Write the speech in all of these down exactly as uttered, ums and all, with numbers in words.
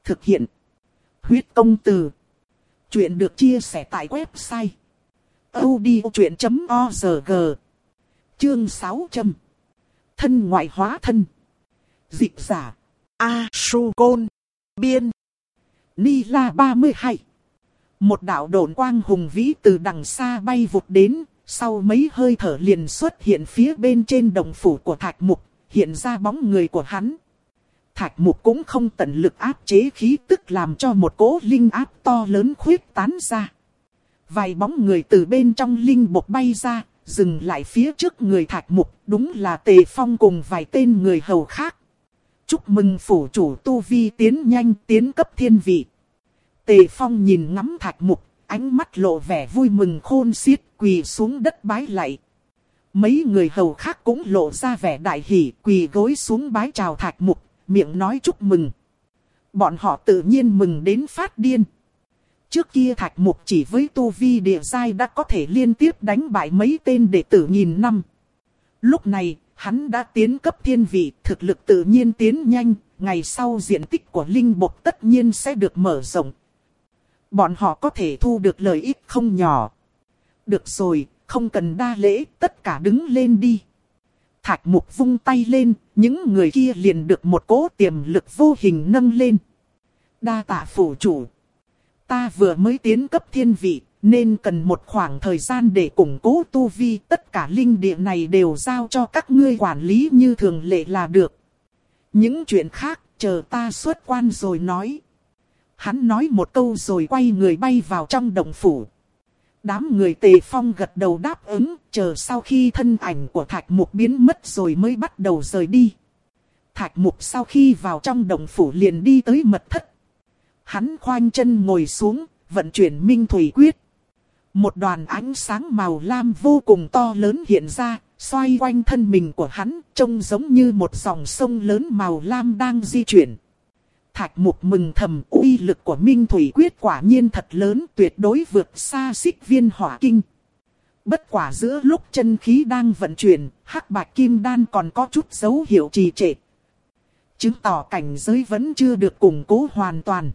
Thực hiện. Huyết công từ. Chuyện được chia sẻ tại website audiochuyện chấm org. Chương sáu trăm. Thân ngoại hóa thân. Dịch giả. A-su-côn. Biên. Ni-la ba mươi hai. Một đạo độn quang hùng vĩ từ đằng xa bay vụt đến, sau mấy hơi thở liền xuất hiện phía bên trên đồng phủ của Thạch Mục, hiện ra bóng người của hắn. Thạch Mục cũng không tận lực áp chế khí tức làm cho một cỗ linh áp to lớn khuyết tán ra. Vài bóng người từ bên trong linh bộc bay ra, dừng lại phía trước người Thạch Mục, đúng là Tề Phong cùng vài tên người hầu khác. Chúc mừng phủ chủ tu vi tiến nhanh tiến cấp thiên vị. Tề Phong nhìn ngắm Thạch Mục, ánh mắt lộ vẻ vui mừng khôn xiết, quỳ xuống đất bái lạy. Mấy người hầu khác cũng lộ ra vẻ đại hỉ, quỳ gối xuống bái chào Thạch Mục, miệng nói chúc mừng. Bọn họ tự nhiên mừng đến phát điên. Trước kia Thạch Mục chỉ với tu vi địa giai đã có thể liên tiếp đánh bại mấy tên đệ tử nghìn năm. Lúc này, hắn đã tiến cấp thiên vị, thực lực tự nhiên tiến nhanh, ngày sau diện tích của linh bộc tất nhiên sẽ được mở rộng. Bọn họ có thể thu được lợi ích không nhỏ. Được rồi, không cần đa lễ, tất cả đứng lên đi. Thạch Mục vung tay lên, những người kia liền được một cỗ tiềm lực vô hình nâng lên. Đa tạ phủ chủ. Ta vừa mới tiến cấp thiên vị, nên cần một khoảng thời gian để củng cố tu vi. Tất cả linh địa này đều giao cho các ngươi quản lý như thường lệ là được. Những chuyện khác, chờ ta xuất quan rồi nói. Hắn nói một câu rồi quay người bay vào trong động phủ. Đám người Tề Phong gật đầu đáp ứng, chờ sau khi thân ảnh của Thạch Mục biến mất rồi mới bắt đầu rời đi. Thạch Mục sau khi vào trong động phủ liền đi tới mật thất. Hắn khoanh chân ngồi xuống, vận chuyển Minh Thủy Quyết. Một đoàn ánh sáng màu lam vô cùng to lớn hiện ra, xoay quanh thân mình của hắn, trông giống như một dòng sông lớn màu lam đang di chuyển. Thạch Mục mừng thầm, uy lực của Minh Thủy Quyết quả nhiên thật lớn, tuyệt đối vượt xa Xích Viên Hỏa Kinh. Bất quả giữa lúc chân khí đang vận chuyển, Hắc Bạch Kim Đan còn có chút dấu hiệu trì trệ, chứng tỏ cảnh giới vẫn chưa được củng cố hoàn toàn.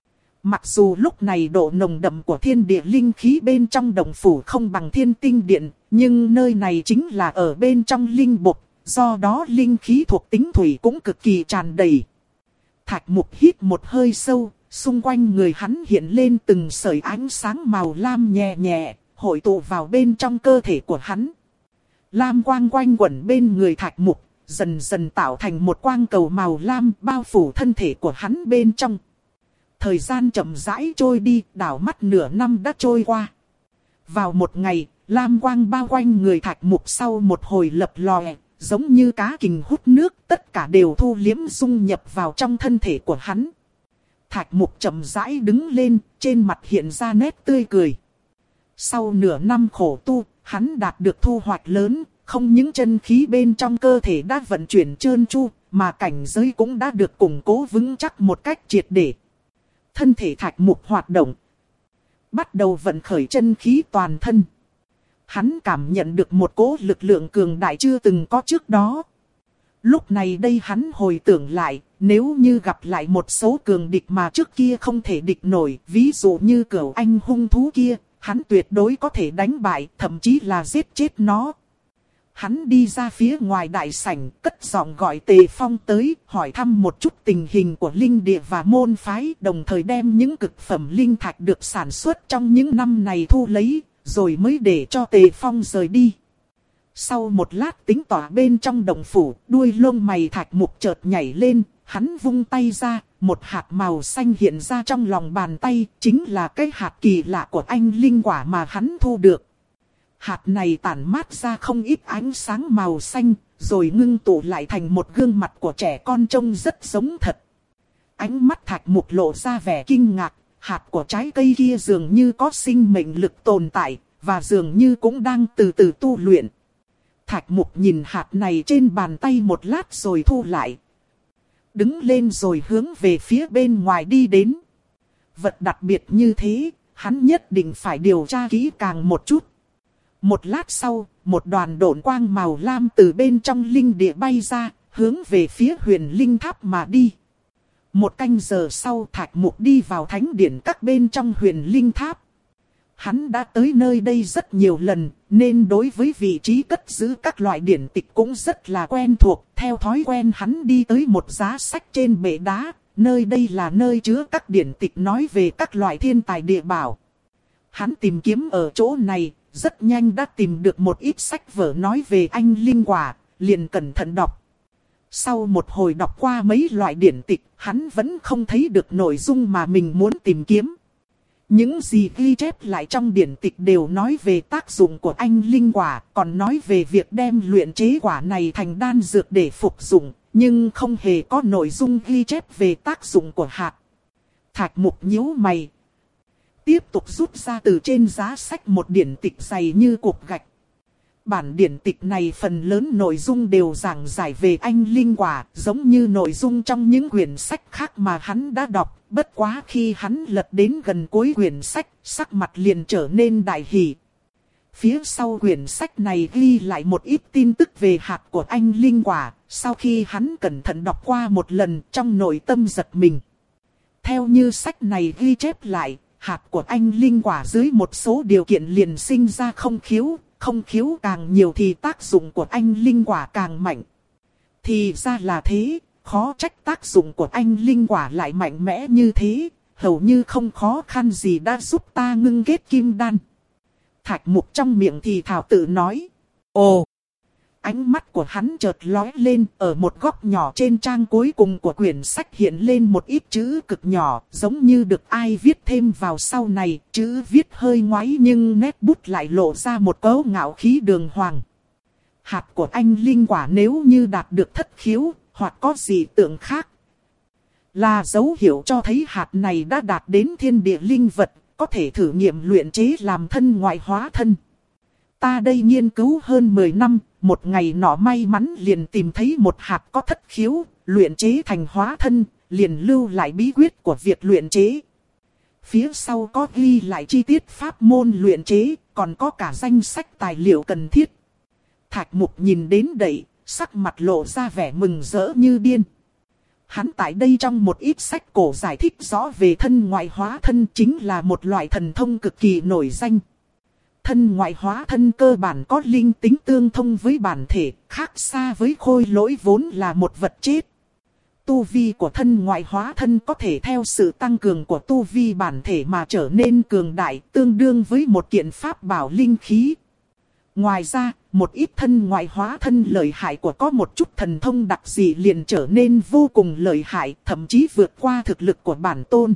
Mặc dù lúc này độ nồng đậm của thiên địa linh khí bên trong động phủ không bằng Thiên Tinh Điện, nhưng nơi này chính là ở bên trong linh bộc, do đó linh khí thuộc tính thủy cũng cực kỳ tràn đầy. Thạch Mục hít một hơi sâu, xung quanh người hắn hiện lên từng sợi ánh sáng màu lam nhẹ nhẹ, hội tụ vào bên trong cơ thể của hắn. Lam quang quanh quẩn bên người Thạch Mục, dần dần tạo thành một quang cầu màu lam bao phủ thân thể của hắn bên trong. Thời gian chậm rãi trôi đi, đảo mắt nửa năm đã trôi qua. Vào một ngày, lam quang bao quanh người Thạch Mục sau một hồi lập lòe, giống như cá kình hút nước, tất cả đều thu liếm dung nhập vào trong thân thể của hắn. Thạch Mục chậm rãi đứng lên, trên mặt hiện ra nét tươi cười. Sau nửa năm khổ tu, hắn đạt được thu hoạch lớn, không những chân khí bên trong cơ thể đã vận chuyển trơn tru, mà cảnh giới cũng đã được củng cố vững chắc một cách triệt để. Thân thể Thạch Mục hoạt động, bắt đầu vận khởi chân khí toàn thân. Hắn cảm nhận được một cỗ lực lượng cường đại chưa từng có trước đó. Lúc này đây hắn hồi tưởng lại, nếu như gặp lại một số cường địch mà trước kia không thể địch nổi, ví dụ như cửu anh hung thú kia, hắn tuyệt đối có thể đánh bại, thậm chí là giết chết nó. Hắn đi ra phía ngoài đại sảnh, cất giọng gọi Tề Phong tới, hỏi thăm một chút tình hình của linh địa và môn phái, đồng thời đem những cực phẩm linh thạch được sản xuất trong những năm này thu lấy, rồi mới để cho Tề Phong rời đi. Sau một lát tính tỏa bên trong động phủ, đuôi lông mày Thạch Mục chợt nhảy lên, hắn vung tay ra, một hạt màu xanh hiện ra trong lòng bàn tay, chính là cái hạt kỳ lạ của anh linh quả mà hắn thu được. Hạt này tản mát ra không ít ánh sáng màu xanh, rồi ngưng tụ lại thành một gương mặt của trẻ con trông rất giống thật. Ánh mắt Thạch Mục lộ ra vẻ kinh ngạc, hạt của trái cây kia dường như có sinh mệnh lực tồn tại, và dường như cũng đang từ từ tu luyện. Thạch Mục nhìn hạt này trên bàn tay một lát rồi thu lại. Đứng lên rồi hướng về phía bên ngoài đi đến. Vật đặc biệt như thế, hắn nhất định phải điều tra kỹ càng một chút. Một lát sau, một đoàn độn quang màu lam từ bên trong linh địa bay ra, hướng về phía huyền linh tháp mà đi. Một canh giờ sau Thạch Mục đi vào thánh điện các bên trong Huyền Linh Tháp. Hắn đã tới nơi đây rất nhiều lần, nên đối với vị trí cất giữ các loại điển tịch cũng rất là quen thuộc. Theo thói quen hắn đi tới một giá sách trên bệ đá, nơi đây là nơi chứa các điển tịch nói về các loại thiên tài địa bảo. Hắn tìm kiếm ở chỗ này, rất nhanh đã tìm được một ít sách vở nói về anh linh quả, liền cẩn thận đọc. Sau một hồi đọc qua mấy loại điển tịch, hắn vẫn không thấy được nội dung mà mình muốn tìm kiếm. Những gì ghi chép lại trong điển tịch đều nói về tác dụng của anh linh quả, còn nói về việc đem luyện chế quả này thành đan dược để phục dụng, nhưng không hề có nội dung ghi chép về tác dụng của hạt. Thạch Mục nhíu mày, tiếp tục rút ra từ trên giá sách một điển tịch dày như cục gạch. Bản điển tịch này phần lớn nội dung đều giảng giải về anh linh quả, giống như nội dung trong những quyển sách khác mà hắn đã đọc. Bất quá khi hắn lật đến gần cuối quyển sách, sắc mặt liền trở nên đại hỉ. Phía sau quyển sách này ghi lại một ít tin tức về hạt của anh linh quả. Sau khi hắn cẩn thận đọc qua một lần, trong nội tâm giật mình. Theo như sách này ghi chép lại, hạt của anh linh quả dưới một số điều kiện liền sinh ra không khiếu. Không khiếu càng nhiều thì tác dụng của anh linh quả càng mạnh. Thì ra là thế, khó trách tác dụng của anh linh quả lại mạnh mẽ như thế, hầu như không khó khăn gì đã giúp ta ngưng kết kim đan. Thạch Mục trong miệng thì thảo tự nói. Ồ! Ánh mắt của hắn chợt lóe lên, ở một góc nhỏ trên trang cuối cùng của quyển sách hiện lên một ít chữ cực nhỏ, giống như được ai viết thêm vào sau này, chữ viết hơi ngoáy nhưng nét bút lại lộ ra một cấu ngạo khí đường hoàng. Hạt của anh linh quả nếu như đạt được thất khiếu, hoặc có gì tượng khác, là dấu hiệu cho thấy hạt này đã đạt đến thiên địa linh vật, có thể thử nghiệm luyện chế làm thân ngoại hóa thân. Ta đây nghiên cứu hơn mười năm, một ngày nọ may mắn liền tìm thấy một hạt có thất khiếu, luyện chế thành hóa thân, liền lưu lại bí quyết của việc luyện chế. Phía sau có ghi lại chi tiết pháp môn luyện chế, còn có cả danh sách tài liệu cần thiết. Thạch Mục nhìn đến đây, sắc mặt lộ ra vẻ mừng rỡ như điên. Hắn tại đây trong một ít sách cổ giải thích rõ về thân ngoại hóa thân chính là một loại thần thông cực kỳ nổi danh. Thân ngoại hóa thân cơ bản có linh tính tương thông với bản thể, khác xa với khôi lỗi vốn là một vật chết. Tu vi của thân ngoại hóa thân có thể theo sự tăng cường của tu vi bản thể mà trở nên cường đại, tương đương với một kiện pháp bảo linh khí. Ngoài ra, một ít thân ngoại hóa thân lợi hại của có một chút thần thông đặc dị liền trở nên vô cùng lợi hại, thậm chí vượt qua thực lực của bản tôn.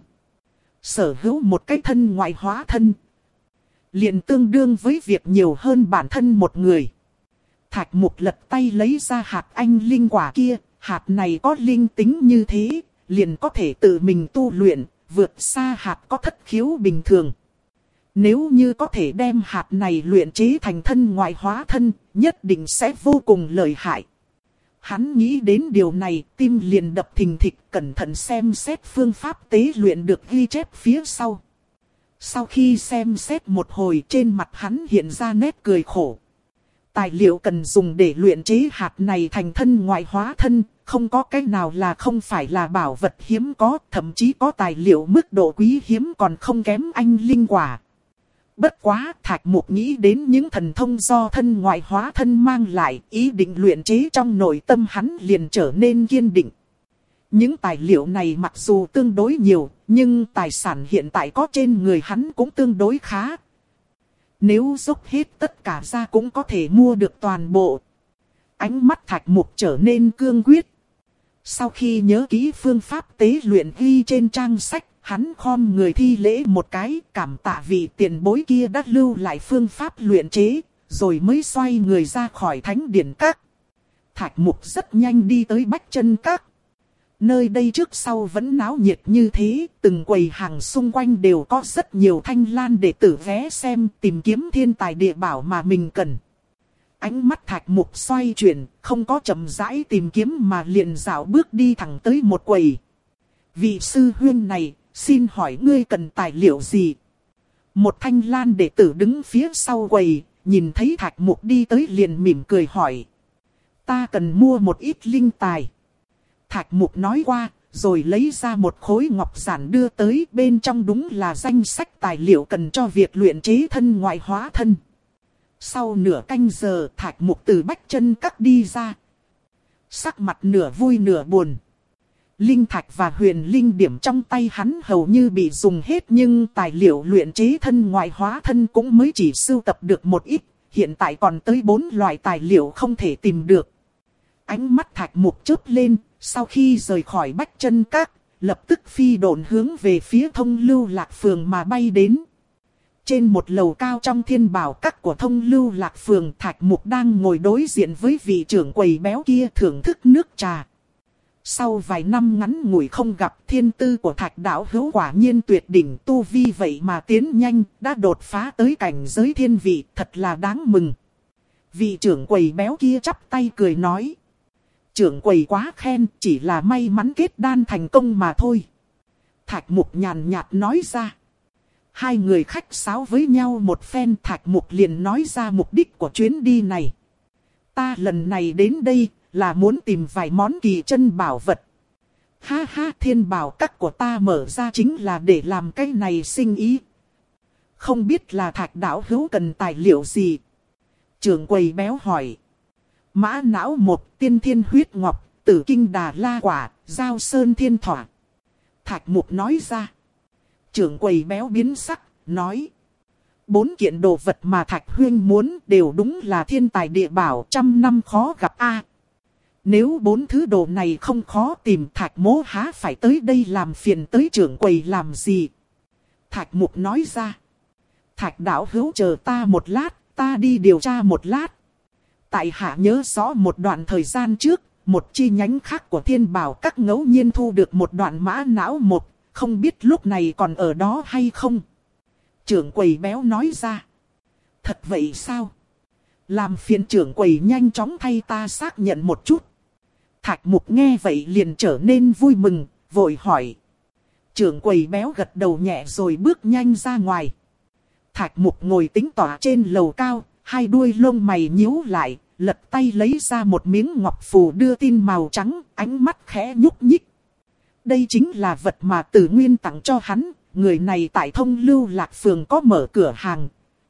Sở hữu một cái thân ngoại hóa thân liền tương đương với việc nhiều hơn bản thân một người. Thạch Mục lật tay lấy ra hạt anh linh quả kia, hạt này có linh tính như thế, liền có thể tự mình tu luyện, vượt xa hạt có thất khiếu bình thường. Nếu như có thể đem hạt này luyện chế thành thân ngoại hóa thân, nhất định sẽ vô cùng lợi hại. Hắn nghĩ đến điều này, tim liền đập thình thịch, cẩn thận xem xét phương pháp tế luyện được ghi chép phía sau. Sau khi xem xét một hồi, trên mặt hắn hiện ra nét cười khổ. Tài liệu cần dùng để luyện chế hạt này thành thân ngoại hóa thân, không có cái nào là không phải là bảo vật hiếm có, thậm chí có tài liệu mức độ quý hiếm còn không kém anh linh quả. Bất quá, Thạch Mục nghĩ đến những thần thông do thân ngoại hóa thân mang lại, ý định luyện chế trong nội tâm hắn liền trở nên kiên định. Những tài liệu này mặc dù tương đối nhiều, nhưng tài sản hiện tại có trên người hắn cũng tương đối khá. Nếu dốc hết tất cả ra cũng có thể mua được toàn bộ. Ánh mắt Thạch Mục trở nên cương quyết. Sau khi nhớ kỹ phương pháp tế luyện ghi trên trang sách, hắn khom người thi lễ một cái, cảm tạ vị tiền bối kia đã lưu lại phương pháp luyện chế, rồi mới xoay người ra khỏi thánh điển các. Thạch Mục rất nhanh đi tới Bách Chân Các. Nơi đây trước sau vẫn náo nhiệt như thế, từng quầy hàng xung quanh đều có rất nhiều thanh lan đệ tử ghé xem, tìm kiếm thiên tài địa bảo mà mình cần. Ánh mắt Thạch Mục xoay chuyển, không có chậm rãi tìm kiếm mà liền dạo bước đi thẳng tới một quầy. Vị sư huynh này, xin hỏi ngươi cần tài liệu gì? Một thanh lan đệ tử đứng phía sau quầy, nhìn thấy Thạch Mục đi tới liền mỉm cười hỏi. Ta cần mua một ít linh tài. Thạch Mục nói qua, rồi lấy ra một khối ngọc giản đưa tới, bên trong đúng là danh sách tài liệu cần cho việc luyện chế thân ngoại hóa thân. Sau nửa canh giờ, Thạch Mục từ bách chân các đi ra. Sắc mặt nửa vui nửa buồn. Linh thạch và huyền linh điểm trong tay hắn hầu như bị dùng hết, nhưng tài liệu luyện chế thân ngoại hóa thân cũng mới chỉ sưu tập được một ít, hiện tại còn tới bốn loại tài liệu không thể tìm được. Ánh mắt Thạch Mục chớp lên, sau khi rời khỏi bách chân các, lập tức phi độn hướng về phía Thông Lưu Lạc Phường mà bay đến. Trên một lầu cao trong thiên bảo các của Thông Lưu Lạc Phường, Thạch Mục đang ngồi đối diện với vị trưởng quầy béo kia thưởng thức nước trà. Sau vài năm ngắn ngủi không gặp, thiên tư của Thạch Đạo Hữu quả nhiên tuyệt đỉnh, tu vi vậy mà tiến nhanh, đã đột phá tới cảnh giới thiên vị, thật là đáng mừng. Vị trưởng quầy béo kia chắp tay cười nói. Trưởng quầy quá khen, chỉ là may mắn kết đan thành công mà thôi. Thạch Mục nhàn nhạt nói ra. Hai người khách sáo với nhau một phen, Thạch Mục liền nói ra mục đích của chuyến đi này. Ta lần này đến đây là muốn tìm vài món kỳ chân bảo vật. Ha ha, thiên bảo các của ta mở ra chính là để làm cái này sinh ý. Không biết là Thạch Đạo Hữu cần tài liệu gì? Trưởng quầy béo hỏi. Mã não một, tiên thiên huyết ngọc, tử kinh đà la quả, giao sơn thiên thỏa. Thạch Mục nói ra. Trưởng quầy béo biến sắc, nói. Bốn kiện đồ vật mà Thạch Huyên muốn đều đúng là thiên tài địa bảo, trăm năm khó gặp a. Nếu bốn thứ đồ này không khó tìm, Thạch Mỗ há phải tới đây làm phiền tới trưởng quầy làm gì? Thạch Mục nói ra. Thạch Đạo Hữu chờ ta một lát, ta đi điều tra một lát. Tại hạ nhớ rõ một đoạn thời gian trước, một chi nhánh khác của thiên bảo các ngẫu nhiên thu được một đoạn mã não một, không biết lúc này còn ở đó hay không? Trưởng quầy béo nói ra. Thật vậy sao? Làm phiền trưởng quầy nhanh chóng thay ta xác nhận một chút. Thạch Mục nghe vậy liền trở nên vui mừng, vội hỏi. Trưởng quầy béo gật đầu nhẹ rồi bước nhanh ra ngoài. Thạch Mục ngồi tĩnh tọa trên lầu cao, hai đuôi lông mày nhíu lại, lật tay lấy ra một miếng ngọc phù đưa tin màu trắng, ánh mắt khẽ nhúc nhích. Đây chính là vật mà Tử Nguyên tặng cho hắn, người này tại Thông Lưu Lạc Phường có mở cửa hàng.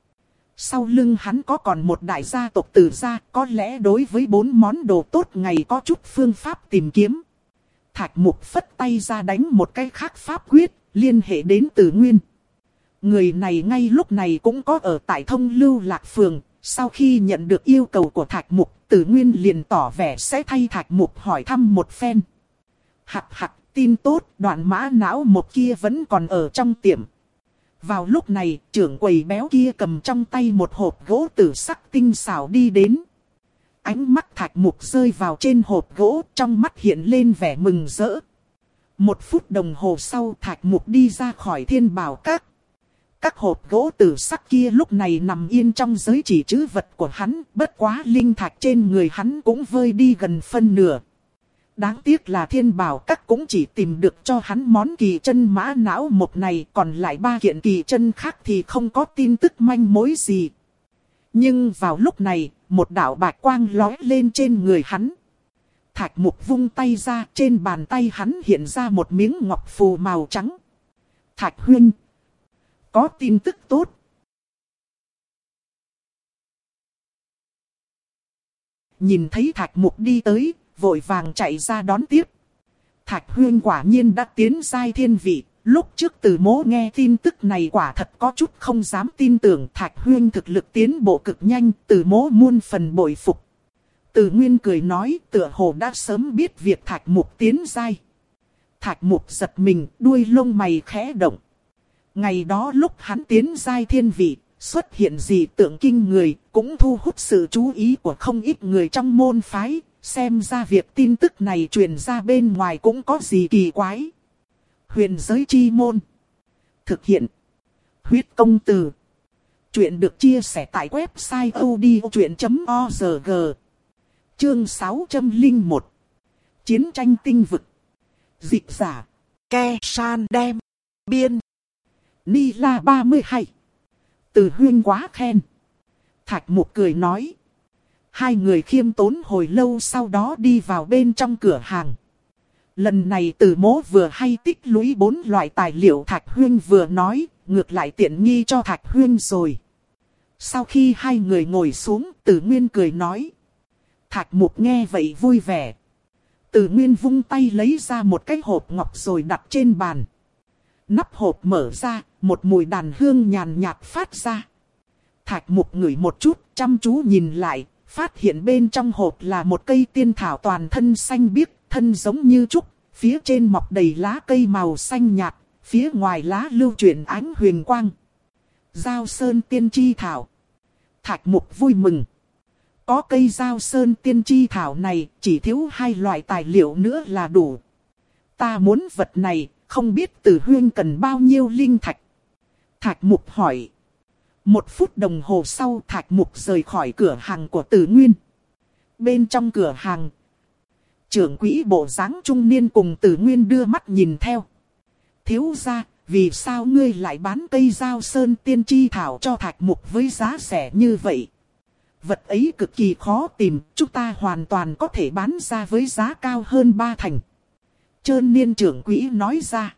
Sau lưng hắn có còn một đại gia tộc Tử gia, có lẽ đối với bốn món đồ tốt ngày có chút phương pháp tìm kiếm. Thạch Mục phất tay ra đánh một cái khác pháp quyết, liên hệ đến Tử Nguyên. Người này ngay lúc này cũng có ở tại Thông Lưu Lạc Phường. Sau khi nhận được yêu cầu của Thạch Mục, Tử Nguyên liền tỏ vẻ sẽ thay Thạch Mục hỏi thăm một phen. Hạc hạc, tin tốt, đoạn mã não một kia vẫn còn ở trong tiệm. Vào lúc này, trưởng quầy béo kia cầm trong tay một hộp gỗ tử sắc tinh xảo đi đến. Ánh mắt Thạch Mục rơi vào trên hộp gỗ, trong mắt hiện lên vẻ mừng rỡ. Một phút đồng hồ sau, Thạch Mục đi ra khỏi thiên bảo các. Các hộp gỗ tử sắc kia lúc này nằm yên trong giới chỉ trữ vật của hắn, bất quá linh thạch trên người hắn cũng vơi đi gần phân nửa. Đáng tiếc là thiên bảo các cũng chỉ tìm được cho hắn món kỳ chân mã não một này, còn lại ba kiện kỳ chân khác thì không có tin tức manh mối gì. Nhưng vào lúc này, một đạo bạch quang lóe lên trên người hắn. Thạch Mục vung tay ra, trên bàn tay hắn hiện ra một miếng ngọc phù màu trắng. Thạch Huyên, có tin tức tốt. Nhìn thấy Thạch Mục đi tới, vội vàng chạy ra đón tiếp. Thạch Huyên quả nhiên đã tiến giai thiên vị. Lúc trước Từ Mỗ nghe tin tức này quả thật có chút không dám tin tưởng. Thạch Huyên thực lực tiến bộ cực nhanh, Từ Mỗ muôn phần bội phục. Từ Nguyên cười nói, tựa hồ đã sớm biết việc Thạch Mục tiến giai. Thạch Mục giật mình, đuôi lông mày khẽ động. Ngày đó lúc hắn tiến giai thiên vị, xuất hiện dị tượng kinh người, cũng thu hút sự chú ý của không ít người trong môn phái. Xem ra việc tin tức này truyền ra bên ngoài cũng có gì kỳ quái. Huyền giới chi môn. Thực hiện. Huyết công từ. Chuyện được chia sẻ tại website odchuyện chấm org. Chương sáu trăm lẻ một. Chiến tranh tinh vực. Dịch giả. Ke San Đem. Biên. Ni La ba mươi hai. Từ Huyên quá khen. Thạch Mục cười nói. Hai người khiêm tốn hồi lâu sau đó đi vào bên trong cửa hàng. Lần này Từ Mỗ vừa hay tích lũy bốn loại tài liệu Thạch Huyên vừa nói, ngược lại tiện nghi cho Thạch Huyên rồi. Sau khi hai người ngồi xuống, Từ Nguyên cười nói. Thạch Mục nghe vậy vui vẻ. Từ Nguyên vung tay lấy ra một cái hộp ngọc rồi đặt trên bàn. Nắp hộp mở ra, một mùi đàn hương nhàn nhạt phát ra. Thạch Mục ngửi một chút, chăm chú nhìn lại, phát hiện bên trong hộp là một cây tiên thảo toàn thân xanh biếc, thân giống như trúc, phía trên mọc đầy lá cây màu xanh nhạt, phía ngoài lá lưu chuyển ánh huyền quang. Giao sơn tiên chi thảo. Thạch Mục vui mừng. Có cây giao sơn tiên chi thảo này, chỉ thiếu hai loại tài liệu nữa là đủ. Ta muốn vật này, không biết Từ Huyên cần bao nhiêu linh thạch. Thạch Mục hỏi. Một phút đồng hồ sau Thạch Mục rời khỏi cửa hàng của Từ Nguyên. Bên trong cửa hàng, trưởng quỹ bộ dáng trung niên cùng Từ Nguyên đưa mắt nhìn theo. Thiếu gia, vì sao ngươi lại bán cây giao sơn tiên chi thảo cho Thạch Mục với giá rẻ như vậy? Vật ấy cực kỳ khó tìm, chúng ta hoàn toàn có thể bán ra với giá cao hơn ba thành. Trơn niên trưởng quỹ nói ra.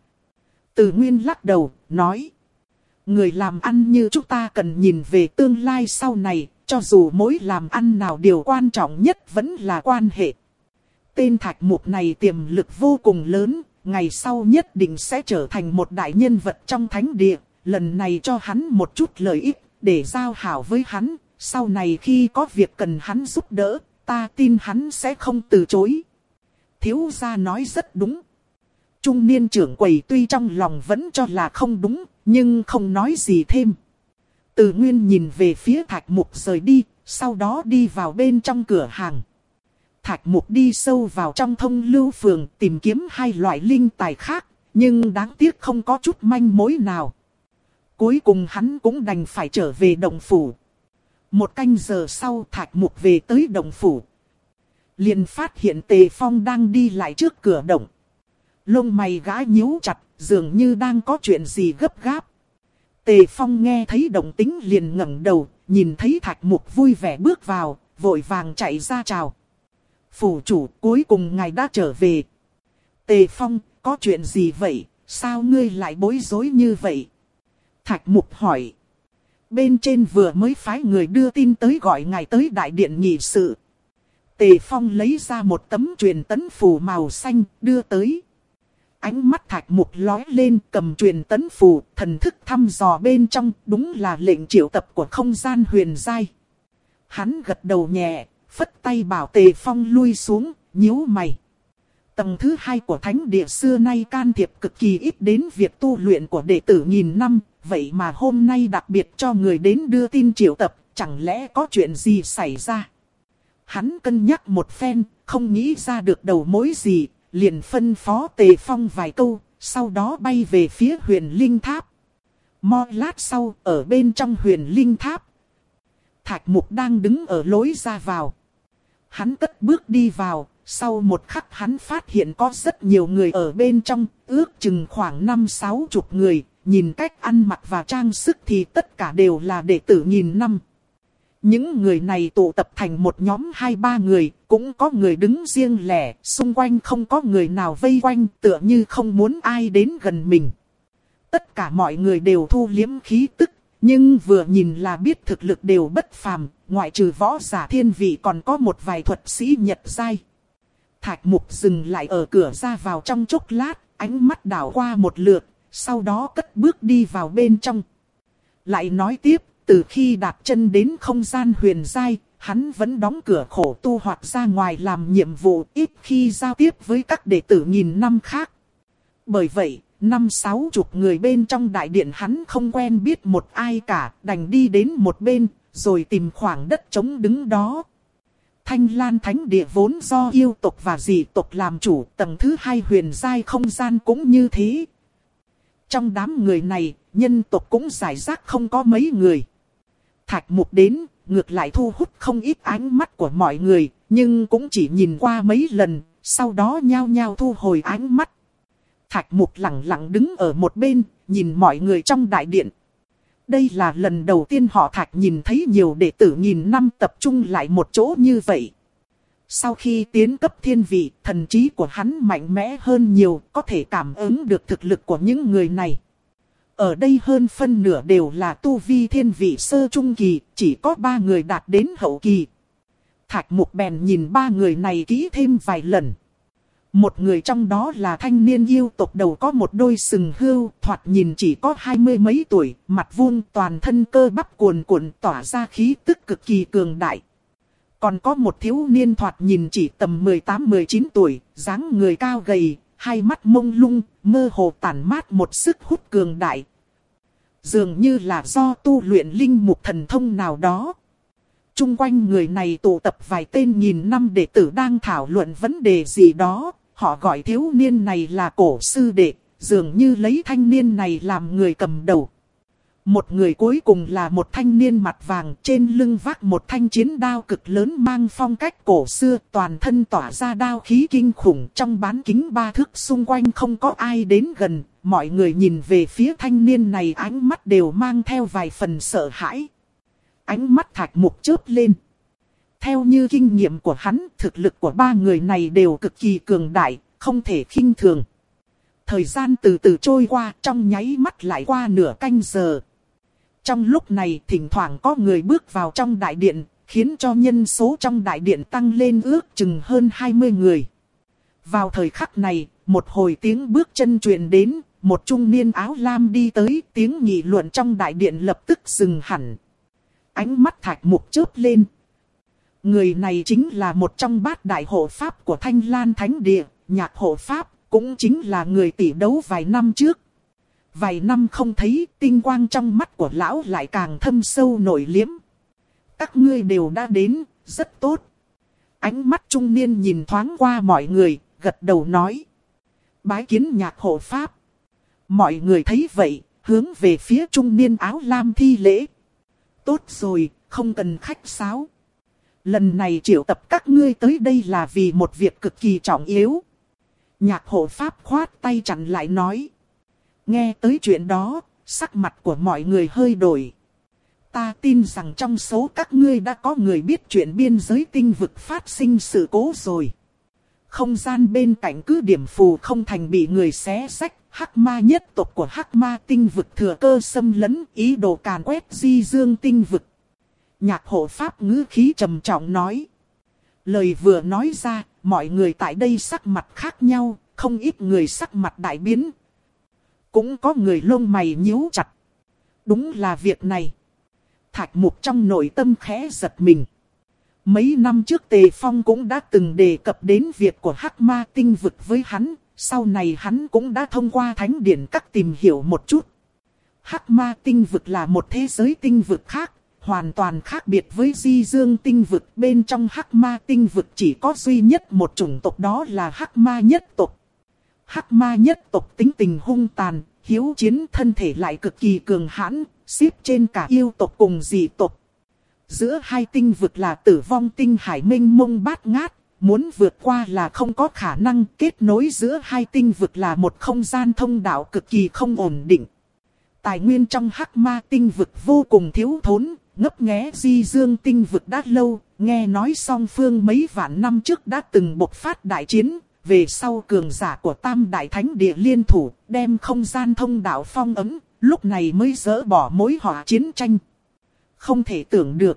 Từ Nguyên lắc đầu, nói. Người làm ăn như chúng ta cần nhìn về tương lai sau này, cho dù mối làm ăn nào điều quan trọng nhất vẫn là quan hệ. Tên Thạch Mục này tiềm lực vô cùng lớn, ngày sau nhất định sẽ trở thành một đại nhân vật trong thánh địa. Lần này cho hắn một chút lợi ích, để giao hảo với hắn. Sau này khi có việc cần hắn giúp đỡ, ta tin hắn sẽ không từ chối. Thiếu gia nói rất đúng. Trung niên trưởng quầy tuy trong lòng vẫn cho là không đúng, nhưng không nói gì thêm. Từ Nguyên nhìn về phía Thạch Mục rời đi, sau đó đi vào bên trong cửa hàng. Thạch Mục đi sâu vào trong thông lưu phường tìm kiếm hai loại linh tài khác, nhưng đáng tiếc không có chút manh mối nào. Cuối cùng hắn cũng đành phải trở về động phủ. Một canh giờ sau Thạch Mục về tới động phủ. Liền phát hiện Tề Phong đang đi lại trước cửa động. Lông mày gã nhíu chặt, dường như đang có chuyện gì gấp gáp. Tề Phong nghe thấy động tĩnh liền ngẩng đầu, nhìn thấy Thạch Mục vui vẻ bước vào, vội vàng chạy ra chào. Phủ chủ, cuối cùng ngài đã trở về. Tề Phong, có chuyện gì vậy, sao ngươi lại bối rối như vậy? Thạch Mục hỏi. Bên trên vừa mới phái người đưa tin tới gọi ngài tới đại điện nghị sự. Tề Phong lấy ra một tấm truyền tấn phù màu xanh, đưa tới. Ánh mắt Thạch Mục lóe lên, cầm truyền tấn phù, thần thức thăm dò bên trong, đúng là lệnh triệu tập của không gian huyền giai. Hắn gật đầu nhẹ, phất tay bảo Tề Phong lui xuống, nhíu mày. Tầng thứ hai của thánh địa xưa nay can thiệp cực kỳ ít đến việc tu luyện của đệ tử nghìn năm, vậy mà hôm nay đặc biệt cho người đến đưa tin triệu tập, chẳng lẽ có chuyện gì xảy ra? Hắn cân nhắc một phen, không nghĩ ra được đầu mối gì, liền phân phó Tề Phong vài câu, sau đó bay về phía huyền linh tháp. Mo lát sau, ở bên trong huyền linh tháp, Thạch Mục đang đứng ở lối ra vào. Hắn cất bước đi vào, sau một khắc hắn phát hiện có rất nhiều người ở bên trong, ước chừng khoảng năm sáu chục người, nhìn cách ăn mặc và trang sức thì tất cả đều là đệ tử nghìn năm. Những người này tụ tập thành một nhóm hai ba người, cũng có người đứng riêng lẻ, xung quanh không có người nào vây quanh, tựa như không muốn ai đến gần mình. Tất cả mọi người đều thu liếm khí tức, nhưng vừa nhìn là biết thực lực đều bất phàm, ngoại trừ võ giả thiên vị còn có một vài thuật sĩ nhật giai. Thạch Mục dừng lại ở cửa ra vào trong chốc lát, ánh mắt đảo qua một lượt, sau đó cất bước đi vào bên trong. Lại nói tiếp, từ khi đạp chân đến không gian huyền giai, hắn vẫn đóng cửa khổ tu hoặc ra ngoài làm nhiệm vụ, ít khi giao tiếp với các đệ tử nghìn năm khác. Bởi vậy, năm sáu chục người bên trong đại điện hắn không quen biết một ai cả, đành đi đến một bên, rồi tìm khoảng đất trống đứng đó. Thanh Lan Thánh Địa vốn do yêu tộc và dị tộc làm chủ, tầng thứ hai huyền giai không gian cũng như thế. Trong đám người này, nhân tộc cũng rải rác không có mấy người. Thạch Mục đến, ngược lại thu hút không ít ánh mắt của mọi người, nhưng cũng chỉ nhìn qua mấy lần, sau đó nhao nhao thu hồi ánh mắt. Thạch Mục lặng lặng đứng ở một bên, nhìn mọi người trong đại điện. Đây là lần đầu tiên họ Thạch nhìn thấy nhiều đệ tử nghìn năm tập trung lại một chỗ như vậy. Sau khi tiến cấp thiên vị, thần trí của hắn mạnh mẽ hơn nhiều, có thể cảm ứng được thực lực của những người này. Ở đây hơn phân nửa đều là tu vi thiên vị sơ trung kỳ, chỉ có ba người đạt đến hậu kỳ. Thạch Mục bèn nhìn ba người này kỹ thêm vài lần. Một người trong đó là thanh niên yêu tộc đầu có một đôi sừng hươu, thoạt nhìn chỉ có hai mươi mấy tuổi, mặt vuông, toàn thân cơ bắp cuồn cuộn tỏa ra khí tức cực kỳ cường đại. Còn có một thiếu niên thoạt nhìn chỉ tầm mười tám mười chín tuổi, dáng người cao gầy, hai mắt mông lung, mơ hồ tản mát một sức hút cường đại. Dường như là do tu luyện linh mục thần thông nào đó. Trung quanh người này tụ tập vài tên nghìn năm đệ tử đang thảo luận vấn đề gì đó. Họ gọi thiếu niên này là cổ sư đệ, dường như lấy thanh niên này làm người cầm đầu. Một người cuối cùng là một thanh niên mặt vàng, trên lưng vác một thanh chiến đao cực lớn mang phong cách cổ xưa, toàn thân tỏa ra đao khí kinh khủng. Trong bán kính ba thước xung quanh không có ai đến gần, mọi người nhìn về phía thanh niên này ánh mắt đều mang theo vài phần sợ hãi. Ánh mắt Thạch Mục chớp lên. Theo như kinh nghiệm của hắn, thực lực của ba người này đều cực kỳ cường đại, không thể khinh thường. Thời gian từ từ trôi qua, trong nháy mắt lại qua nửa canh giờ. Trong lúc này, thỉnh thoảng có người bước vào trong đại điện, khiến cho nhân số trong đại điện tăng lên ước chừng hơn hai mươi người. Vào thời khắc này, một hồi tiếng bước chân truyền đến, một trung niên áo lam đi tới, tiếng nghị luận trong đại điện lập tức dừng hẳn. Ánh mắt Thạch Mục chớp lên. Người này chính là một trong bát đại hộ pháp của Thanh Lan Thánh Địa, Nhạc hộ pháp, cũng chính là người tỷ đấu vài năm trước. Vài năm không thấy, tinh quang trong mắt của lão lại càng thâm sâu nổi liếm. Các ngươi đều đã đến, rất tốt. Ánh mắt trung niên nhìn thoáng qua mọi người, gật đầu nói. Bái kiến Nhạc hộ pháp. Mọi người thấy vậy, hướng về phía trung niên áo lam thi lễ. Tốt rồi, không cần khách sáo. Lần này triệu tập các ngươi tới đây là vì một việc cực kỳ trọng yếu. Nhạc hộ pháp khoát tay chặn lại nói. Nghe tới chuyện đó, sắc mặt của mọi người hơi đổi. Ta tin rằng trong số các ngươi đã có người biết chuyện biên giới tinh vực phát sinh sự cố rồi. Không gian bên cạnh cứ điểm phù không thành bị người xé xách. Hắc ma nhất tộc của Hắc ma tinh vực thừa cơ xâm lấn, ý đồ càn quét Di Dương tinh vực. Nhạc hộ pháp ngữ khí trầm trọng nói. Lời vừa nói ra, mọi người tại đây sắc mặt khác nhau, không ít người sắc mặt đại biến. Cũng có người lông mày nhíu chặt. Đúng là việc này. Thạch Mục trong nội tâm khẽ giật mình. Mấy năm trước Tề Phong cũng đã từng đề cập đến việc của Hắc ma tinh vực với hắn. Sau này hắn cũng đã thông qua thánh điển các tìm hiểu một chút. Hắc ma tinh vực là một thế giới tinh vực khác, hoàn toàn khác biệt với Di Dương tinh vực. Bên trong Hắc ma tinh vực chỉ có duy nhất một chủng tộc, đó là Hắc ma nhất tộc. Hắc ma nhất tộc tính tình hung tàn, hiếu chiến, thân thể lại cực kỳ cường hãn, xếp trên cả yêu tộc cùng dị tộc. Giữa hai tinh vực là Tử Vong tinh hải mênh mông bát ngát. Muốn vượt qua là không có khả năng, kết nối giữa hai tinh vực là một không gian thông đạo cực kỳ không ổn định. Tài nguyên trong Hắc ma tinh vực vô cùng thiếu thốn, ngấp nghé Di Dương tinh vực đã lâu, nghe nói song phương mấy vạn năm trước đã từng bộc phát đại chiến, về sau cường giả của Tam Đại Thánh Địa liên thủ, đem không gian thông đạo phong ấn, lúc này mới dỡ bỏ mối họa chiến tranh. Không thể tưởng được,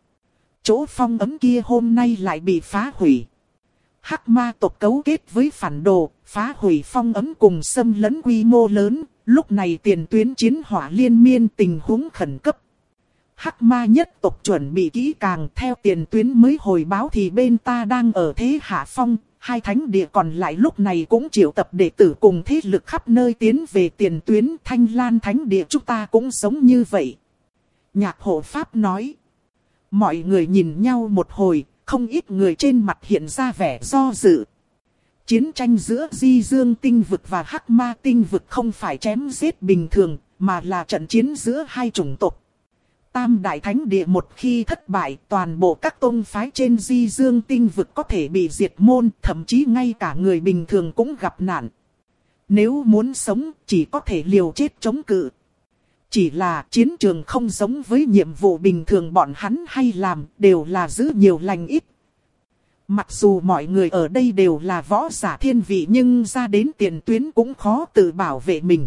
chỗ phong ấn kia hôm nay lại bị phá hủy. Hắc ma tộc cấu kết với phản đồ, phá hủy phong ấn cùng xâm lấn quy mô lớn, lúc này tiền tuyến chiến hỏa liên miên, tình huống khẩn cấp. Hắc ma nhất tộc chuẩn bị kỹ càng, theo tiền tuyến mới hồi báo thì bên ta đang ở thế hạ phong, hai thánh địa còn lại lúc này cũng triệu tập đệ tử cùng thế lực khắp nơi tiến về tiền tuyến. Thanh Lan Thánh Địa chúng ta cũng giống như vậy. Nhạc hộ pháp nói. Mọi người nhìn nhau một hồi, không ít người trên mặt hiện ra vẻ do dự. Chiến tranh giữa Di Dương tinh vực và Hắc ma tinh vực không phải chém giết bình thường, mà là trận chiến giữa hai chủng tộc. Tam Đại Thánh Địa một khi thất bại, toàn bộ các tông phái trên Di Dương tinh vực có thể bị diệt môn, thậm chí ngay cả người bình thường cũng gặp nạn. Nếu muốn sống, chỉ có thể liều chết chống cự. Chỉ là chiến trường không giống với nhiệm vụ bình thường bọn hắn hay làm, đều là giữ nhiều lành ít. Mặc dù mọi người ở đây đều là võ giả thiên vị nhưng ra đến tiền tuyến cũng khó tự bảo vệ mình.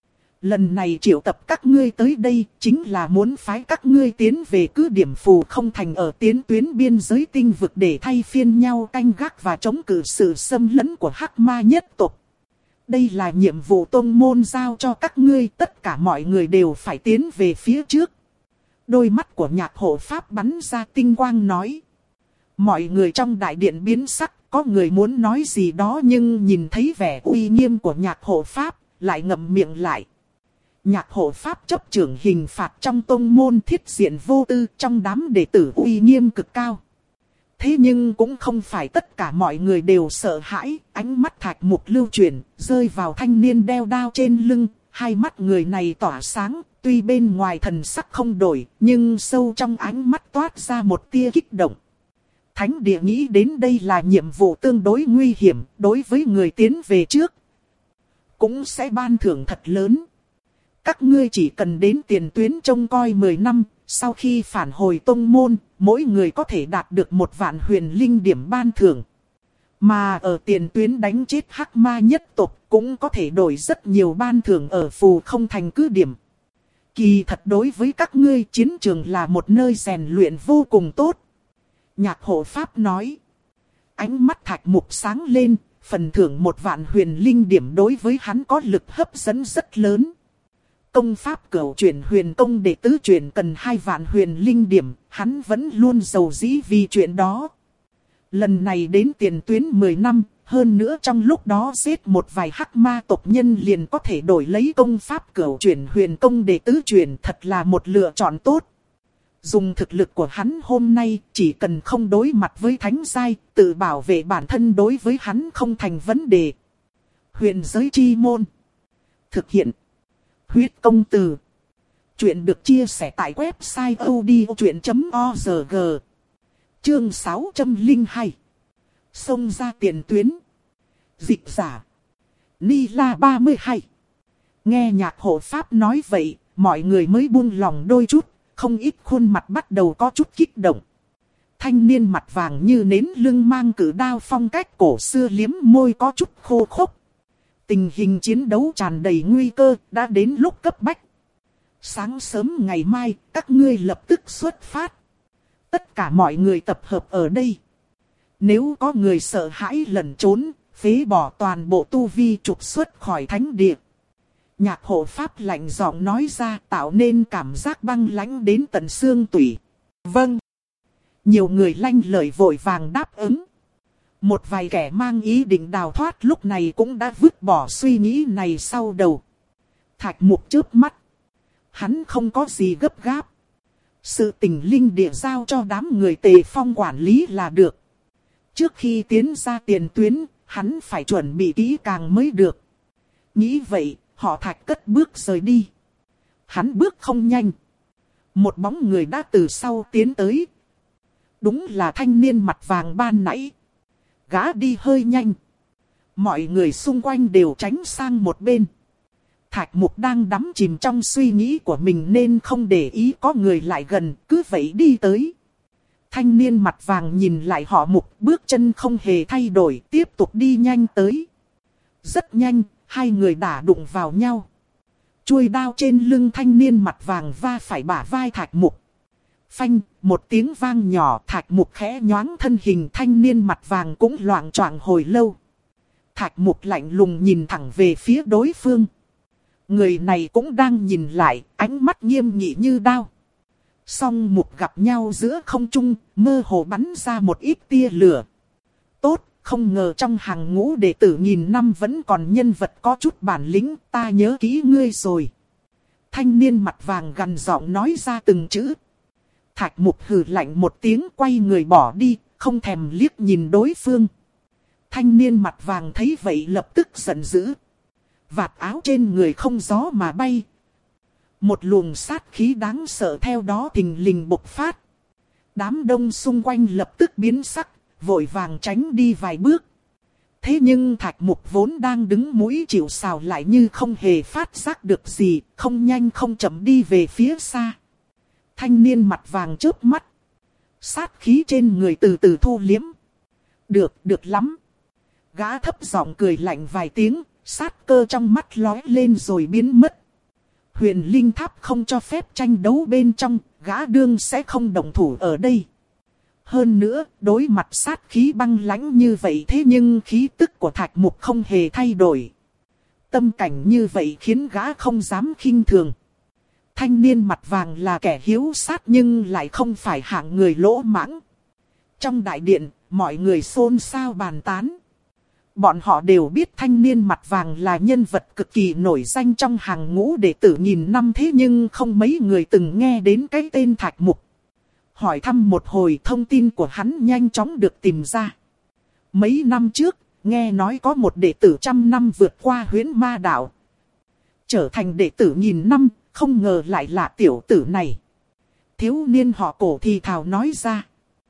Lần này triệu tập các ngươi tới đây chính là muốn phái các ngươi tiến về cứ điểm phù không thành ở tiến tuyến biên giới tinh vực để thay phiên nhau canh gác và chống cự sự xâm lấn của hắc ma nhất tộc. Đây là nhiệm vụ tông môn giao cho các ngươi, tất cả mọi người đều phải tiến về phía trước. Đôi mắt của Nhạc hộ pháp bắn ra tinh quang nói. Mọi người trong đại điện biến sắc, có người muốn nói gì đó nhưng nhìn thấy vẻ uy nghiêm của Nhạc hộ pháp, lại ngậm miệng lại. Nhạc hộ pháp chấp trưởng hình phạt trong tông môn thiết diện vô tư, trong đám đệ tử uy nghiêm cực cao. Thế nhưng cũng không phải tất cả mọi người đều sợ hãi, ánh mắt Thạch Mục lưu chuyển, rơi vào thanh niên đeo đao trên lưng, hai mắt người này tỏa sáng, tuy bên ngoài thần sắc không đổi, nhưng sâu trong ánh mắt toát ra một tia kích động. Thánh địa nghĩ đến đây là nhiệm vụ tương đối nguy hiểm, đối với người tiến về trước, cũng sẽ ban thưởng thật lớn. Các ngươi chỉ cần đến tiền tuyến trông coi mười năm, sau khi phản hồi tông môn, mỗi người có thể đạt được một vạn huyền linh điểm ban thưởng. Mà ở tiền tuyến đánh chết hắc ma nhất tộc cũng có thể đổi rất nhiều ban thưởng ở phù không thành cứ điểm. Kỳ thật đối với các ngươi chiến trường là một nơi rèn luyện vô cùng tốt. Nhạc hộ pháp nói. Ánh mắt Thạch Mục sáng lên, phần thưởng một vạn huyền linh điểm đối với hắn có lực hấp dẫn rất lớn. Công pháp cửu chuyển huyền công đệ tứ chuyển cần hai vạn huyền linh điểm, hắn vẫn luôn giàu dĩ vì chuyện đó. Lần này đến tiền tuyến mười năm, hơn nữa trong lúc đó giết một vài hắc ma tộc nhân liền có thể đổi lấy công pháp cửu chuyển huyền công đệ tứ chuyển, thật là một lựa chọn tốt. Dùng thực lực của hắn hôm nay, chỉ cần không đối mặt với thánh giai, tự bảo vệ bản thân đối với hắn không thành vấn đề. Huyền giới chi môn. Thực hiện. Huyết công từ. Chuyện được chia sẻ tại website odchuyện chấm org. Chương sáu trăm lẻ hai. Xông ra tiền tuyến. Dịch giả. Ni La ba mươi hai. Nghe Nhạc hộ pháp nói vậy, mọi người mới buông lòng đôi chút, không ít khuôn mặt bắt đầu có chút kích động. Thanh niên mặt vàng như nến lưng mang cử đao phong cách cổ xưa liếm môi có chút khô khốc. Tình hình chiến đấu tràn đầy nguy cơ, đã đến lúc cấp bách. Sáng sớm ngày mai, các ngươi lập tức xuất phát. Tất cả mọi người tập hợp ở đây. Nếu có người sợ hãi lẩn trốn, phế bỏ toàn bộ tu vi trục xuất khỏi thánh địa. Nhạc hộ pháp lạnh giọng nói ra, tạo nên cảm giác băng lãnh đến tận xương tủy. Vâng. Nhiều người lanh lợi vội vàng đáp ứng. Một vài kẻ mang ý định đào thoát lúc này cũng đã vứt bỏ suy nghĩ này sau đầu. Thạch Mục chớp mắt. Hắn không có gì gấp gáp. Sự tình linh địa giao cho đám người Tề Phong quản lý là được. Trước khi tiến ra tiền tuyến, hắn phải chuẩn bị kỹ càng mới được. Nghĩ vậy, họ Thạch cất bước rời đi. Hắn bước không nhanh. Một bóng người đã từ sau tiến tới. Đúng là thanh niên mặt vàng ban nãy. Gã đi hơi nhanh. Mọi người xung quanh đều tránh sang một bên. Thạch Mục đang đắm chìm trong suy nghĩ của mình nên không để ý có người lại gần, cứ vậy đi tới. Thanh niên mặt vàng nhìn lại họ Mục, bước chân không hề thay đổi, tiếp tục đi nhanh tới. Rất nhanh, hai người đả đụng vào nhau. Chuôi đao trên lưng thanh niên mặt vàng va phải bả vai Thạch Mục. Phanh, một tiếng vang nhỏ, Thạch Mục khẽ nhoáng thân hình, thanh niên mặt vàng cũng loạng choạng hồi lâu. Thạch Mục lạnh lùng nhìn thẳng về phía đối phương. Người này cũng đang nhìn lại, ánh mắt nghiêm nghị như đao. Song Mục gặp nhau giữa không trung, mơ hồ bắn ra một ít tia lửa. Tốt, không ngờ trong hàng ngũ đệ tử nghìn năm vẫn còn nhân vật có chút bản lĩnh, ta nhớ kỹ ngươi rồi. Thanh niên mặt vàng gằn giọng nói ra từng chữ. Thạch Mục hừ lạnh một tiếng, quay người bỏ đi, không thèm liếc nhìn đối phương. Thanh niên mặt vàng thấy vậy lập tức giận dữ. Vạt áo trên người không gió mà bay. Một luồng sát khí đáng sợ theo đó thình lình bộc phát. Đám đông xung quanh lập tức biến sắc, vội vàng tránh đi vài bước. Thế nhưng Thạch Mục vốn đang đứng mũi chịu sào lại như không hề phát giác được gì, không nhanh không chậm đi về phía xa. Thanh niên mặt vàng chớp mắt. Sát khí trên người từ từ thu liếm. Được, được lắm. Gã thấp giọng cười lạnh vài tiếng, sát cơ trong mắt lóe lên rồi biến mất. Huyền Linh Tháp không cho phép tranh đấu bên trong, gã đương sẽ không động thủ ở đây. Hơn nữa, đối mặt sát khí băng lãnh như vậy thế nhưng khí tức của Thạch Mục không hề thay đổi. Tâm cảnh như vậy khiến gã không dám khinh thường. Thanh niên mặt vàng là kẻ hiếu sát nhưng lại không phải hạng người lỗ mãng. Trong đại điện, mọi người xôn xao bàn tán. Bọn họ đều biết thanh niên mặt vàng là nhân vật cực kỳ nổi danh trong hàng ngũ đệ tử nghìn năm, thế nhưng không mấy người từng nghe đến cái tên Thạch Mục. Hỏi thăm một hồi, thông tin của hắn nhanh chóng được tìm ra. Mấy năm trước, nghe nói có một đệ tử trăm năm vượt qua huyễn ma đạo, trở thành đệ tử nghìn năm, không ngờ lại là tiểu tử này. Thiếu niên họ Cổ thì thào nói ra.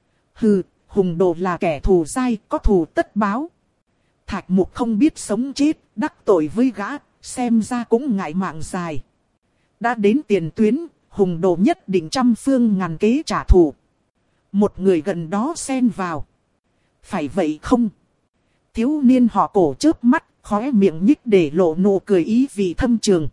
Hừ, Hùng Đồ là kẻ thù dai, có thù tất báo. Thạch Mục không biết sống chết, đắc tội với gã, xem ra cũng ngại mạng dài. Đã đến tiền tuyến, Hùng Đồ nhất định trăm phương ngàn kế trả thù. Một người gần đó xen vào. Phải vậy không? Thiếu niên họ Cổ chớp mắt, khóe miệng nhích để lộ nụ cười ý vị thâm trường.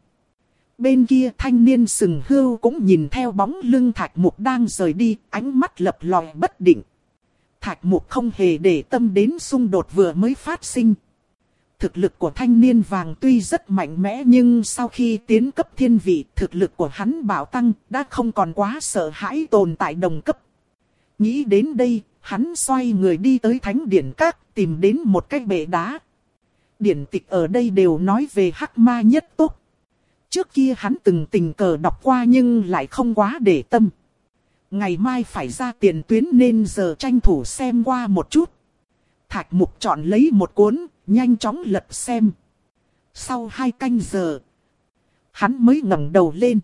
Bên kia thanh niên sừng hươu cũng nhìn theo bóng lưng Thạch Mục đang rời đi, ánh mắt lập lòe bất định. Thạch Mục không hề để tâm đến xung đột vừa mới phát sinh. Thực lực của thanh niên vàng tuy rất mạnh mẽ nhưng sau khi tiến cấp thiên vị, thực lực của hắn bạo tăng, đã không còn quá sợ hãi tồn tại đồng cấp. Nghĩ đến đây, hắn xoay người đi tới Thánh Điển Các, tìm đến một cái bệ đá. Điển tịch ở đây đều nói về Hắc Ma nhất tộc. Trước kia hắn từng tình cờ đọc qua nhưng lại không quá để tâm. Ngày mai phải ra tiền tuyến nên giờ tranh thủ xem qua một chút. Thạch Mục chọn lấy một cuốn, nhanh chóng lật xem. Sau hai canh giờ, hắn mới ngẩng đầu lên.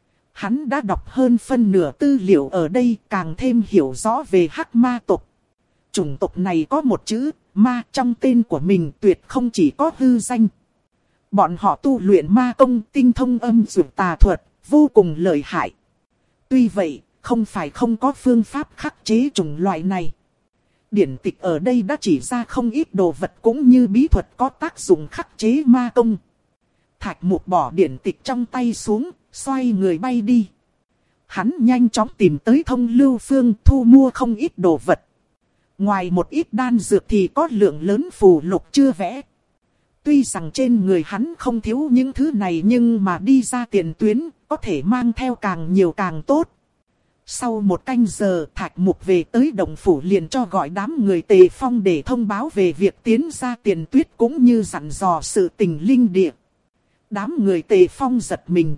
Hắn đã đọc hơn phân nửa tư liệu ở đây, càng thêm hiểu rõ về Hắc Ma tộc. Chủng tộc này có một chữ ma trong tên của mình, tuyệt không chỉ có hư danh. Bọn họ tu luyện ma công, tinh thông âm dược tà thuật, vô cùng lợi hại. Tuy vậy, không phải không có phương pháp khắc chế chủng loại này. Điển tịch ở đây đã chỉ ra không ít đồ vật cũng như bí thuật có tác dụng khắc chế ma công. Thạch Mục bỏ điển tịch trong tay xuống, xoay người bay đi. Hắn nhanh chóng tìm tới Thông Lưu Phương thu mua không ít đồ vật. Ngoài một ít đan dược thì có lượng lớn phù lục chưa vẽ. Tuy rằng trên người hắn không thiếu những thứ này nhưng mà đi ra tiền tuyến, có thể mang theo càng nhiều càng tốt. Sau một canh giờ, Thạch Mục về tới Động Phủ liền cho gọi đám người Tề Phong để thông báo về việc tiến ra tiền tuyết cũng như dặn dò sự tình linh địa. Đám người Tề Phong giật mình.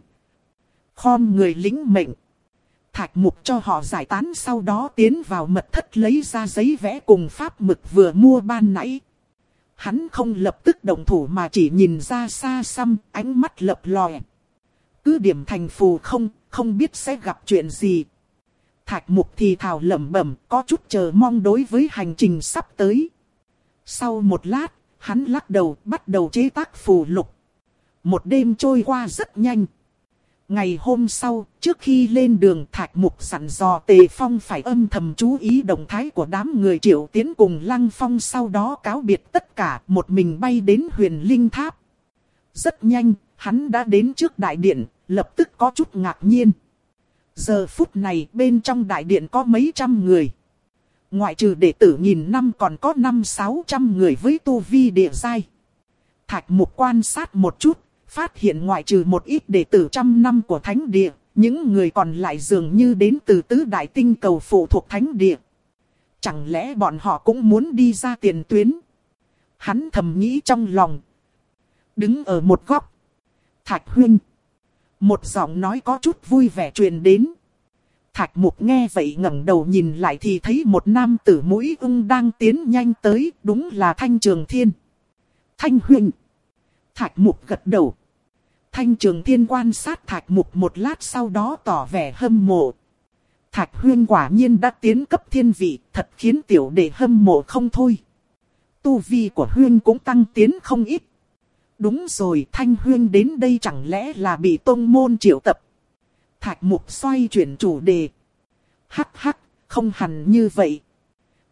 Khom người lĩnh mệnh. Thạch Mục cho họ giải tán, sau đó tiến vào mật thất lấy ra giấy vẽ cùng pháp mực vừa mua ban nãy. Hắn không lập tức động thủ mà chỉ nhìn ra xa xăm, ánh mắt lập lòe. Cứ điểm thành phù không, không biết sẽ gặp chuyện gì. Thạch Mục thì thào lẩm bẩm, có chút chờ mong đối với hành trình sắp tới. Sau một lát, hắn lắc đầu, bắt đầu chế tác phù lục. Một đêm trôi qua rất nhanh. Ngày hôm sau, trước khi lên đường, Thạch Mục dặn dò Tề Phong phải âm thầm chú ý động thái của đám người Triệu Tiến cùng Lăng Phong, sau đó cáo biệt tất cả, một mình bay đến Huyền Linh Tháp. Rất nhanh, hắn đã đến trước đại điện, lập tức có chút ngạc nhiên. Giờ phút này bên trong đại điện có mấy trăm người. Ngoại trừ đệ tử nghìn năm còn có năm sáu trăm người với tu vi địa giai. Thạch Mục quan sát một chút, phát hiện ngoại trừ một ít đệ tử trăm năm của thánh địa, những người còn lại dường như đến từ tứ đại tinh cầu phụ thuộc thánh địa. Chẳng lẽ bọn họ cũng muốn đi ra tiền tuyến? Hắn thầm nghĩ trong lòng. Đứng ở một góc. Thạch huynh. Một giọng nói có chút vui vẻ truyền đến. Thạch Mục nghe vậy ngẩng đầu nhìn lại thì thấy một nam tử mũi ưng đang tiến nhanh tới, đúng là Thanh Trường Thiên. Thanh huynh. Thạch Mục gật đầu. Thanh Trường Thiên quan sát Thạch Mục một lát, sau đó tỏ vẻ hâm mộ. Thạch huynh quả nhiên đã tiến cấp thiên vị, thật khiến tiểu đệ hâm mộ không thôi. Tu vi của huynh cũng tăng tiến không ít. Đúng rồi, Thanh huynh đến đây chẳng lẽ là bị tông môn triệu tập? Thạch Mục xoay chuyển chủ đề. Hắc hắc, không hẳn như vậy.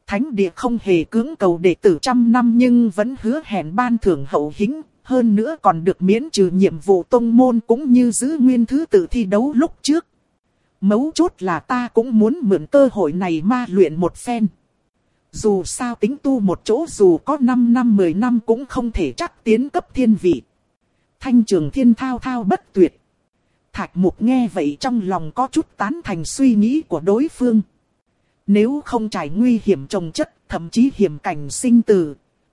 Thánh địa không hề cưỡng cầu đệ tử trăm năm nhưng vẫn hứa hẹn ban thưởng hậu hĩnh, hơn nữa còn được miễn trừ nhiệm vụ tông môn cũng như giữ nguyên thứ tự thi đấu lúc trước. Mấu chốt là ta cũng muốn mượn cơ hội này ma luyện một phen. Dù sao tính tu một chỗ dù có năm năm mười năm cũng không thể chắc tiến cấp thiên vị. Thanh Trường Thiên thao thao bất tuyệt. Thạch Mục nghe vậy trong lòng có chút tán thành suy nghĩ của đối phương. Nếu không trải nguy hiểm chồng chất, thậm chí hiểm cảnh sinh tử,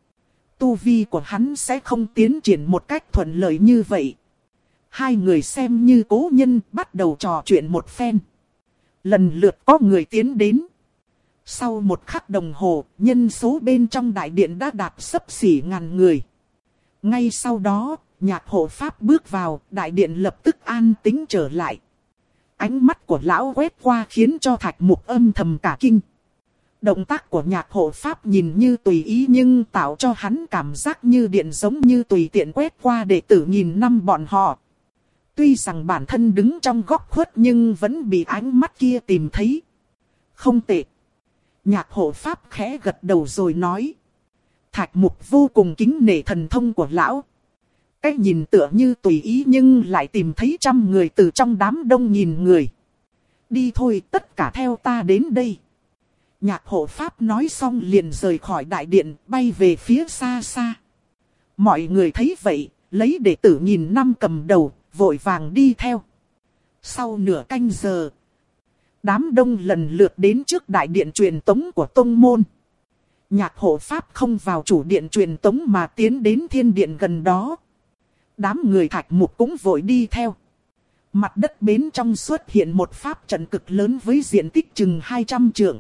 tu vi của hắn sẽ không tiến triển một cách thuận lợi như vậy. Hai người xem như cố nhân bắt đầu trò chuyện một phen. Lần lượt có người tiến đến. Sau một khắc đồng hồ, nhân số bên trong đại điện đã đạt xấp xỉ ngàn người. Ngay sau đó, Nhạc hộ pháp bước vào, đại điện lập tức an tĩnh trở lại. Ánh mắt của lão quét qua khiến cho Thạch Mục âm thầm cả kinh. Động tác của nhạc hộ pháp nhìn như tùy ý nhưng tạo cho hắn cảm giác như điện giống như tùy tiện quét qua đệ tử nghìn năm bọn họ. Tuy rằng bản thân đứng trong góc khuất nhưng vẫn bị ánh mắt kia tìm thấy. Không tệ. Nhạc hộ pháp khẽ gật đầu rồi nói. Thạch Mục vô cùng kính nể thần thông của lão. Cái nhìn tựa như tùy ý nhưng lại tìm thấy trăm người từ trong đám đông nghìn người. Đi thôi, tất cả theo ta đến đây. Nhạc hộ pháp nói xong liền rời khỏi đại điện, bay về phía xa xa. Mọi người thấy vậy, lấy đệ tử nghìn năm cầm đầu, vội vàng đi theo. Sau nửa canh giờ, đám đông lần lượt đến trước đại điện truyền tống của tông môn. Nhạc hộ pháp không vào chủ điện truyền tống mà tiến đến thiên điện gần đó. Đám người Thạch Mục cũng vội đi theo. Mặt đất bên trong xuất hiện một pháp trận cực lớn với diện tích chừng hai trăm trượng.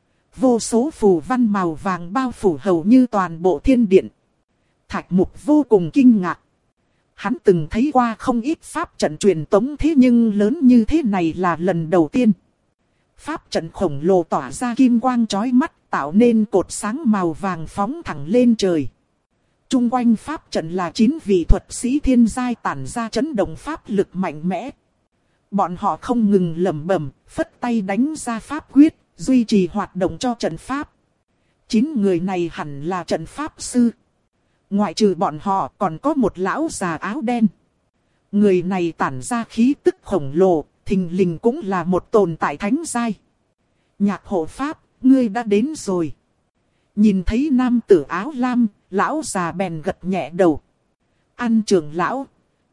Vô số phù văn màu vàng bao phủ hầu như toàn bộ thiên điện. Thạch Mục vô cùng kinh ngạc. Hắn từng thấy qua không ít pháp trận truyền tống thế nhưng lớn như thế này là lần đầu tiên. Pháp trận khổng lồ tỏa ra kim quang chói mắt, tạo nên cột sáng màu vàng phóng thẳng lên trời. Trung quanh pháp trận là chín vị thuật sĩ thiên giai tản ra chấn động pháp lực mạnh mẽ. Bọn họ không ngừng lẩm bẩm, phất tay đánh ra pháp quyết, duy trì hoạt động cho trận pháp. Chín người này hẳn là trận pháp sư. Ngoại trừ bọn họ còn có một lão già áo đen. Người này tản ra khí tức khổng lồ, thình lình cũng là một tồn tại thánh giai. Nhạc hộ pháp, ngươi đã đến rồi. Nhìn thấy nam tử áo lam, lão già bèn gật nhẹ đầu. An trưởng lão,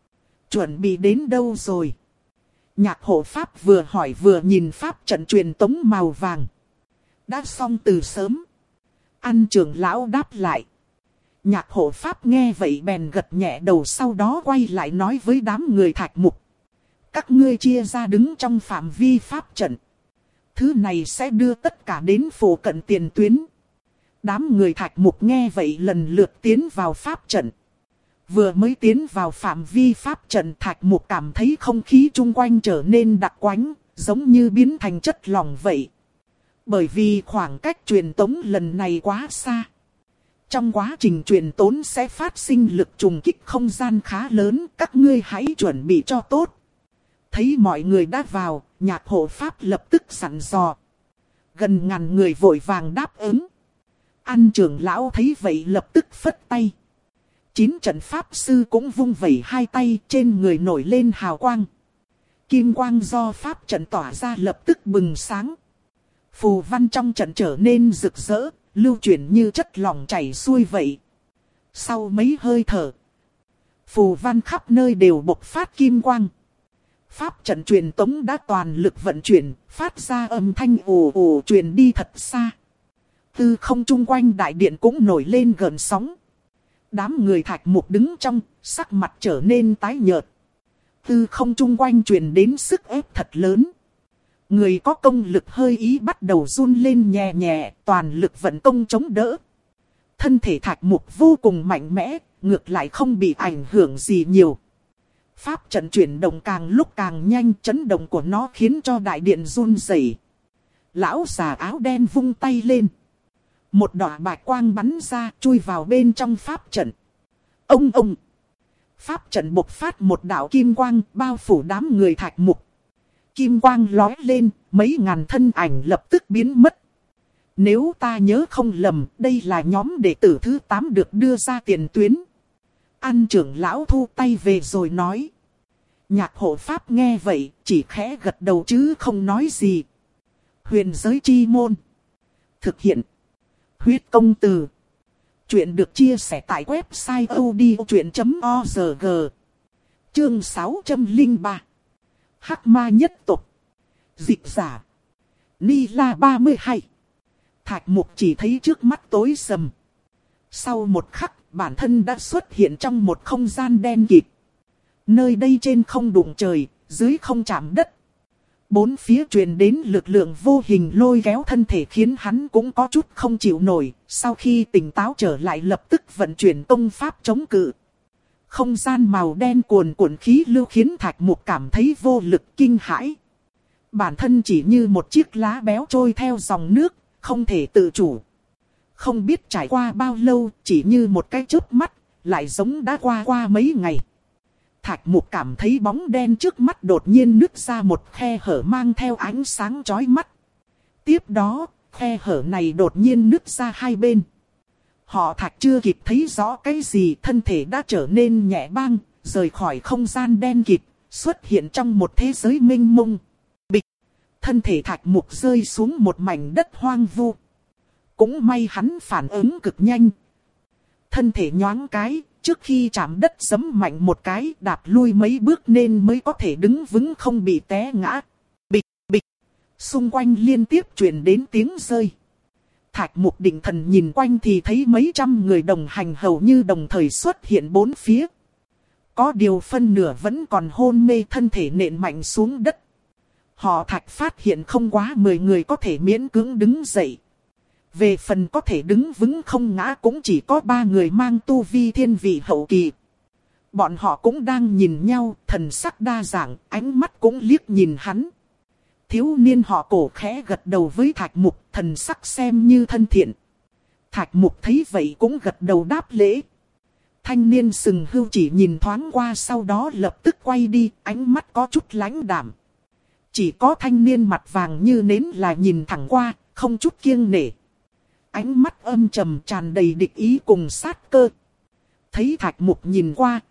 chuẩn bị đến đâu rồi? Nhạc hộ pháp vừa hỏi vừa nhìn pháp trận truyền tống màu vàng. Đã xong từ sớm. An trưởng lão đáp lại. Nhạc hộ pháp nghe vậy bèn gật nhẹ đầu, sau đó quay lại nói với đám người Thạch Mục. Các ngươi chia ra đứng trong phạm vi pháp trận. Thứ này sẽ đưa tất cả đến phủ cận tiền tuyến. Đám người Thạch Mục nghe vậy lần lượt tiến vào pháp trận. Vừa mới tiến vào phạm vi pháp trận, Thạch Mục cảm thấy không khí chung quanh trở nên đặc quánh, giống như biến thành chất lỏng vậy. Bởi vì khoảng cách truyền tống lần này quá xa. Trong quá trình truyền tống sẽ phát sinh lực trùng kích không gian khá lớn, các ngươi hãy chuẩn bị cho tốt. Thấy mọi người đã vào, nhạc hộ pháp lập tức sẵn dò. Gần ngàn người vội vàng đáp ứng. An trưởng lão thấy vậy lập tức phất tay. Chín trận pháp sư cũng vung vẩy hai tay, trên người nổi lên hào quang. Kim quang do pháp trận tỏa ra lập tức bừng sáng. Phù văn trong trận trở nên rực rỡ, lưu chuyển như chất lỏng chảy xuôi vậy. Sau mấy hơi thở, phù văn khắp nơi đều bộc phát kim quang. Pháp trận truyền tống đã toàn lực vận chuyển, phát ra âm thanh ồ ồ truyền đi thật xa. Tư không chung quanh đại điện cũng nổi lên gợn sóng. Đám người Thạch Mục đứng trong, sắc mặt trở nên tái nhợt. Tư không chung quanh truyền đến sức ép thật lớn. Người có công lực hơi ý bắt đầu run lên nhẹ nhẹ, toàn lực vận công chống đỡ. Thân thể Thạch Mục vô cùng mạnh mẽ, ngược lại không bị ảnh hưởng gì nhiều. Pháp trận chuyển động càng lúc càng nhanh, chấn động của nó khiến cho đại điện run rẩy. Lão già áo đen vung tay lên. Một đọa bạch quang bắn ra, chui vào bên trong pháp trận. Ông ông! Pháp trận bộc phát một đạo kim quang, bao phủ đám người Thạch Mục. Kim quang lói lên, mấy ngàn thân ảnh lập tức biến mất. Nếu ta nhớ không lầm, đây là nhóm đệ tử thứ tám được đưa ra tiền tuyến. An trưởng lão thu tay về rồi nói. Nhạc hộ pháp nghe vậy, chỉ khẽ gật đầu chứ không nói gì. Huyền giới chi môn. Thực hiện. Huyết công từ. Chuyện được chia sẻ tại website odchuyện chấm org. Chương sáu trăm lẻ ba. Hắc ma nhất tộc. Dịch giả. Ni La ba mươi hai. Thạch Mục chỉ thấy trước mắt tối sầm. Sau một khắc, bản thân đã xuất hiện trong một không gian đen kịt. Nơi đây trên không đụng trời, dưới không chạm đất. Bốn phía truyền đến lực lượng vô hình lôi kéo thân thể khiến hắn cũng có chút không chịu nổi. Sau khi tỉnh táo trở lại lập tức vận chuyển công pháp chống cự. Không gian màu đen cuồn cuộn khí lưu khiến Thạch Mục cảm thấy vô lực kinh hãi. Bản thân chỉ như một chiếc lá béo trôi theo dòng nước, không thể tự chủ. Không biết trải qua bao lâu, chỉ như một cái chớp mắt, lại giống đã qua qua mấy ngày. Thạch Mục cảm thấy bóng đen trước mắt đột nhiên nứt ra một khe hở mang theo ánh sáng chói mắt. Tiếp đó, khe hở này đột nhiên nứt ra hai bên. Họ Thạch chưa kịp thấy rõ cái gì, thân thể đã trở nên nhẹ băng, rời khỏi không gian đen kịt, xuất hiện trong một thế giới mênh mông. Bịch! Thân thể Thạch Mục rơi xuống một mảnh đất hoang vu. Cũng may hắn phản ứng cực nhanh. Thân thể nhoáng cái, trước khi chạm đất giẫm mạnh một cái, đạp lui mấy bước nên mới có thể đứng vững không bị té ngã. Bịch, bịch. Xung quanh liên tiếp truyền đến tiếng rơi. Thạch Mục định thần nhìn quanh thì thấy mấy trăm người đồng hành hầu như đồng thời xuất hiện bốn phía. Có điều phân nửa vẫn còn hôn mê, thân thể nện mạnh xuống đất. Họ Thạch phát hiện không quá mười người có thể miễn cưỡng đứng dậy. Về phần có thể đứng vững không ngã cũng chỉ có ba người mang tu vi thiên vị hậu kỳ. Bọn họ cũng đang nhìn nhau, thần sắc đa dạng, ánh mắt cũng liếc nhìn hắn. Thiếu niên họ Cổ khẽ gật đầu với Thạch Mục, thần sắc xem như thân thiện. Thạch Mục thấy vậy cũng gật đầu đáp lễ. Thanh niên sừng hưu chỉ nhìn thoáng qua, sau đó lập tức quay đi, ánh mắt có chút lãnh đạm. Chỉ có thanh niên mặt vàng như nến là nhìn thẳng qua, không chút kiêng nể. Ánh mắt âm trầm tràn đầy địch ý cùng sát cơ. Thấy Thạch Mục nhìn qua,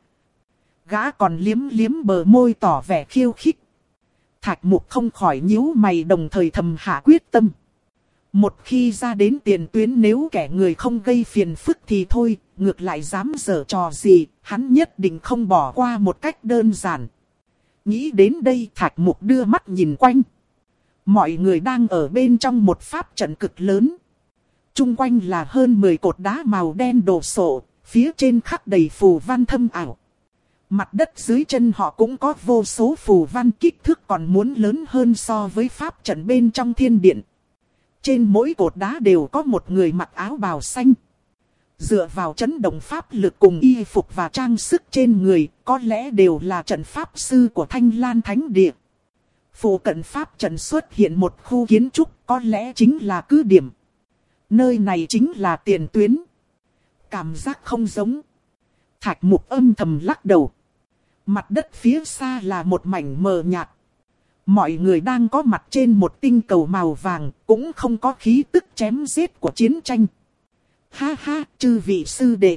gã còn liếm liếm bờ môi tỏ vẻ khiêu khích. Thạch Mục không khỏi nhíu mày, đồng thời thầm hạ quyết tâm. Một khi ra đến tiền tuyến, nếu kẻ người không gây phiền phức thì thôi, ngược lại dám giở trò gì, hắn nhất định không bỏ qua một cách đơn giản. Nghĩ đến đây, Thạch Mục đưa mắt nhìn quanh. Mọi người đang ở bên trong một pháp trận cực lớn. Trung quanh là hơn mười cột đá màu đen đồ sộ, phía trên khắc đầy phù văn thâm ảo. Mặt đất dưới chân họ cũng có vô số phù văn, kích thước còn muốn lớn hơn so với pháp trận bên trong thiên điện. Trên mỗi cột đá đều có một người mặc áo bào xanh. Dựa vào chấn động pháp lực cùng y phục và trang sức trên người, có lẽ đều là trận pháp sư của Thanh Lan Thánh Địa. Phụ cận pháp trận xuất hiện một khu kiến trúc, có lẽ chính là cứ điểm. Nơi này chính là tiền tuyến. Cảm giác không giống. Thạch Mục âm thầm lắc đầu. Mặt đất phía xa là một mảnh mờ nhạt. Mọi người đang có mặt trên một tinh cầu màu vàng, cũng không có khí tức chém giết của chiến tranh. Ha ha, chư vị sư đệ.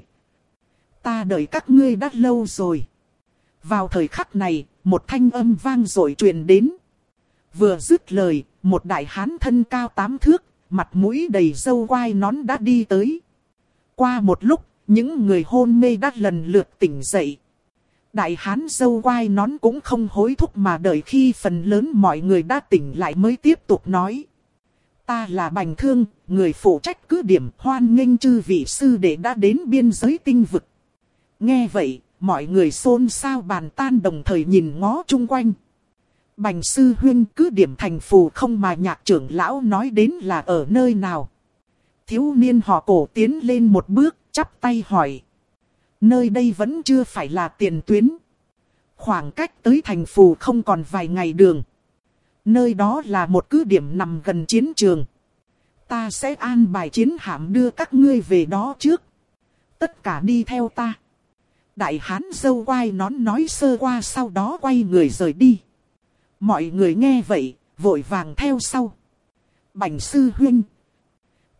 Ta đợi các ngươi đã lâu rồi. Vào thời khắc này, một thanh âm vang dội truyền đến. Vừa dứt lời, một đại hán thân cao tám thước, mặt mũi đầy râu quai nón đã đi tới. Qua một lúc, những người hôn mê đã lần lượt tỉnh dậy. Đại hán râu quai nón cũng không hối thúc mà đợi khi phần lớn mọi người đã tỉnh lại mới tiếp tục nói. Ta là Bành Thương, người phụ trách cứ điểm, hoan nghênh chư vị sư đệ đã đến biên giới tinh vực. Nghe vậy, mọi người xôn xao bàn tan đồng thời nhìn ngó chung quanh. Bành sư huynh, cứ điểm thành phù không mà nhạc trưởng lão nói đến là ở nơi nào? Thiếu niên họ Cổ tiến lên một bước, chắp tay hỏi. Nơi đây vẫn chưa phải là tiền tuyến. Khoảng cách tới thành phù không còn vài ngày đường. Nơi đó là một cứ điểm nằm gần chiến trường. Ta sẽ an bài chiến hạm đưa các ngươi về đó trước. Tất cả đi theo ta. Đại hán râu quai nón nói sơ qua, sau đó quay người rời đi. Mọi người nghe vậy, vội vàng theo sau. Bành sư huynh,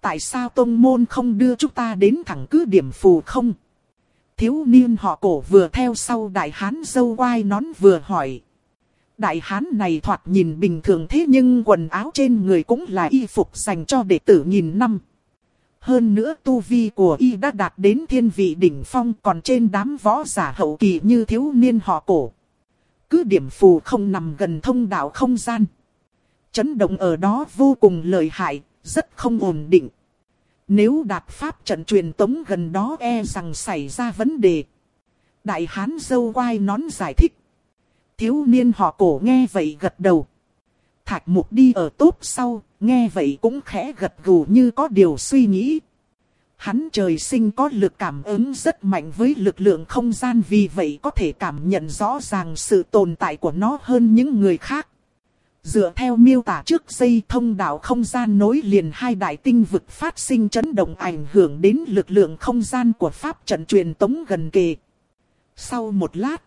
tại sao tông môn không đưa chúng ta đến thẳng cứ điểm phù không? Thiếu niên họ Cổ vừa theo sau đại hán râu quai nón vừa hỏi. Đại hán này thoạt nhìn bình thường thế nhưng quần áo trên người cũng là y phục dành cho đệ tử nghìn năm. Hơn nữa tu vi của y đã đạt đến thiên vị đỉnh phong, còn trên đám võ giả hậu kỳ như thiếu niên họ Cổ. Cứ điểm phù không nằm gần thông đạo không gian. Chấn động ở đó vô cùng lợi hại, rất không ổn định. Nếu đạt pháp trận truyền tống gần đó e rằng xảy ra vấn đề. Đại hán râu quai nón giải thích. Thiếu niên họ Cổ nghe vậy gật đầu. Thạch Mục đi ở tốp sau, nghe vậy cũng khẽ gật gù như có điều suy nghĩ. Hắn trời sinh có lực cảm ứng rất mạnh với lực lượng không gian, vì vậy có thể cảm nhận rõ ràng sự tồn tại của nó hơn những người khác. Dựa theo miêu tả trước dây thông đạo không gian nối liền hai đại tinh vực phát sinh chấn động ảnh hưởng đến lực lượng không gian của pháp trận truyền tống gần kề. Sau một lát,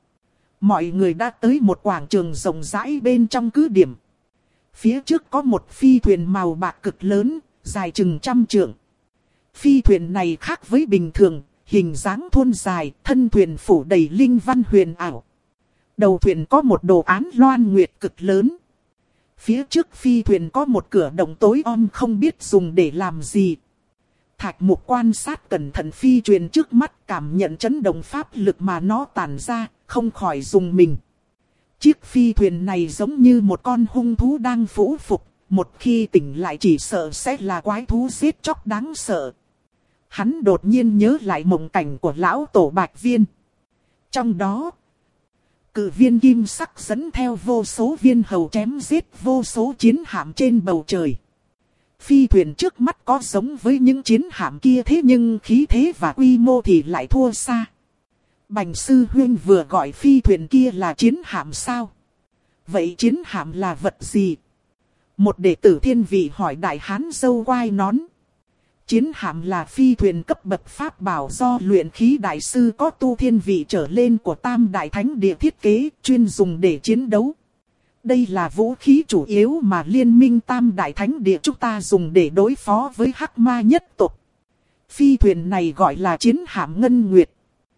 mọi người đã tới một quảng trường rộng rãi bên trong cứ điểm. Phía trước có một phi thuyền màu bạc cực lớn, dài chừng trăm trượng. Phi thuyền này khác với bình thường, hình dáng thuôn dài, thân thuyền phủ đầy linh văn huyền ảo. Đầu thuyền có một đồ án loan nguyệt cực lớn. Phía trước phi thuyền có một cửa động tối om không biết dùng để làm gì. Thạch Mục quan sát cẩn thận phi thuyền trước mắt, cảm nhận chấn động pháp lực mà nó tản ra, không khỏi rùng mình. Chiếc phi thuyền này giống như một con hung thú đang phủ phục, một khi tỉnh lại chỉ sợ sẽ là quái thú giết chóc đáng sợ. Hắn đột nhiên nhớ lại mộng cảnh của lão tổ Bạch Viên. Trong đó, cự viên kim sắc dẫn theo vô số viên hầu chém giết vô số chiến hạm trên bầu trời. Phi thuyền trước mắt có giống với những chiến hạm kia, thế nhưng khí thế và quy mô thì lại thua xa. Bành sư huynh vừa gọi phi thuyền kia là chiến hạm sao? Vậy chiến hạm là vật gì? Một đệ tử thiên vị hỏi đại hán râu quai nón. Chiến hạm là phi thuyền cấp bậc pháp bảo do luyện khí đại sư có tu thiên vị trở lên của Tam Đại Thánh Địa thiết kế, chuyên dùng để chiến đấu. Đây là vũ khí chủ yếu mà liên minh Tam Đại Thánh Địa chúng ta dùng để đối phó với Hắc Ma nhất tộc. Phi thuyền này gọi là chiến hạm Ngân Nguyệt.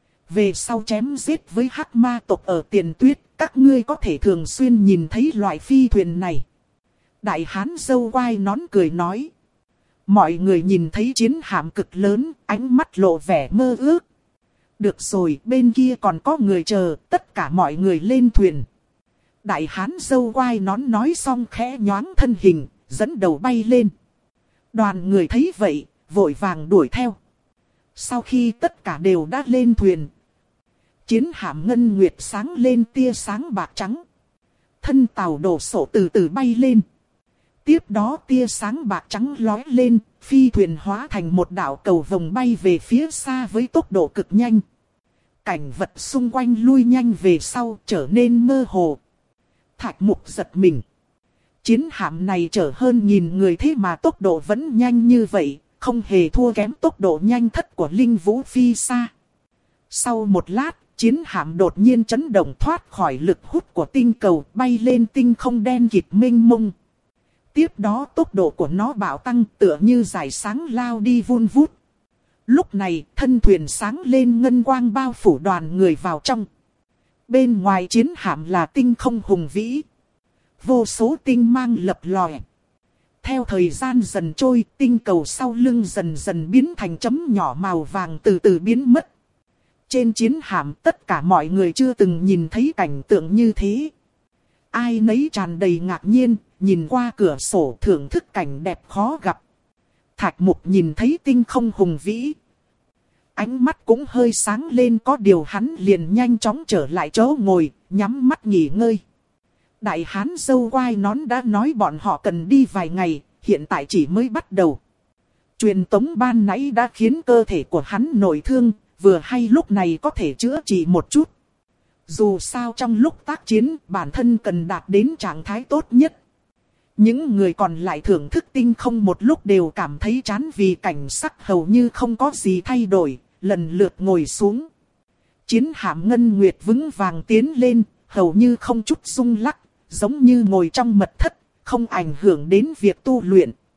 Về sau chém giết với Hắc Ma tộc ở Tiền Tuyết, các ngươi có thể thường xuyên nhìn thấy loại phi thuyền này. Đại hán râu quai nón cười nói. Mọi người nhìn thấy chiến hạm cực lớn, ánh mắt lộ vẻ mơ ước. Được rồi, bên kia còn có người chờ, tất cả mọi người lên thuyền. Đại hán râu quai nón nói xong khẽ nhoáng thân hình, dẫn đầu bay lên. Đoàn người thấy vậy, vội vàng đuổi theo. Sau khi tất cả đều đã lên thuyền, chiến hạm Ngân Nguyệt sáng lên tia sáng bạc trắng. Thân tàu đổ sổ từ từ bay lên. Tiếp đó tia sáng bạc trắng lóe lên, phi thuyền hóa thành một đạo cầu vồng bay về phía xa với tốc độ cực nhanh. Cảnh vật xung quanh lui nhanh về sau, trở nên mơ hồ. Thạch Mục giật mình. Chiến hạm này chở hơn nghìn người thế mà tốc độ vẫn nhanh như vậy, không hề thua kém tốc độ nhanh thất của Linh Vũ Phi xa. Sau một lát, chiến hạm đột nhiên chấn động thoát khỏi lực hút của tinh cầu, bay lên tinh không đen kịt mênh mông. Tiếp đó tốc độ của nó bạo tăng, tựa như dải sáng lao đi vun vút. Lúc này thân thuyền sáng lên ngân quang bao phủ đoàn người vào trong. Bên ngoài chiến hạm là tinh không hùng vĩ. Vô số tinh mang lập lòe. Theo thời gian dần trôi, tinh cầu sau lưng dần dần biến thành chấm nhỏ màu vàng từ từ biến mất. Trên chiến hạm tất cả mọi người chưa từng nhìn thấy cảnh tượng như thế. Ai nấy tràn đầy ngạc nhiên, nhìn qua cửa sổ thưởng thức cảnh đẹp khó gặp. Thạch Mục nhìn thấy tinh không hùng vĩ. Ánh mắt cũng hơi sáng lên, có điều hắn liền nhanh chóng trở lại chỗ ngồi, nhắm mắt nghỉ ngơi. Đại hán râu quai nón đã nói bọn họ cần đi vài ngày, hiện tại chỉ mới bắt đầu. Truyền tống ban nãy đã khiến cơ thể của hắn nội thương, vừa hay lúc này có thể chữa trị một chút. Dù sao trong lúc tác chiến, bản thân cần đạt đến trạng thái tốt nhất. Những người còn lại thưởng thức tinh không một lúc đều cảm thấy chán vì cảnh sắc hầu như không có gì thay đổi, lần lượt ngồi xuống. Chiến hạm Ngân Nguyệt vững vàng tiến lên, hầu như không chút rung lắc, giống như ngồi trong mật thất, không ảnh hưởng đến việc tu luyện.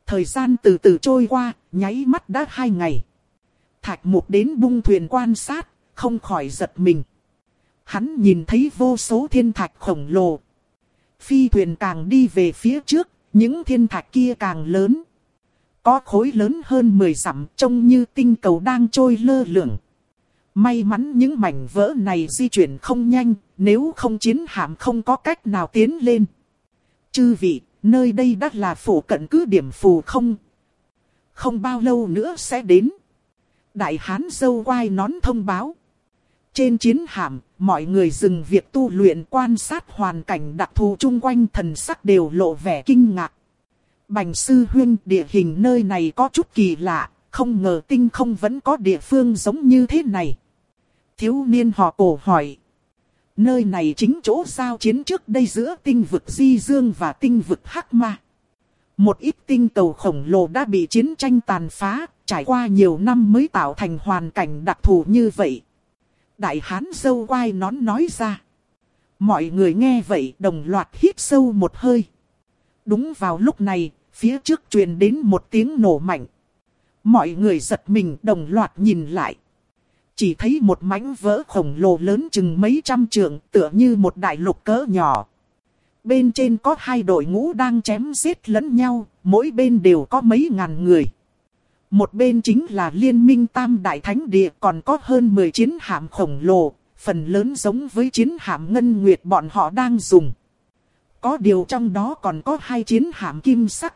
Thời gian từ từ trôi qua, nháy mắt đã hai ngày. Thạch Mục đến bung thuyền quan sát, không khỏi giật mình. Hắn nhìn thấy vô số thiên thạch khổng lồ. Phi thuyền càng đi về phía trước, những thiên thạch kia càng lớn. Có khối lớn hơn mười dặm, trông như tinh cầu đang trôi lơ lửng. May mắn những mảnh vỡ này di chuyển không nhanh, nếu không chiến hạm không có cách nào tiến lên. Chư vị, nơi đây đã là phủ cận cứ điểm phù không. Không bao lâu nữa sẽ đến. Đại hán dâu quai nón thông báo. Trên chiến hạm, mọi người dừng việc tu luyện quan sát hoàn cảnh đặc thù chung quanh, thần sắc đều lộ vẻ kinh ngạc. Bành sư huynh, địa hình nơi này có chút kỳ lạ, không ngờ tinh không vẫn có địa phương giống như thế này. Thiếu niên họ Cổ hỏi. Nơi này chính chỗ giao chiến trước đây giữa tinh vực Di Dương và tinh vực Hắc Ma. Một ít tinh cầu khổng lồ đã bị chiến tranh tàn phá, trải qua nhiều năm mới tạo thành hoàn cảnh đặc thù như vậy. Đại hán dâu quai nón nói ra. Mọi người nghe vậy đồng loạt hít sâu một hơi. Đúng vào lúc này, phía trước truyền đến một tiếng nổ mạnh. Mọi người giật mình đồng loạt nhìn lại. Chỉ thấy một mảnh vỡ khổng lồ lớn chừng mấy trăm trượng, tựa như một đại lục cỡ nhỏ. Bên trên có hai đội ngũ đang chém giết lẫn nhau, mỗi bên đều có mấy ngàn người. Một bên chính là Liên minh Tam Đại Thánh Địa, còn có hơn mười chiến hạm khổng lồ, phần lớn giống với chiến hạm Ngân Nguyệt bọn họ đang dùng. Có điều trong đó còn có hai chiến hạm kim sắc.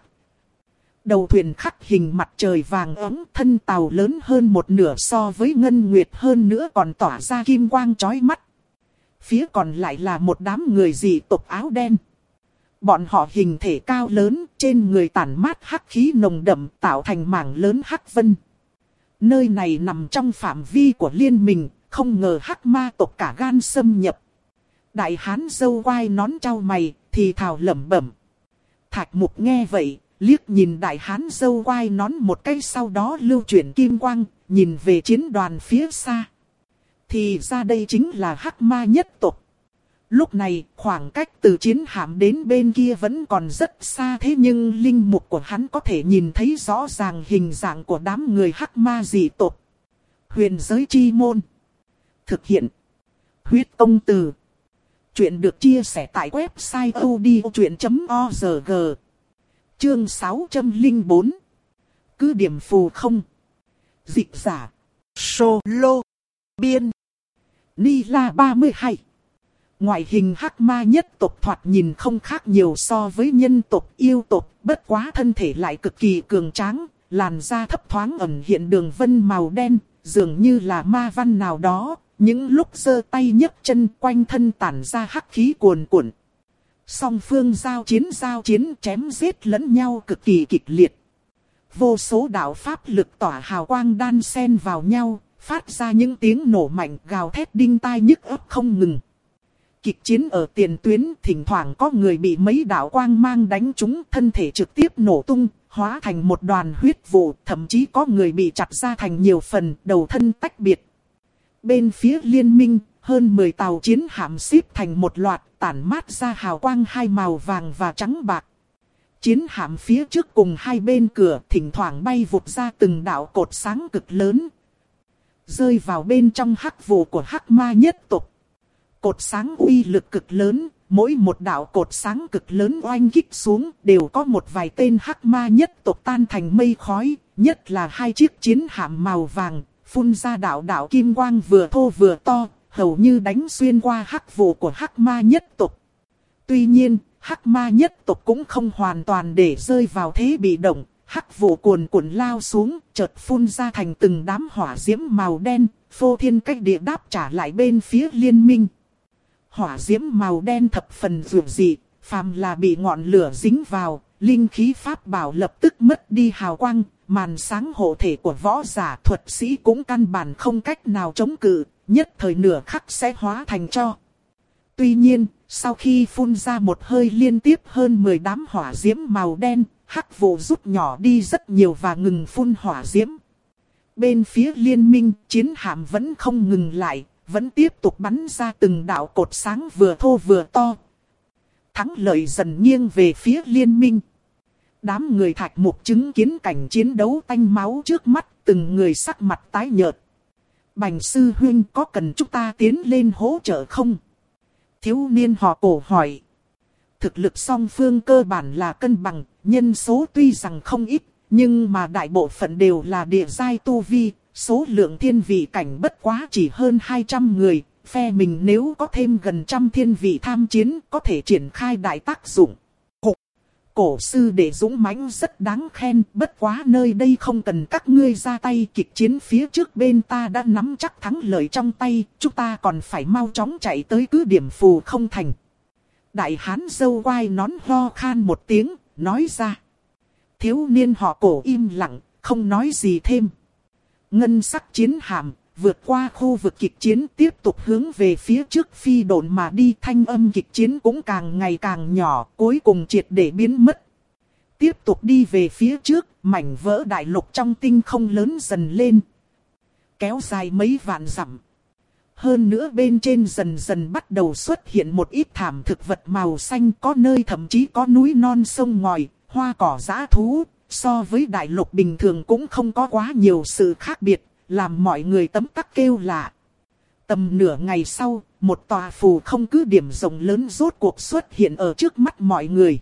Đầu thuyền khắc hình mặt trời vàng ấm, thân tàu lớn hơn một nửa so với Ngân Nguyệt, hơn nữa còn tỏa ra kim quang chói mắt. Phía còn lại là một đám người dị tộc áo đen. Bọn họ hình thể cao lớn, trên người tản mát hắc khí nồng đậm, tạo thành mảng lớn hắc vân. Nơi này nằm trong phạm vi của liên minh, không ngờ hắc ma tộc cả gan xâm nhập. Đại hán dâu quai nón trao mày, thì thào lẩm bẩm. Thạch Mục nghe vậy, liếc nhìn đại hán dâu quai nón một cái, sau đó lưu chuyển kim quang, nhìn về chiến đoàn phía xa. Thì ra đây chính là hắc ma nhất tộc. Lúc này, khoảng cách từ chiến hạm đến bên kia vẫn còn rất xa, thế nhưng linh mục của hắn có thể nhìn thấy rõ ràng hình dạng của đám người hắc ma dị tộc. Huyền giới chi môn. Thực hiện. Huyết công từ. Chuyện được chia sẻ tại website odchuyện chấm org. Chương sáu trăm lẻ bốn. Cứ điểm phù không. Dịch giả. Solo. Biên. Ni La ba mươi hai. Ngoại hình hắc ma nhất tộc thoạt nhìn không khác nhiều so với nhân tộc yêu tộc, bất quá thân thể lại cực kỳ cường tráng, làn da thấp thoáng ẩn hiện đường vân màu đen, dường như là ma văn nào đó, những lúc giơ tay nhấc chân quanh thân tản ra hắc khí cuồn cuộn. Song phương giao chiến giao chiến chém giết lẫn nhau cực kỳ kịch liệt. Vô số đạo pháp lực tỏa hào quang đan xen vào nhau, phát ra những tiếng nổ mạnh gào thét đinh tai nhức óc không ngừng. Kịch chiến ở tiền tuyến, thỉnh thoảng có người bị mấy đạo quang mang đánh trúng, thân thể trực tiếp nổ tung, hóa thành một đoàn huyết vụ, thậm chí có người bị chặt ra thành nhiều phần, đầu thân tách biệt. Bên phía liên minh, hơn mười tàu chiến hạm xếp thành một loạt, tản mát ra hào quang hai màu vàng và trắng bạc. Chiến hạm phía trước cùng hai bên cửa, thỉnh thoảng bay vụt ra từng đạo cột sáng cực lớn, rơi vào bên trong hắc vụ của hắc ma nhất tộc. Cột sáng uy lực cực lớn, mỗi một đạo cột sáng cực lớn oanh kích xuống đều có một vài tên hắc ma nhất tộc tan thành mây khói, nhất là hai chiếc chiến hạm màu vàng, phun ra đạo đạo kim quang vừa thô vừa to, hầu như đánh xuyên qua hắc vụ của hắc ma nhất tộc. Tuy nhiên, hắc ma nhất tộc cũng không hoàn toàn để rơi vào thế bị động, hắc vụ cuồn cuộn lao xuống, chợt phun ra thành từng đám hỏa diễm màu đen, phô thiên cách địa đáp trả lại bên phía liên minh. Hỏa diễm màu đen thập phần dữ dị, phàm là bị ngọn lửa dính vào, linh khí pháp bảo lập tức mất đi hào quang, màn sáng hộ thể của võ giả thuật sĩ cũng căn bản không cách nào chống cự, nhất thời nửa khắc sẽ hóa thành tro. Tuy nhiên, sau khi phun ra một hơi liên tiếp hơn mười đám hỏa diễm màu đen, hắc vụ rút nhỏ đi rất nhiều và ngừng phun hỏa diễm. Bên phía liên minh, chiến hạm vẫn không ngừng lại, vẫn tiếp tục bắn ra từng đạo cột sáng vừa thô vừa to. Thắng lợi dần nghiêng về phía liên minh. Đám người Thạch Mục chứng kiến cảnh chiến đấu tanh máu trước mắt, từng người sắc mặt tái nhợt. Bành sư huynh, có cần chúng ta tiến lên hỗ trợ không? Thiếu niên họ Cổ hỏi. Thực lực song phương cơ bản là cân bằng, nhân số tuy rằng không ít, nhưng mà đại bộ phận đều là địa giai tu vi, số lượng thiên vị cảnh bất quá chỉ hơn hai trăm người, phe mình nếu có thêm gần trăm thiên vị tham chiến có thể triển khai đại tác dụng. Cổ sư đệ dũng mãnh rất đáng khen, bất quá nơi đây không cần các ngươi ra tay, kịch chiến phía trước bên ta đã nắm chắc thắng lợi trong tay, chúng ta còn phải mau chóng chạy tới cứ điểm Phù Không Thành. Đại hán dâu quai nón ho khan một tiếng, nói ra. Thiếu niên họ Cổ im lặng, không nói gì thêm. Ngân sắc chiến hạm vượt qua khu vực kịch chiến, tiếp tục hướng về phía trước phi độn mà đi, thanh âm kịch chiến cũng càng ngày càng nhỏ, cuối cùng triệt để biến mất. Tiếp tục đi về phía trước, mảnh vỡ đại lục trong tinh không lớn dần lên, kéo dài mấy vạn dặm. Hơn nữa bên trên dần dần bắt đầu xuất hiện một ít thảm thực vật màu xanh, có nơi thậm chí có núi non sông ngòi, hoa cỏ dã thú, so với đại lục bình thường cũng không có quá nhiều sự khác biệt, làm mọi người tấm tắc kêu lạ. Tầm nửa ngày sau, một tòa phù không cứ điểm rộng lớn rốt cuộc xuất hiện ở trước mắt mọi người.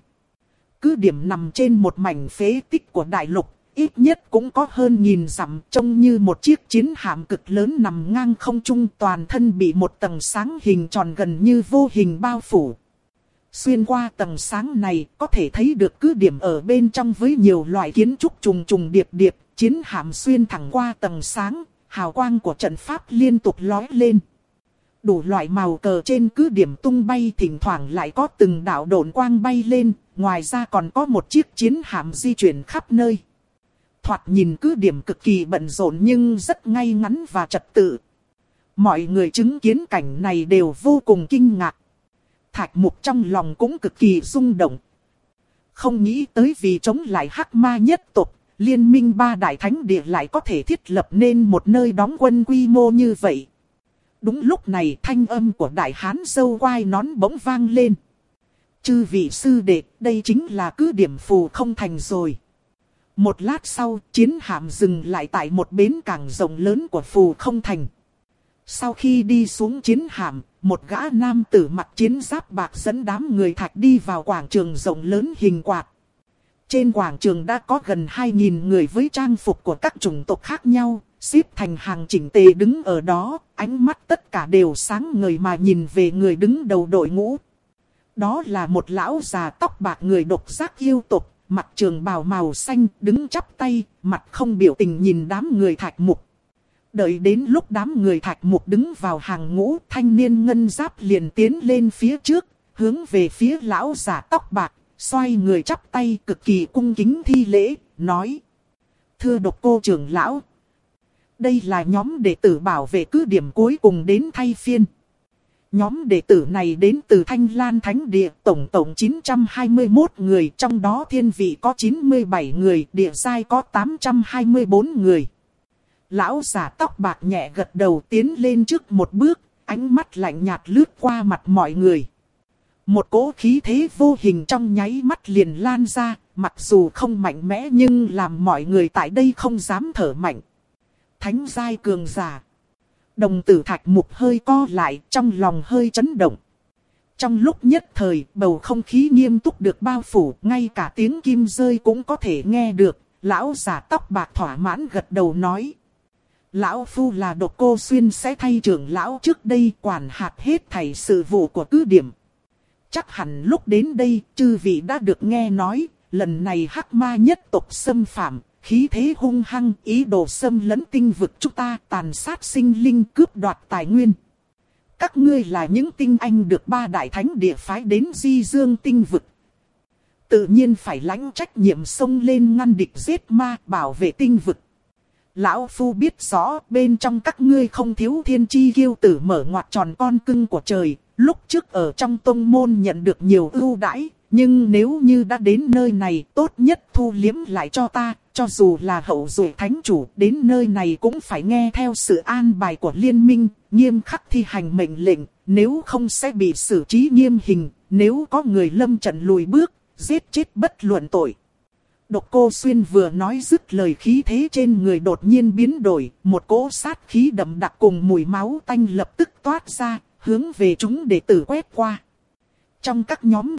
Cứ điểm nằm trên một mảnh phế tích của đại lục, ít nhất cũng có hơn nghìn dặm, trông như một chiếc chiến hạm cực lớn nằm ngang không trung, toàn thân bị một tầng sáng hình tròn gần như vô hình bao phủ. Xuyên qua tầng sáng này, có thể thấy được cứ điểm ở bên trong với nhiều loại kiến trúc trùng trùng điệp điệp, chiến hạm xuyên thẳng qua tầng sáng, hào quang của trận pháp liên tục lói lên. Đủ loại màu cờ trên cứ điểm tung bay, thỉnh thoảng lại có từng đạo độn quang bay lên, ngoài ra còn có một chiếc chiến hạm di chuyển khắp nơi. Thoạt nhìn cứ điểm cực kỳ bận rộn nhưng rất ngay ngắn và trật tự. Mọi người chứng kiến cảnh này đều vô cùng kinh ngạc. Thạch Mục trong lòng cũng cực kỳ rung động. Không nghĩ tới vì chống lại Hắc Ma nhất tộc, Liên minh ba đại thánh địa lại có thể thiết lập nên một nơi đóng quân quy mô như vậy. Đúng lúc này thanh âm của đại hán dâu quai nón bỗng vang lên. Chư vị sư đệ, đây chính là cứ điểm Phù Không Thành rồi. Một lát sau, chiến hạm dừng lại tại một bến cảng rộng lớn của Phù Không Thành. Sau khi đi xuống chiến hạm, một gã nam tử mặc chiến giáp bạc dẫn đám người Thạch đi vào quảng trường rộng lớn hình quạt. Trên quảng trường đã có gần hai nghìn người với trang phục của các chủng tộc khác nhau, xếp thành hàng chỉnh tề đứng ở đó, ánh mắt tất cả đều sáng ngời mà nhìn về người đứng đầu đội ngũ. Đó là một lão già tóc bạc người độc giác yêu tộc, mặc trường bào màu xanh, đứng chắp tay, mặt không biểu tình nhìn đám người Thạch Mục. Đợi đến lúc đám người Thạch Mục đứng vào hàng ngũ, thanh niên ngân giáp liền tiến lên phía trước, hướng về phía lão già tóc bạc, xoay người chắp tay cực kỳ cung kính thi lễ, nói. Thưa Độc Cô trưởng lão, đây là nhóm đệ tử bảo vệ cứ điểm cuối cùng đến thay phiên. Nhóm đệ tử này đến từ Thanh Lan Thánh Địa, tổng tổng chín trăm hai mươi mốt người, trong đó thiên vị có chín mươi bảy người, địa giai có tám trăm hai mươi bốn người. Lão già tóc bạc nhẹ gật đầu tiến lên trước một bước, ánh mắt lạnh nhạt lướt qua mặt mọi người. Một cỗ khí thế vô hình trong nháy mắt liền lan ra, mặc dù không mạnh mẽ nhưng làm mọi người tại đây không dám thở mạnh. Thánh giai cường giả. Đồng tử Thạch Mục hơi co lại, trong lòng hơi chấn động. Trong lúc nhất thời, bầu không khí nghiêm túc được bao phủ, ngay cả tiếng kim rơi cũng có thể nghe được. Lão già tóc bạc thỏa mãn gật đầu nói. Lão Phu là Độc Cô Xuyên sẽ thay trưởng lão trước đây quản hạt hết thảy sự vụ của cứ điểm. Chắc hẳn lúc đến đây, chư vị đã được nghe nói, lần này Hắc Ma nhất tộc xâm phạm, khí thế hung hăng, ý đồ xâm lấn tinh vực chúng ta, tàn sát sinh linh, cướp đoạt tài nguyên. Các ngươi là những tinh anh được ba đại thánh địa phái đến Di Dương tinh vực. Tự nhiên phải lãnh trách nhiệm xông lên ngăn địch giết ma, bảo vệ tinh vực. Lão Phu biết rõ, bên trong các ngươi không thiếu thiên chi kiêu tử mở ngoặt tròn con cưng của trời. Lúc trước ở trong tông môn nhận được nhiều ưu đãi, nhưng nếu như đã đến nơi này, tốt nhất thu liếm lại cho ta, cho dù là hậu duệ thánh chủ, đến nơi này cũng phải nghe theo sự an bài của liên minh, nghiêm khắc thi hành mệnh lệnh, nếu không sẽ bị xử trí nghiêm hình, nếu có người lâm trận lùi bước, giết chết bất luận tội. Độc Cô Xuyên vừa nói dứt lời, khí thế trên người đột nhiên biến đổi, một cỗ sát khí đậm đặc cùng mùi máu tanh lập tức toát ra, hướng về chúng đệ tử quét qua. Trong các nhóm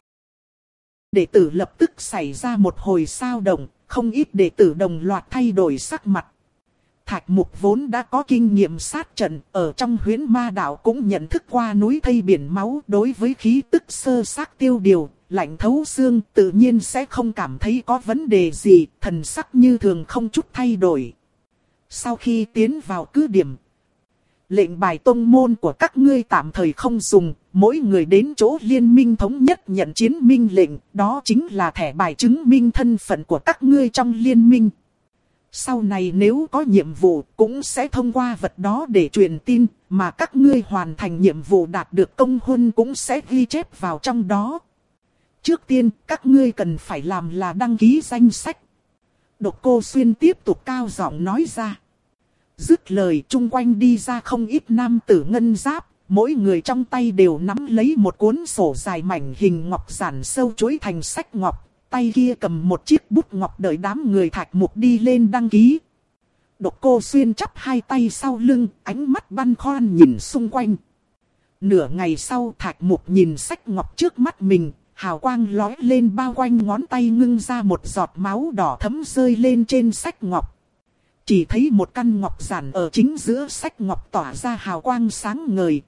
đệ tử lập tức xảy ra một hồi xao động, không ít đệ tử đồng loạt thay đổi sắc mặt. Thạch Mục vốn đã có kinh nghiệm sát trận, ở trong Huyễn Ma Đạo cũng nhận thức qua núi thây biển máu, đối với khí tức sơ xác tiêu điều, lạnh thấu xương, tự nhiên sẽ không cảm thấy có vấn đề gì, thần sắc như thường không chút thay đổi. Sau khi tiến vào cứ điểm, lệnh bài tông môn của các ngươi tạm thời không dùng, mỗi người đến chỗ liên minh thống nhất nhận chiến minh lệnh, đó chính là thẻ bài chứng minh thân phận của các ngươi trong liên minh. Sau này nếu có nhiệm vụ cũng sẽ thông qua vật đó để truyền tin, mà các ngươi hoàn thành nhiệm vụ đạt được công huân cũng sẽ ghi chép vào trong đó. Trước tiên, các ngươi cần phải làm là đăng ký danh sách. Độc Cô Xuyên tiếp tục cao giọng nói ra. Dứt lời, chung quanh đi ra không ít nam tử ngân giáp, mỗi người trong tay đều nắm lấy một cuốn sổ dài mảnh hình ngọc giản sâu chuỗi thành sách ngọc, tay kia cầm một chiếc bút ngọc đợi đám người Thạch Mục đi lên đăng ký. Độc Cô Xuyên chắp hai tay sau lưng, ánh mắt băn khoăn nhìn xung quanh. Nửa ngày sau, Thạch Mục nhìn sách ngọc trước mắt mình, hào quang lóe lên bao quanh ngón tay, ngưng ra một giọt máu đỏ thấm rơi lên trên sách ngọc. Chỉ thấy một căn ngọc giản ở chính giữa sách ngọc tỏa ra hào quang sáng ngời.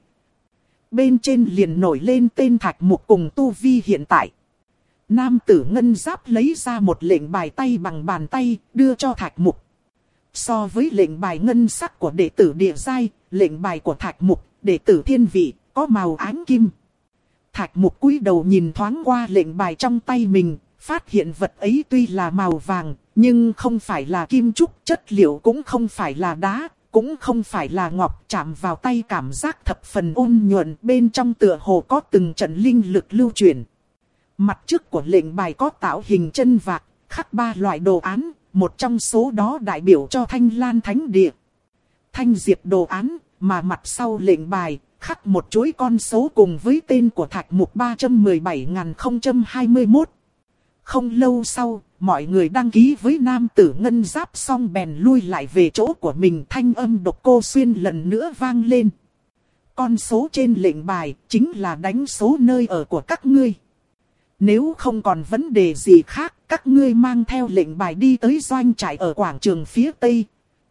Bên trên liền nổi lên tên Thạch Mục cùng tu vi hiện tại. Nam tử ngân giáp lấy ra một lệnh bài tay bằng bàn tay, đưa cho Thạch Mục. So với lệnh bài ngân sắc của đệ tử địa giai, lệnh bài của Thạch Mục, đệ tử thiên vị, có màu ánh kim. Thạch Mục cúi đầu nhìn thoáng qua lệnh bài trong tay mình, phát hiện vật ấy tuy là màu vàng, nhưng không phải là kim trúc, chất liệu cũng không phải là đá, cũng không phải là ngọc, chạm vào tay cảm giác thập phần ôn nhuận, bên trong tựa hồ có từng trận linh lực lưu chuyển. Mặt trước của lệnh bài có tạo hình chân vạc, khắc ba loại đồ án, một trong số đó đại biểu cho Thanh Lan Thánh Địa. Thanh Diệp đồ án, mà mặt sau lệnh bài khắc một chuỗi con số cùng với tên của Thạch Mục ba trăm mười bảy nghìn không trăm hai mươi mốt. Không lâu sau, mọi người đăng ký với nam tử ngân giáp xong bèn lui lại về chỗ của mình, thanh âm Độc Cô Xuyên lần nữa vang lên. Con số trên lệnh bài chính là đánh số nơi ở của các ngươi. Nếu không còn vấn đề gì khác, các ngươi mang theo lệnh bài đi tới doanh trại ở quảng trường phía Tây.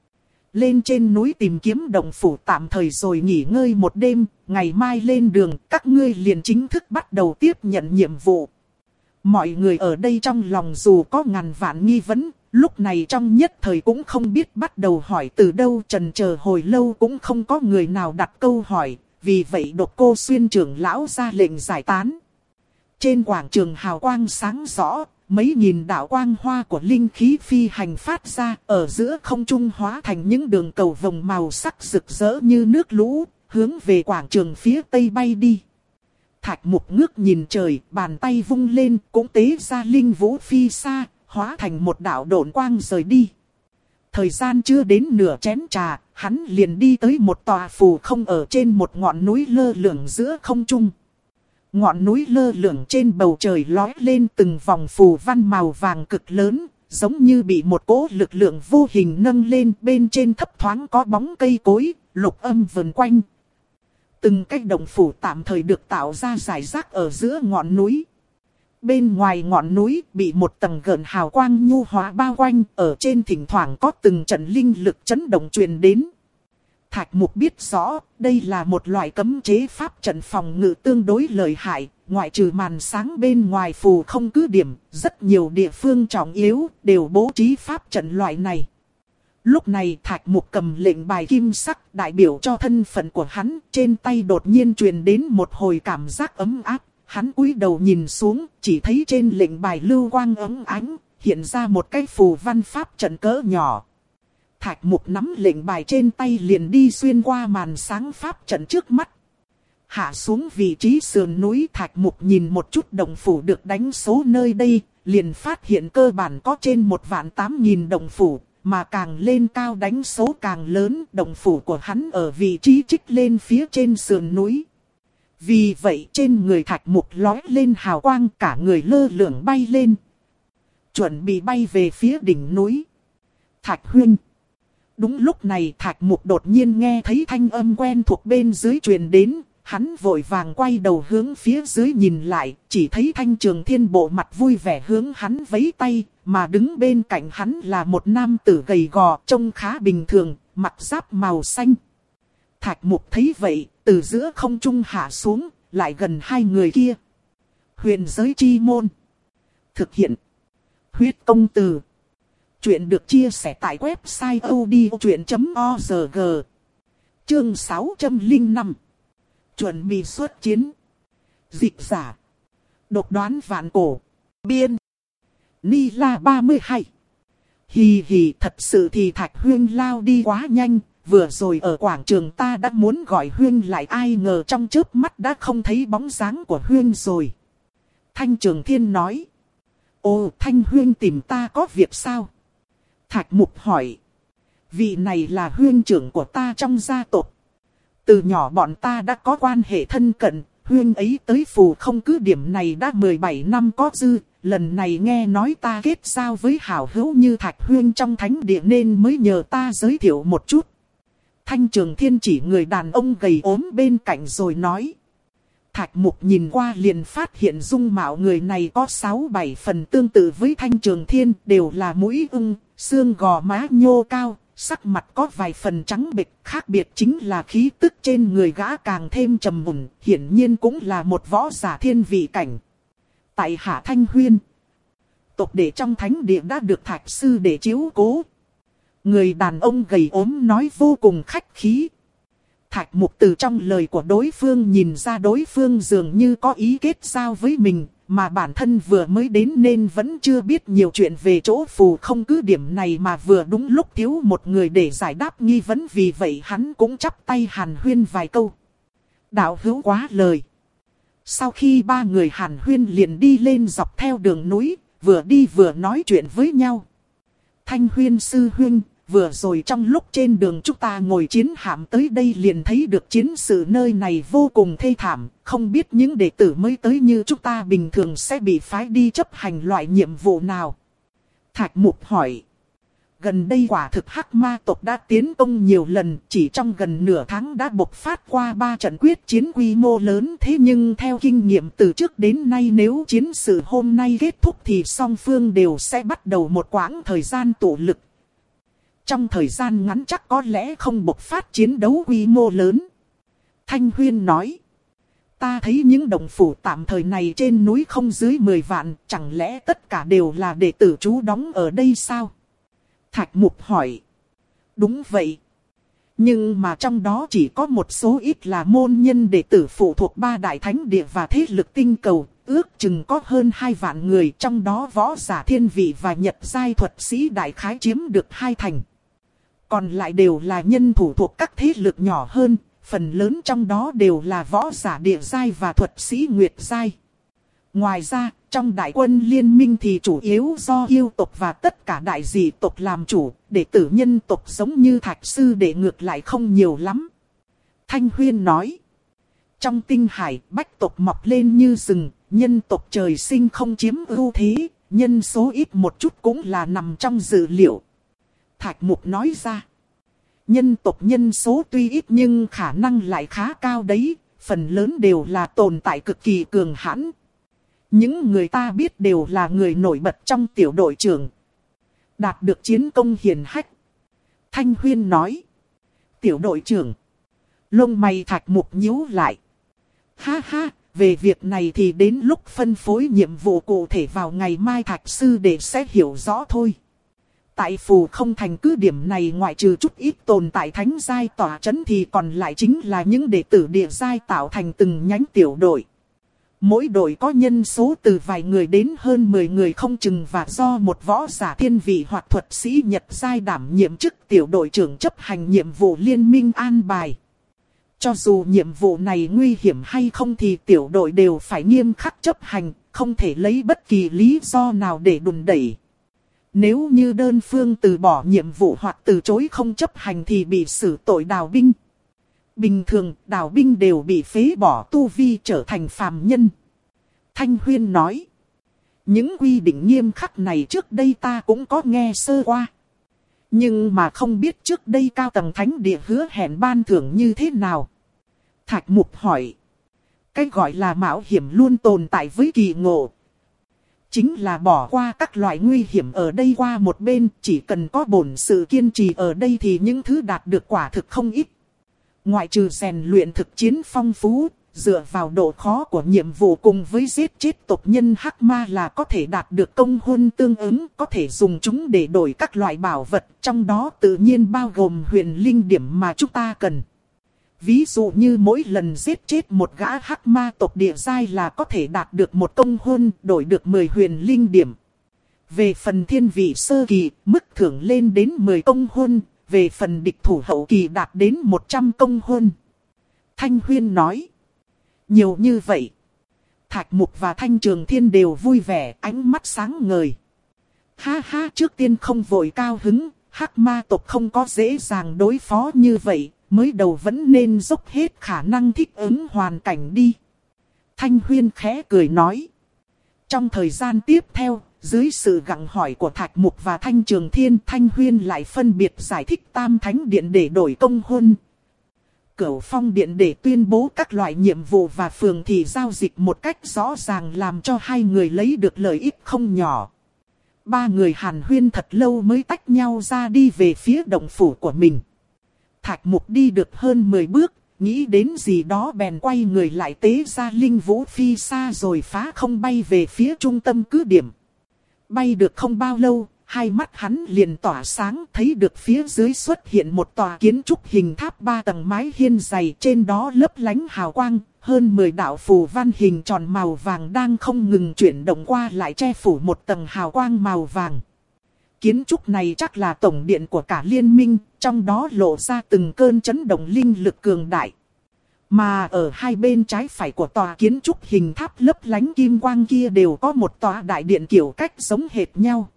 Lên trên núi tìm kiếm động phủ tạm thời rồi nghỉ ngơi một đêm, ngày mai lên đường, các ngươi liền chính thức bắt đầu tiếp nhận nhiệm vụ. Mọi người ở đây trong lòng dù có ngàn vạn nghi vấn, lúc này trong nhất thời cũng không biết bắt đầu hỏi từ đâu, trần chờ hồi lâu cũng không có người nào đặt câu hỏi, vì vậy Độc Cô Xuyên trưởng lão ra lệnh giải tán. Trên quảng trường hào quang sáng rõ, mấy nghìn đạo quang hoa của linh khí phi hành phát ra, ở giữa không trung hóa thành những đường cầu vồng màu sắc rực rỡ như nước lũ, hướng về quảng trường phía Tây bay đi. Thạch Mục ngước nhìn trời, bàn tay vung lên, cũng tế ra linh vũ phi xa, hóa thành một đạo độn quang rời đi. Thời gian chưa đến nửa chén trà, hắn liền đi tới một tòa phù không ở trên một ngọn núi lơ lửng giữa không trung. Ngọn núi lơ lửng trên bầu trời lói lên từng vòng phù văn màu vàng cực lớn, giống như bị một cỗ lực lượng vô hình nâng lên, bên trên thấp thoáng có bóng cây cối, lục âm vần quanh. Từng cái động phủ tạm thời được tạo ra rải rác ở giữa ngọn núi. Bên ngoài ngọn núi bị một tầng gợn hào quang nhu hóa bao quanh, ở trên thỉnh thoảng có từng trận linh lực chấn động truyền đến. Thạch Mục biết rõ, đây là một loại cấm chế pháp trận phòng ngự tương đối lợi hại, ngoại trừ màn sáng bên ngoài phù không cứ điểm, rất nhiều địa phương trọng yếu đều bố trí pháp trận loại này. Lúc này Thạch Mục cầm lệnh bài kim sắc đại biểu cho thân phận của hắn, trên tay đột nhiên truyền đến một hồi cảm giác ấm áp, hắn cúi đầu nhìn xuống, chỉ thấy trên lệnh bài lưu quang ấm ánh, hiện ra một cái phù văn pháp trận cỡ nhỏ. Thạch Mục nắm lệnh bài trên tay liền đi xuyên qua màn sáng pháp trận trước mắt. Hạ xuống vị trí sườn núi, Thạch Mục nhìn một chút động phủ được đánh số nơi đây, liền phát hiện cơ bản có trên một vạn tám nghìn động phủ, mà càng lên cao đánh số càng lớn, động phủ của hắn ở vị trí trích lên phía trên sườn núi. Vì vậy trên người Thạch Mục lói lên hào quang, cả người lơ lửng bay lên. chuẩn bị bay về phía đỉnh núi. Thạch Huynh. Đúng lúc này Thạch Mục đột nhiên nghe thấy thanh âm quen thuộc bên dưới truyền đến. Hắn vội vàng quay đầu hướng phía dưới nhìn lại, chỉ thấy Thanh Trường Thiên bộ mặt vui vẻ hướng hắn vẫy tay, mà đứng bên cạnh hắn là một nam tử gầy gò, trông khá bình thường, mặc giáp màu xanh. Thạch Mục thấy vậy, từ giữa không trung hạ xuống, lại gần hai người kia. Huyền giới chi môn. Thực hiện. Huyết công từ. Chuyện được chia sẻ tại website odchuyện chấm org. Chương sáu trăm lẻ năm. Chuẩn bị xuất chiến. Dịch giả. Độc đoán vạn cổ. Biên. Ni La ba mươi hai. Hì hì, thật sự thì Thạch Huyên lao đi quá nhanh. Vừa rồi ở quảng trường ta đã muốn gọi Huyên lại, ai ngờ trong chớp mắt đã không thấy bóng dáng của Huyên rồi. Thanh Trường Thiên nói. Ồ, Thanh Huyên tìm ta có việc sao? Thạch Mục hỏi. Vị này là huyên trưởng của ta trong gia tộc. Từ nhỏ bọn ta đã có quan hệ thân cận, huyên ấy tới phù không cứ điểm này đã mười bảy năm có dư. Lần này nghe nói ta kết giao với hảo hữu như Thạch Huyên trong thánh địa nên mới nhờ ta giới thiệu một chút. Thanh Trường Thiên chỉ người đàn ông gầy ốm bên cạnh rồi nói. Thạch Mục nhìn qua liền phát hiện dung mạo người này có sáu bảy phần tương tự với Thanh Trường Thiên, đều là mũi ưng, xương gò má nhô cao, sắc mặt có vài phần trắng bệch, khác biệt chính là khí tức trên người gã càng thêm trầm mùn, hiển nhiên cũng là một võ giả thiên vị cảnh. Tại Hạ Thanh Huyên, tộc đệ trong thánh địa đã được Thạch sư để chiếu cố. Người đàn ông gầy ốm nói vô cùng khách khí. Thạch Mục từ trong lời của đối phương nhìn ra đối phương dường như có ý kết giao với mình, mà bản thân vừa mới đến nên vẫn chưa biết nhiều chuyện về chỗ phù không cứ điểm này, mà vừa đúng lúc thiếu một người để giải đáp nghi vấn, vì vậy hắn cũng chắp tay hàn huyên vài câu. Đạo hữu quá lời. Sau khi ba người hàn huyên liền đi lên dọc theo đường núi, vừa đi vừa nói chuyện với nhau. Thanh Huyên sư huynh, vừa rồi trong lúc trên đường chúng ta ngồi chiến hạm tới đây liền thấy được chiến sự nơi này vô cùng thê thảm, không biết những đệ tử mới tới như chúng ta bình thường sẽ bị phái đi chấp hành loại nhiệm vụ nào? Thạch Mục hỏi. Gần đây quả thực Hắc Ma tộc đã tiến công nhiều lần, chỉ trong gần nửa tháng đã bộc phát qua ba trận quyết chiến quy mô lớn, thế nhưng theo kinh nghiệm từ trước đến nay nếu chiến sự hôm nay kết thúc thì song phương đều sẽ bắt đầu một quãng thời gian tụ lực. Trong thời gian ngắn chắc có lẽ không bộc phát chiến đấu quy mô lớn. Thanh Huyên nói. Ta thấy những đồng phủ tạm thời này trên núi không dưới mười vạn, chẳng lẽ tất cả đều là đệ tử trú đóng ở đây sao? Thạch Mục hỏi. Đúng vậy. Nhưng mà trong đó chỉ có một số ít là môn nhân đệ tử phụ thuộc ba đại thánh địa và thế lực tinh cầu, ước chừng có hơn hai vạn người, trong đó võ giả thiên vị và nhật giai thuật sĩ đại khái chiếm được hai thành. Còn lại đều là nhân thủ thuộc các thế lực nhỏ hơn, phần lớn trong đó đều là võ giả địa giai và thuật sĩ nguyệt giai. Ngoài ra, trong đại quân liên minh thì chủ yếu do yêu tộc và tất cả đại dị tộc làm chủ, đệ tử nhân tộc giống như Thạch sư đệ ngược lại không nhiều lắm. Thanh Huyên nói, trong tinh hải bách tộc mọc lên như rừng, nhân tộc trời sinh không chiếm ưu thế, nhân số ít một chút cũng là nằm trong dự liệu. Thạch Mục nói ra, nhân tộc nhân số tuy ít nhưng khả năng lại khá cao đấy, phần lớn đều là tồn tại cực kỳ cường hãn. Những người ta biết đều là người nổi bật trong tiểu đội trưởng, đạt được chiến công hiển hách. Thanh Huyên nói, tiểu đội trưởng. Lông mày Thạch Mục nhíu lại. Ha ha, về việc này thì đến lúc phân phối nhiệm vụ cụ thể vào ngày mai Thạch sư đệ sẽ hiểu rõ thôi. Tại phù không thành cứ điểm này ngoại trừ chút ít tồn tại thánh giai tỏa chấn thì còn lại chính là những đệ tử địa giai tạo thành từng nhánh tiểu đội. Mỗi đội có nhân số từ vài người đến hơn mười người không chừng, và do một võ giả thiên vị hoặc thuật sĩ nhật giai đảm nhiệm chức tiểu đội trưởng chấp hành nhiệm vụ liên minh an bài. Cho dù nhiệm vụ này nguy hiểm hay không thì tiểu đội đều phải nghiêm khắc chấp hành, không thể lấy bất kỳ lý do nào để đùn đẩy. Nếu như đơn phương từ bỏ nhiệm vụ hoặc từ chối không chấp hành thì bị xử tội đào binh. Bình thường, đào binh đều bị phế bỏ tu vi trở thành phàm nhân. Thanh Huyên nói. Những quy định nghiêm khắc này trước đây ta cũng có nghe sơ qua. Nhưng mà không biết trước đây cao tầng thánh địa hứa hẹn ban thưởng như thế nào. Thạch Mục hỏi. Cái gọi là mạo hiểm luôn tồn tại với kỳ ngộ. Chính là bỏ qua các loại nguy hiểm ở đây qua một bên, chỉ cần có bổn sự kiên trì ở đây thì những thứ đạt được quả thực không ít. Ngoại trừ rèn luyện thực chiến phong phú, dựa vào độ khó của nhiệm vụ cùng với giết chết tộc nhân hắc ma là có thể đạt được công huân tương ứng, có thể dùng chúng để đổi các loại bảo vật, trong đó tự nhiên bao gồm huyền linh điểm mà chúng ta cần. Ví dụ như mỗi lần giết chết một gã hắc ma tộc địa giai là có thể đạt được một công huân, đổi được mười huyền linh điểm. Về phần thiên vị sơ kỳ, mức thưởng lên đến mười công huân, về phần địch thủ hậu kỳ đạt đến một trăm công huân. Thanh Huyên nói. Nhiều như vậy. Thạch Mục và Thanh Trường Thiên đều vui vẻ, ánh mắt sáng ngời. Ha ha, trước tiên không vội cao hứng, hắc ma tộc không có dễ dàng đối phó như vậy, mới đầu vẫn nên dốc hết khả năng thích ứng hoàn cảnh đi. Thanh Huyên khẽ cười nói. Trong thời gian tiếp theo, dưới sự gặng hỏi của Thạch Mục và Thanh Trường Thiên, Thanh Huyên lại phân biệt giải thích Tam Thánh Điện để đổi công huân, Cửu Phong Điện để tuyên bố các loại nhiệm vụ và phường thị giao dịch một cách rõ ràng, làm cho hai người lấy được lợi ích không nhỏ. Ba người hàn huyên thật lâu mới tách nhau ra đi về phía động phủ của mình. Thạch Mục đi được hơn mười bước, nghĩ đến gì đó bèn quay người lại tế ra linh vũ phi xa rồi phá không bay về phía trung tâm cứ điểm. Bay được không bao lâu, hai mắt hắn liền tỏa sáng, thấy được phía dưới xuất hiện một tòa kiến trúc hình tháp ba tầng mái hiên dày, trên đó lấp lánh hào quang, hơn mười đạo phù văn hình tròn màu vàng đang không ngừng chuyển động qua lại che phủ một tầng hào quang màu vàng. Kiến trúc này chắc là tổng điện của cả liên minh, trong đó lộ ra từng cơn chấn động linh lực cường đại. Mà ở hai bên trái phải của tòa kiến trúc hình tháp lấp lánh kim quang kia đều có một tòa đại điện kiểu cách giống hệt nhau.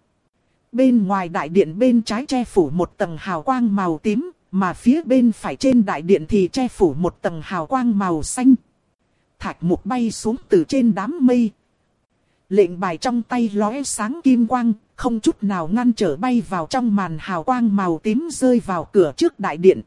Bên ngoài đại điện bên trái che phủ một tầng hào quang màu tím, mà phía bên phải trên đại điện thì che phủ một tầng hào quang màu xanh. Thạch Mục bay xuống từ trên đám mây. Lệnh bài trong tay lóe sáng kim quang, không chút nào ngăn trở bay vào trong màn hào quang màu tím rơi vào cửa trước đại điện.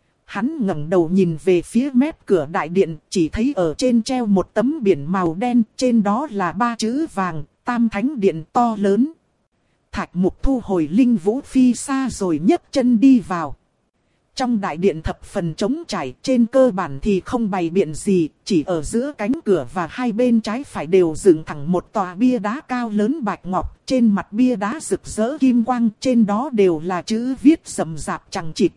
Hắn ngẩng đầu nhìn về phía mép cửa đại điện, chỉ thấy ở trên treo một tấm biển màu đen, trên đó là ba chữ vàng, Tam Thánh Điện to lớn. Thạch Mục thu hồi linh vũ phi xa rồi nhấc chân đi vào. Trong đại điện thập phần trống trải, trên cơ bản thì không bày biện gì, chỉ ở giữa cánh cửa và hai bên trái phải đều dựng thẳng một tòa bia đá cao lớn bạch ngọc, trên mặt bia đá rực rỡ kim quang, trên đó đều là chữ viết rậm rạp chằng chịt.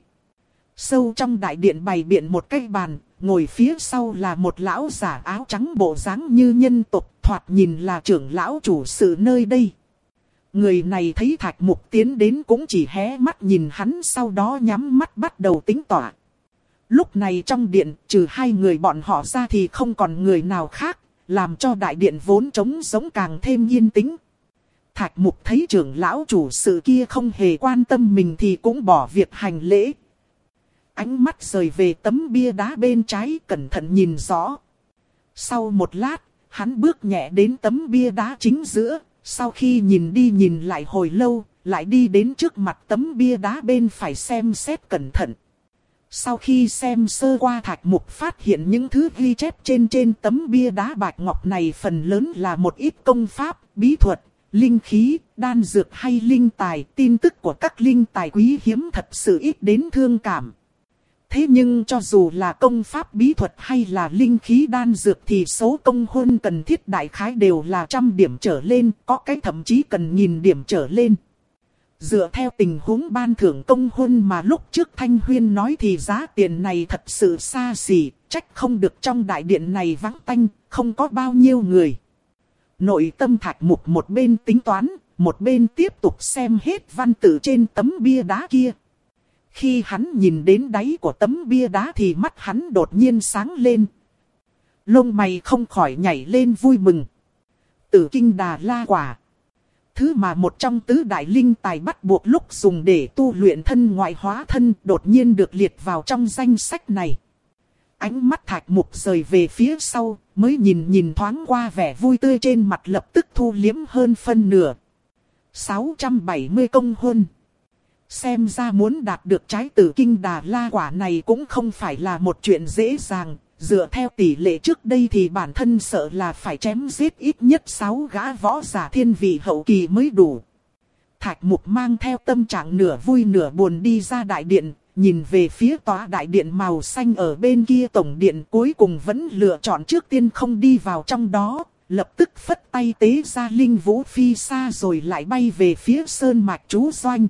Sâu trong đại điện bày biện một cái bàn, ngồi phía sau là một lão giả áo trắng bộ dáng như nhân tộc, thoạt nhìn là trưởng lão chủ sự nơi đây. Người này thấy Thạch Mục tiến đến cũng chỉ hé mắt nhìn hắn, sau đó nhắm mắt bắt đầu tính tọa. Lúc này trong điện, trừ hai người bọn họ ra thì không còn người nào khác, làm cho đại điện vốn trống giống càng thêm yên tĩnh. Thạch Mục thấy trưởng lão chủ sự kia không hề quan tâm mình thì cũng bỏ việc hành lễ. Ánh mắt rời về tấm bia đá bên trái, cẩn thận nhìn rõ. Sau một lát, hắn bước nhẹ đến tấm bia đá chính giữa. Sau khi nhìn đi nhìn lại hồi lâu, lại đi đến trước mặt tấm bia đá bên phải xem xét cẩn thận. Sau khi xem sơ qua, Thạch Mục phát hiện những thứ ghi chép trên trên tấm bia đá bạch ngọc này phần lớn là một ít công pháp, bí thuật, linh khí, đan dược hay linh tài. Tin tức của các linh tài quý hiếm thật sự ít đến thương cảm. Thế nhưng cho dù là công pháp bí thuật hay là linh khí đan dược thì số công huân cần thiết đại khái đều là trăm điểm trở lên, có cái thậm chí cần nghìn điểm trở lên. Dựa theo tình huống ban thưởng công huân mà lúc trước Thanh Huyên nói thì giá tiền này thật sự xa xỉ, trách không được trong đại điện này vắng tanh, không có bao nhiêu người. Nội tâm Thạch Mục một bên tính toán, một bên tiếp tục xem hết văn tự trên tấm bia đá kia. Khi hắn nhìn đến đáy của tấm bia đá thì mắt hắn đột nhiên sáng lên. Lông mày không khỏi nhảy lên vui mừng. Tử Kinh Đà La Quả. Thứ mà một trong tứ đại linh tài bắt buộc lúc dùng để tu luyện thân ngoại hóa thân đột nhiên được liệt vào trong danh sách này. Ánh mắt Thạch Mục rời về phía sau, mới nhìn nhìn thoáng qua vẻ vui tươi trên mặt lập tức thu liếm hơn phân nửa. sáu trăm bảy mươi công huân. Xem ra muốn đạt được trái tử kinh Đà La quả này cũng không phải là một chuyện dễ dàng. Dựa theo tỷ lệ trước đây thì bản thân sợ là phải chém giết ít nhất sáu gã võ giả thiên vị hậu kỳ mới đủ. Thạch Mục mang theo tâm trạng nửa vui nửa buồn đi ra đại điện, nhìn về phía tòa đại điện màu xanh ở bên kia tổng điện, cuối cùng vẫn lựa chọn trước tiên không đi vào trong đó, lập tức phất tay tế ra linh vũ phi xa rồi lại bay về phía sơn mạch trú doanh.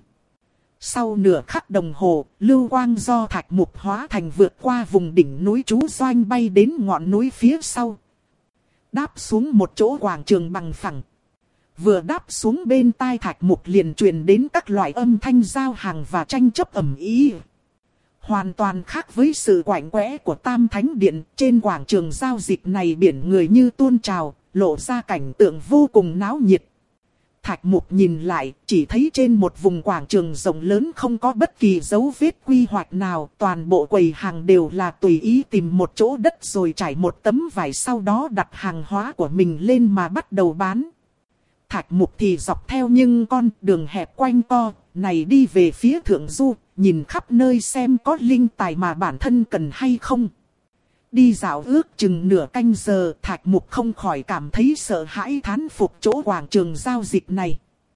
Sau nửa khắc đồng hồ, lưu quang do Thạch Mục hóa thành vượt qua vùng đỉnh núi trú doanh bay đến ngọn núi phía sau. Đáp xuống một chỗ quảng trường bằng phẳng. Vừa đáp xuống bên tai Thạch Mục liền truyền đến các loại âm thanh giao hàng và tranh chấp ầm ĩ. Hoàn toàn khác với sự quạnh quẽ của Tam Thánh Điện, trên quảng trường giao dịch này biển người như tuôn trào, lộ ra cảnh tượng vô cùng náo nhiệt. Thạch Mục nhìn lại, chỉ thấy trên một vùng quảng trường rộng lớn không có bất kỳ dấu vết quy hoạch nào, toàn bộ quầy hàng đều là tùy ý tìm một chỗ đất rồi trải một tấm vải, sau đó đặt hàng hóa của mình lên mà bắt đầu bán. Thạch Mục thì dọc theo những con đường hẹp quanh co, này đi về phía thượng du, nhìn khắp nơi xem có linh tài mà bản thân cần hay không. Đi dạo ước chừng nửa canh giờ, Thạch Mục không khỏi cảm thấy sợ hãi thán phục chỗ quảng trường giao dịch này.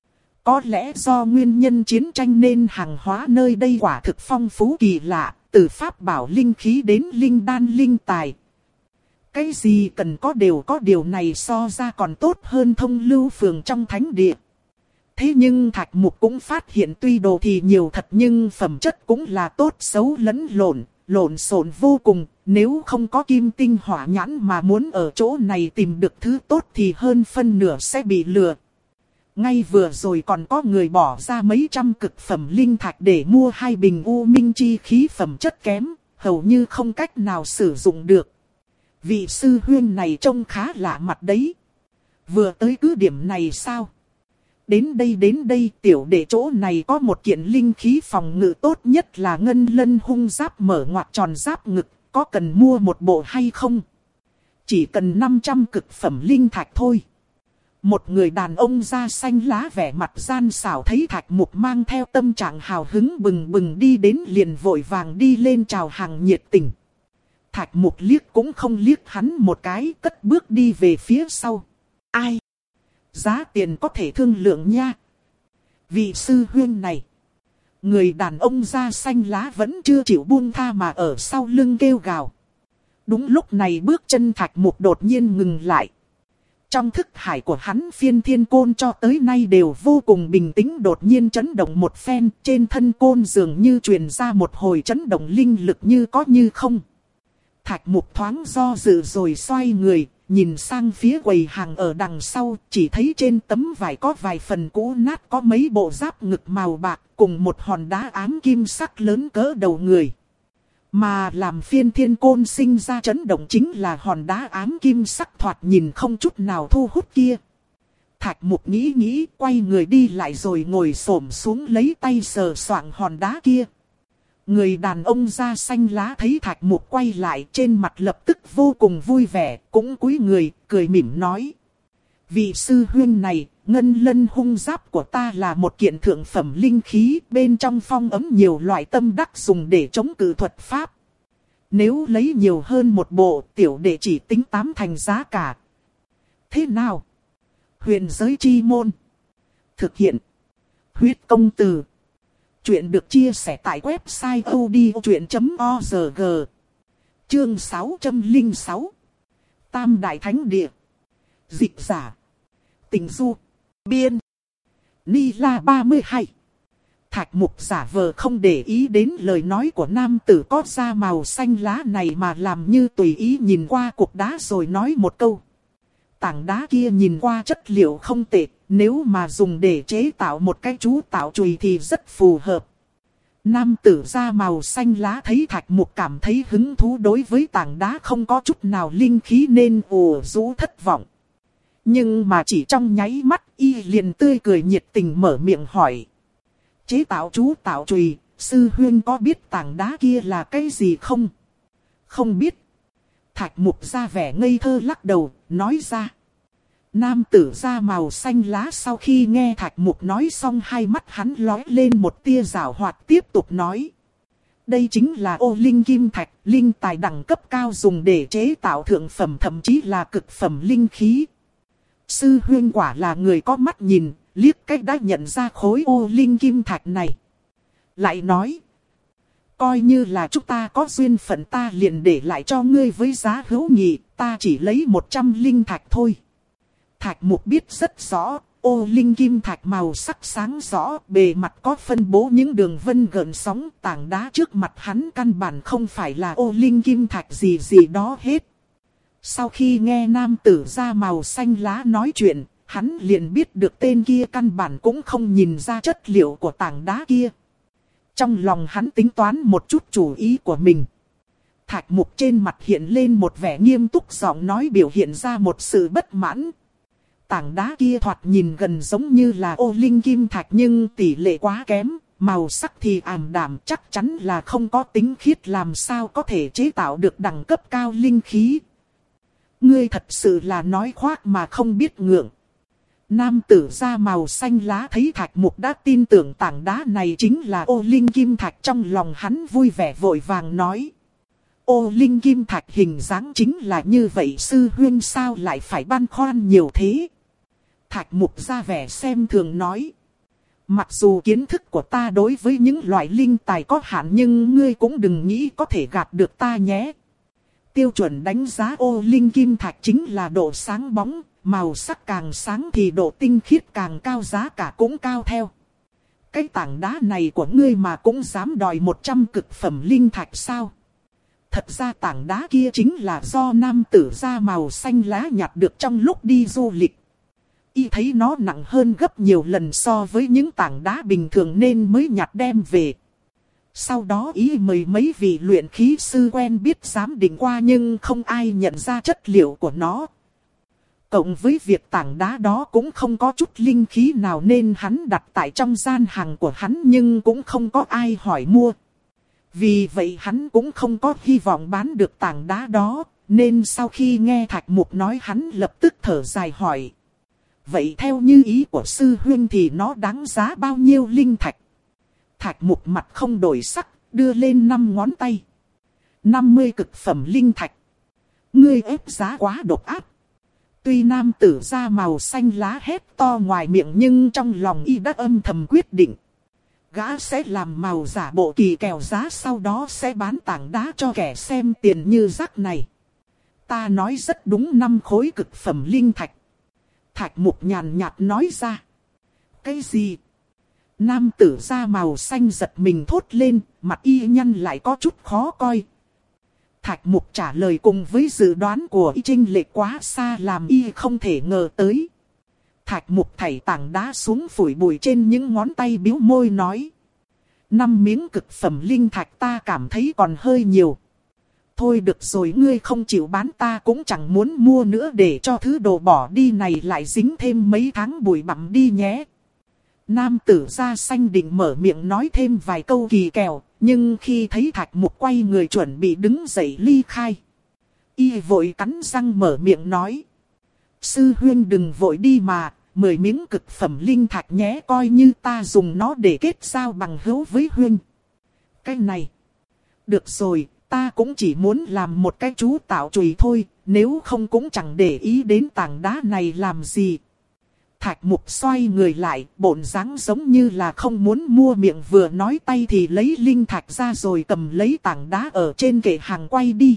Có lẽ do nguyên nhân chiến tranh nên hàng hóa nơi đây quả thực phong phú kỳ lạ, từ pháp bảo linh khí đến linh đan linh tài. Cái gì cần có đều có, điều này so ra còn tốt hơn thông lưu phường trong thánh địa. Thế nhưng Thạch Mục cũng phát hiện tuy đồ thì nhiều thật nhưng phẩm chất cũng là tốt xấu lẫn lộn, lộn xộn vô cùng. Nếu không có kim tinh hỏa nhãn mà muốn ở chỗ này tìm được thứ tốt thì hơn phân nửa sẽ bị lừa. Ngay vừa rồi còn có người bỏ ra mấy trăm cực phẩm linh thạch để mua hai bình u minh chi khí phẩm chất kém, hầu như không cách nào sử dụng được. Vị sư huyên này trông khá lạ mặt đấy. Vừa tới cứ điểm này sao? Đến đây đến đây, tiểu đệ chỗ này có một kiện linh khí phòng ngự tốt nhất là ngân lân hung giáp mở ngoặc tròn giáp ngực, có cần mua một bộ hay không? Chỉ cần năm trăm cực phẩm linh thạch thôi. Một người đàn ông da xanh lá vẻ mặt gian xảo thấy Thạch Mục mang theo tâm trạng hào hứng bừng bừng đi đến liền vội vàng đi lên chào hàng nhiệt tình. Thạch Mục liếc cũng không liếc hắn một cái, cất bước đi về phía sau. Ai? Giá tiền có thể thương lượng nha. Vị sư huyên này. Người đàn ông da xanh lá vẫn chưa chịu buông tha mà ở sau lưng kêu gào. Đúng lúc này bước chân Thạch Mục đột nhiên ngừng lại. Trong thức hải của hắn phiên thiên côn cho tới nay đều vô cùng bình tĩnh, đột nhiên chấn động một phen, trên thân côn dường như truyền ra một hồi chấn động linh lực như có như không. Thạch Mục thoáng do dự rồi xoay người, nhìn sang phía quầy hàng ở đằng sau, chỉ thấy trên tấm vải có vài phần cũ nát, có mấy bộ giáp ngực màu bạc cùng một hòn đá ám kim sắc lớn cỡ đầu người. Mà làm phiên thiên côn sinh ra chấn động chính là hòn đá ám kim sắc thoạt nhìn không chút nào thu hút kia. Thạch Mục nghĩ nghĩ, quay người đi lại rồi ngồi xổm xuống lấy tay sờ soạng hòn đá kia. Người đàn ông da xanh lá thấy Thạch Mục quay lại, trên mặt lập tức vô cùng vui vẻ, cũng cúi người, cười mỉm nói. Vị sư huyên này, ngân lân hung giáp của ta là một kiện thượng phẩm linh khí, bên trong phong ấm nhiều loại tâm đắc dùng để chống cự thuật pháp. Nếu lấy nhiều hơn một bộ, tiểu đệ chỉ tính tám thành giá cả. Thế nào? Huyền giới chi môn. Thực hiện. Huyết công từ. Chuyện được chia sẻ tại website odchuyện chấm org. Chương sáu trăm lẻ sáu. Tam Đại Thánh Địa. Dịch giả. Tình Du. Biên. Ni La ba mươi hai. Thạch Mục giả vờ không để ý đến lời nói của nam tử có da màu xanh lá này mà làm như tùy ý nhìn qua cục đá rồi nói một câu. Tảng đá kia nhìn qua chất liệu không tệ, nếu mà dùng để chế tạo một cái chú tạo chùy thì rất phù hợp. Nam tử da màu xanh lá thấy Thạch Mục cảm thấy hứng thú đối với tảng đá không có chút nào linh khí nên ồ rũ thất vọng. Nhưng mà chỉ trong nháy mắt y liền tươi cười nhiệt tình mở miệng hỏi. Chế tạo chú tạo chùy, sư huyên có biết tảng đá kia là cái gì không? Không biết. Thạch Mục ra vẻ ngây thơ lắc đầu, nói ra. Nam tử da màu xanh lá sau khi nghe Thạch Mục nói xong, hai mắt hắn lóe lên một tia giảo hoạt, tiếp tục nói. Đây chính là ô linh kim thạch, linh tài đẳng cấp cao dùng để chế tạo thượng phẩm thậm chí là cực phẩm linh khí. Sư huynh quả là người có mắt nhìn, liếc cách đã nhận ra khối ô linh kim thạch này. Lại nói, coi như là chúng ta có duyên phận, ta liền để lại cho ngươi với giá hữu nghị, ta chỉ lấy một trăm linh thạch thôi. Thạch Mục biết rất rõ, ô linh kim thạch màu sắc sáng rõ, bề mặt có phân bố những đường vân gợn sóng, tảng đá trước mặt hắn căn bản không phải là ô linh kim thạch gì gì đó hết. Sau khi nghe nam tử da màu xanh lá nói chuyện, hắn liền biết được tên kia căn bản cũng không nhìn ra chất liệu của tảng đá kia. Trong lòng hắn tính toán một chút chủ ý của mình. Thạch Mục trên mặt hiện lên một vẻ nghiêm túc, giọng nói biểu hiện ra một sự bất mãn. Tảng đá kia thoạt nhìn gần giống như là ô linh kim thạch nhưng tỷ lệ quá kém, màu sắc thì ảm đạm, chắc chắn là không có tính khiết, làm sao có thể chế tạo được đẳng cấp cao linh khí. Ngươi thật sự là nói khoác mà không biết ngượng. Nam tử da màu xanh lá thấy Thạch Mục đã tin tưởng tảng đá này chính là ô linh kim thạch, trong lòng hắn vui vẻ vội vàng nói. Ô linh kim thạch hình dáng chính là như vậy, sư huynh sao lại phải băn khoăn nhiều thế? Thạch Mục ra vẻ xem thường nói. Mặc dù kiến thức của ta đối với những loại linh tài có hạn, nhưng ngươi cũng đừng nghĩ có thể gạt được ta nhé. Tiêu chuẩn đánh giá ô linh kim thạch chính là độ sáng bóng, màu sắc càng sáng thì độ tinh khiết càng cao, giá cả cũng cao theo. Cái tảng đá này của ngươi mà cũng dám đòi một trăm cực phẩm linh thạch sao? Thật ra tảng đá kia chính là do nam tử da màu xanh lá nhặt được trong lúc đi du lịch. Y thấy nó nặng hơn gấp nhiều lần so với những tảng đá bình thường nên mới nhặt đem về. Sau đó ý mời mấy vị luyện khí sư quen biết giám định qua nhưng không ai nhận ra chất liệu của nó. Cộng với việc tảng đá đó cũng không có chút linh khí nào nên hắn đặt tại trong gian hàng của hắn nhưng cũng không có ai hỏi mua. Vì vậy hắn cũng không có hy vọng bán được tảng đá đó, nên sau khi nghe Thạch Mục nói hắn lập tức thở dài hỏi. Vậy theo như ý của sư huynh thì nó đáng giá bao nhiêu linh thạch? Thạch Mục mặt không đổi sắc, đưa lên năm ngón tay. năm mươi cực phẩm linh thạch. Ngươi ép giá quá độc ác. Tuy nam tử da màu xanh lá hét to ngoài miệng nhưng trong lòng y đã âm thầm quyết định. Gã sẽ làm màu giả bộ kỳ kèo giá, sau đó sẽ bán tảng đá cho kẻ xem tiền như rác này. Ta nói rất đúng, năm khối cực phẩm linh thạch. Thạch Mục nhàn nhạt nói ra. Cái gì? Nam tử da màu xanh giật mình thốt lên, mặt y nhăn lại có chút khó coi. Thạch Mục trả lời cùng với dự đoán của y chênh lệch quá xa, làm y không thể ngờ tới. Thạch Mục thảy tảng đá xuống phủi bụi trên những ngón tay, bĩu môi nói. Năm miếng cực phẩm linh thạch ta cảm thấy còn hơi nhiều. Thôi được rồi, ngươi không chịu bán ta cũng chẳng muốn mua nữa, để cho thứ đồ bỏ đi này lại dính thêm mấy tháng bụi bặm đi nhé. Nam tử da xanh định mở miệng nói thêm vài câu kỳ kèo, nhưng khi thấy Thạch Mục quay người chuẩn bị đứng dậy ly khai, y vội cắn răng mở miệng nói. Sư huynh đừng vội đi mà, mười miếng cực phẩm linh thạch nhé, coi như ta dùng nó để kết giao bằng hữu với huynh. Cái này, được rồi, ta cũng chỉ muốn làm một cái chú tạo chùy thôi, nếu không cũng chẳng để ý đến tảng đá này làm gì. Thạch Mục xoay người lại, bộn dáng giống như là không muốn mua, miệng vừa nói tay thì lấy linh thạch ra rồi cầm lấy tảng đá ở trên kệ hàng quay đi.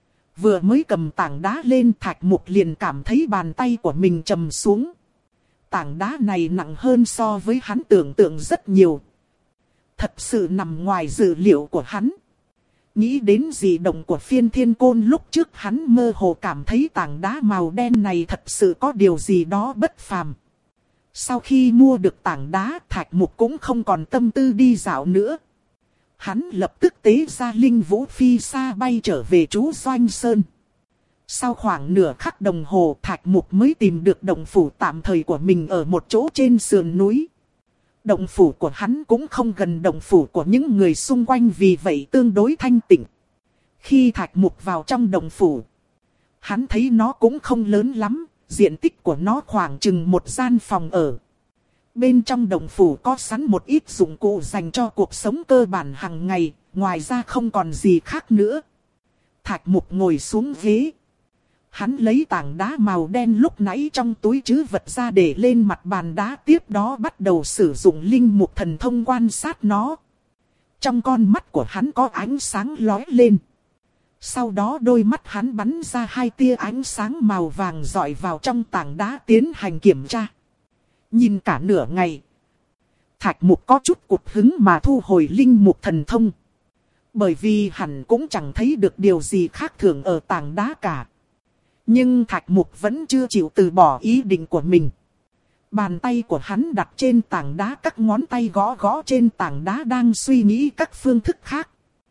Vừa mới cầm tảng đá lên, Thạch Mục liền cảm thấy bàn tay của mình trầm xuống. Tảng đá này nặng hơn so với hắn tưởng tượng rất nhiều. Thật sự nằm ngoài dự liệu của hắn. Nghĩ đến dị động của Phiên Thiên Côn lúc trước, hắn mơ hồ cảm thấy tảng đá màu đen này thật sự có điều gì đó bất phàm. Sau khi mua được tảng đá, Thạch Mục cũng không còn tâm tư đi dạo nữa. Hắn lập tức tế ra linh vũ phi xa bay trở về trú Doanh Sơn. Sau khoảng nửa khắc đồng hồ, Thạch Mục mới tìm được động phủ tạm thời của mình ở một chỗ trên sườn núi. Động phủ của hắn cũng không gần động phủ của những người xung quanh, vì vậy tương đối thanh tịnh. Khi Thạch Mục vào trong động phủ, Hắn thấy nó cũng không lớn lắm, diện tích của nó khoảng chừng một gian phòng ở. Bên trong động phủ có sẵn một ít dụng cụ dành cho cuộc sống cơ bản hàng ngày, ngoài ra không còn gì khác nữa. Thạch Mục ngồi xuống ghế. Hắn lấy tảng đá màu đen lúc nãy trong túi trữ vật ra để lên mặt bàn đá, tiếp đó bắt đầu sử dụng linh mục thần thông quan sát nó. Trong con mắt của hắn có ánh sáng lóe lên. Sau đó đôi mắt hắn bắn ra hai tia ánh sáng màu vàng rọi vào trong tảng đá tiến hành kiểm tra. Nhìn cả nửa ngày, Thạch Mục có chút cụt hứng mà thu hồi linh mục thần thông. Bởi vì hắn cũng chẳng thấy được điều gì khác thường ở tảng đá cả. Nhưng Thạch Mục vẫn chưa chịu từ bỏ ý định của mình. Bàn tay của hắn đặt trên tảng đá, các ngón tay gõ gõ trên tảng đá đang suy nghĩ các phương thức khác.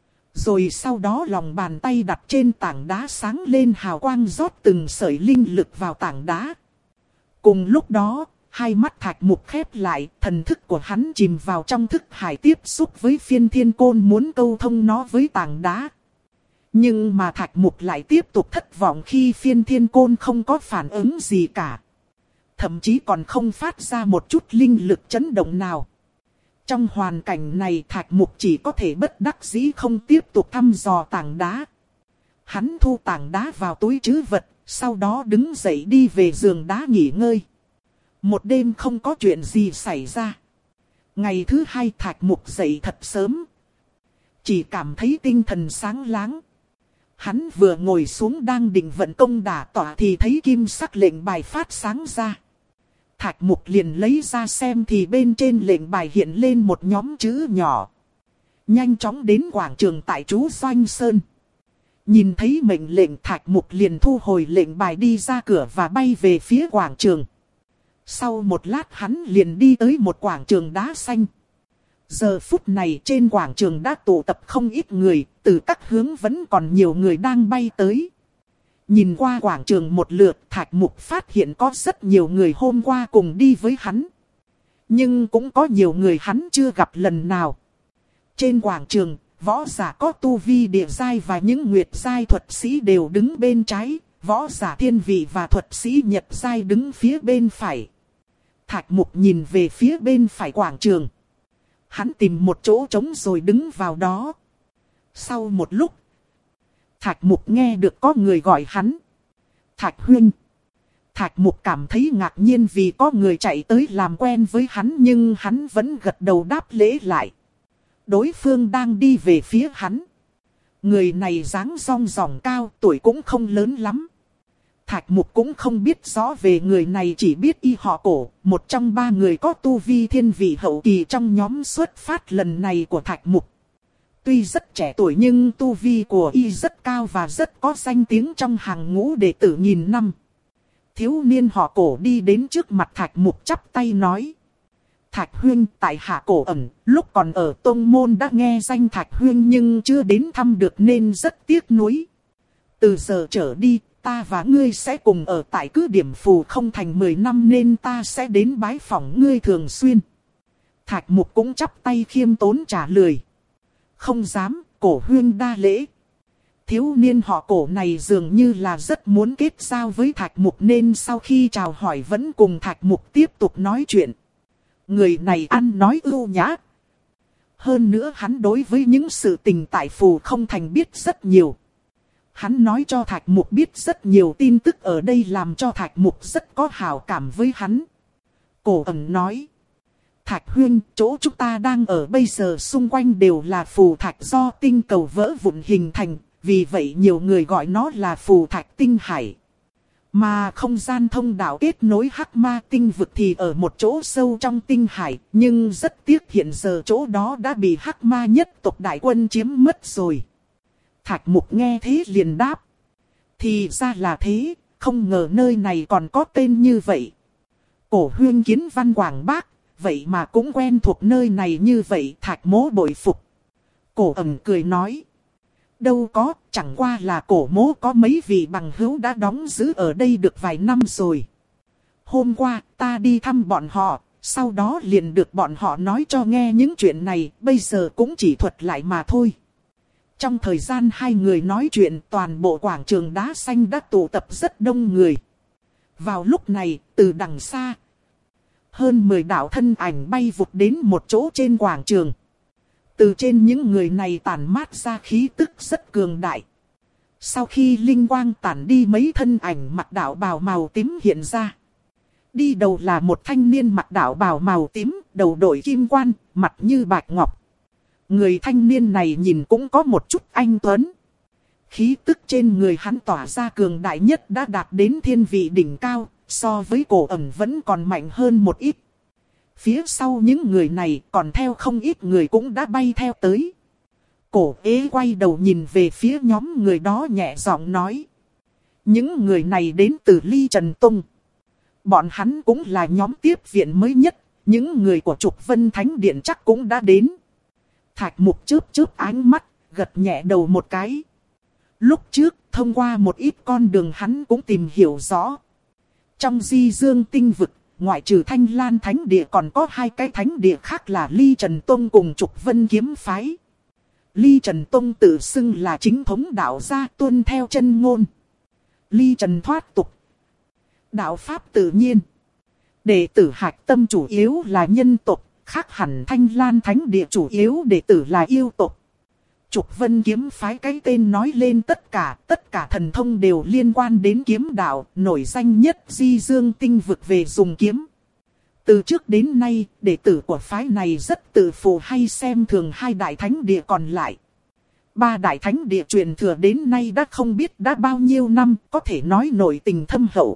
Rồi sau đó lòng bàn tay đặt trên tảng đá sáng lên hào quang, rót từng sợi linh lực vào tảng đá. Cùng lúc đó, hai mắt Thạch Mục khép lại, thần thức của hắn chìm vào trong thức hải tiếp xúc với phiên thiên côn, muốn câu thông nó với tảng đá. Nhưng mà Thạch Mục lại tiếp tục thất vọng khi phiên thiên côn không có phản ứng gì cả. Thậm chí còn không phát ra một chút linh lực chấn động nào. Trong hoàn cảnh này Thạch Mục chỉ có thể bất đắc dĩ không tiếp tục thăm dò tảng đá. Hắn thu tảng đá vào túi trữ vật, sau đó đứng dậy đi về giường đá nghỉ ngơi. Một đêm không có chuyện gì xảy ra. Ngày thứ hai Thạch Mục dậy thật sớm. Chỉ cảm thấy tinh thần sáng láng. Hắn vừa ngồi xuống đang định vận công đả tọa thì thấy kim sắc lệnh bài phát sáng ra. Thạch Mục liền lấy ra xem thì bên trên lệnh bài hiện lên một nhóm chữ nhỏ. Nhanh chóng đến quảng trường tại trú Doanh Sơn. Nhìn thấy mệnh lệnh, Thạch Mục liền thu hồi lệnh bài đi ra cửa và bay về phía quảng trường. Sau một lát hắn liền đi tới một quảng trường đá xanh. Giờ phút này trên quảng trường đã tụ tập không ít người, từ các hướng vẫn còn nhiều người đang bay tới. Nhìn qua quảng trường một lượt, Thạch Mục phát hiện có rất nhiều người hôm qua cùng đi với hắn. Nhưng cũng có nhiều người hắn chưa gặp lần nào. Trên quảng trường, võ giả có tu vi địa giai và những nguyệt giai thuật sĩ đều đứng bên trái, võ giả thiên vị và thuật sĩ nhật giai đứng phía bên phải. Thạch Mục nhìn về phía bên phải quảng trường. Hắn tìm một chỗ trống rồi đứng vào đó. Sau một lúc, Thạch Mục nghe được có người gọi hắn. Thạch huynh. Thạch Mục cảm thấy ngạc nhiên vì có người chạy tới làm quen với hắn, nhưng hắn vẫn gật đầu đáp lễ lại. Đối phương đang đi về phía hắn. Người này dáng rong ròng cao, tuổi cũng không lớn lắm. Thạch Mục cũng không biết rõ về người này, chỉ biết y họ Cổ, một trong ba người có tu vi thiên vị hậu kỳ trong nhóm xuất phát lần này của Thạch Mục. Tuy rất trẻ tuổi nhưng tu vi của y rất cao và rất có danh tiếng trong hàng ngũ đệ tử nghìn năm. Thiếu niên họ Cổ đi đến trước mặt Thạch Mục chắp tay nói. Thạch huynh, tại hạ Cổ Ẩn, lúc còn ở tông môn đã nghe danh Thạch huynh nhưng chưa đến thăm được nên rất tiếc nuối. Từ giờ trở đi, ta và ngươi sẽ cùng ở tại cứ điểm Phù Không Thành mười năm nên ta sẽ đến bái phỏng ngươi thường xuyên. Thạch Mục cũng chắp tay khiêm tốn trả lời. Không dám, Cổ huynh đa lễ. Thiếu niên họ Cổ này dường như là rất muốn kết giao với Thạch Mục nên sau khi chào hỏi vẫn cùng Thạch Mục tiếp tục nói chuyện. Người này ăn nói ưu nhã. Hơn nữa hắn đối với những sự tình tại Phù Không Thành biết rất nhiều. Hắn nói cho Thạch Mục biết rất nhiều tin tức ở đây làm cho Thạch Mục rất có hảo cảm với hắn. Cổ Ẩn nói. Thạch huynh, chỗ chúng ta đang ở bây giờ xung quanh đều là phù thạch do tinh cầu vỡ vụn hình thành, vì vậy nhiều người gọi nó là phù thạch tinh hải. Mà không gian thông đạo kết nối Hắc Ma tinh vực thì ở một chỗ sâu trong tinh hải, nhưng rất tiếc hiện giờ chỗ đó đã bị Hắc Ma nhất tộc đại quân chiếm mất rồi. Thạch Mục nghe thế liền đáp. Thì ra là thế, không ngờ nơi này còn có tên như vậy. Cổ huynh kiến văn quảng bác, vậy mà cũng quen thuộc nơi này như vậy, Thạch mỗ bội phục. Cổ Ẩn cười nói. Đâu có, chẳng qua là cổ mỗ có mấy vị bằng hữu đã đóng giữ ở đây được vài năm rồi. Hôm qua, ta đi thăm bọn họ, sau đó liền được bọn họ nói cho nghe những chuyện này, bây giờ cũng chỉ thuật lại mà thôi. Trong thời gian hai người nói chuyện, toàn bộ quảng trường đá xanh đã tụ tập rất đông người. Vào lúc này, từ đằng xa, hơn mười đạo thân ảnh bay vụt đến một chỗ trên quảng trường. Từ trên những người này tản mát ra khí tức rất cường đại. Sau khi linh quang tản đi, mấy thân ảnh mặc đạo bào màu tím hiện ra. Đi đầu là một thanh niên mặc đạo bào màu tím, đầu đội kim quan, mặt như bạch ngọc. Người thanh niên này nhìn cũng có một chút anh tuấn. Khí tức trên người hắn tỏa ra cường đại nhất đã đạt đến thiên vị đỉnh cao, so với Cổ Ẩn vẫn còn mạnh hơn một ít. Phía sau những người này còn theo không ít người cũng đã bay theo tới. Cổ Ế quay đầu nhìn về phía nhóm người đó nhẹ giọng nói. Những người này đến từ Ly Trần Tông. Bọn hắn cũng là nhóm tiếp viện mới nhất, những người của Trục Vân Thánh Điện chắc cũng đã đến. Thạch Mục chớp chớp ánh mắt, gật nhẹ đầu một cái. Lúc trước, thông qua một ít con đường hắn cũng tìm hiểu rõ. Trong Di Dương Tinh Vực, ngoại trừ Thanh Lan Thánh Địa còn có hai cái thánh địa khác là Ly Trần Tông cùng Trục Vân Kiếm Phái. Ly Trần Tông tự xưng là chính thống đạo gia, tuân theo chân ngôn. Ly Trần thoát tục, đạo pháp tự nhiên. Đệ tử hạch tâm chủ yếu là nhân tộc, khác hẳn Thanh Lan Thánh Địa chủ yếu đệ tử là yêu tộc. Trục Vân Kiếm Phái cái tên nói lên tất cả, tất cả thần thông đều liên quan đến kiếm đạo, nổi danh nhất Di Dương Tinh Vực về dùng kiếm. Từ trước đến nay, đệ tử của phái này rất tự phụ hay xem thường hai đại thánh địa còn lại. Ba đại thánh địa truyền thừa đến nay đã không biết đã bao nhiêu năm, có thể nói nội tình thâm hậu.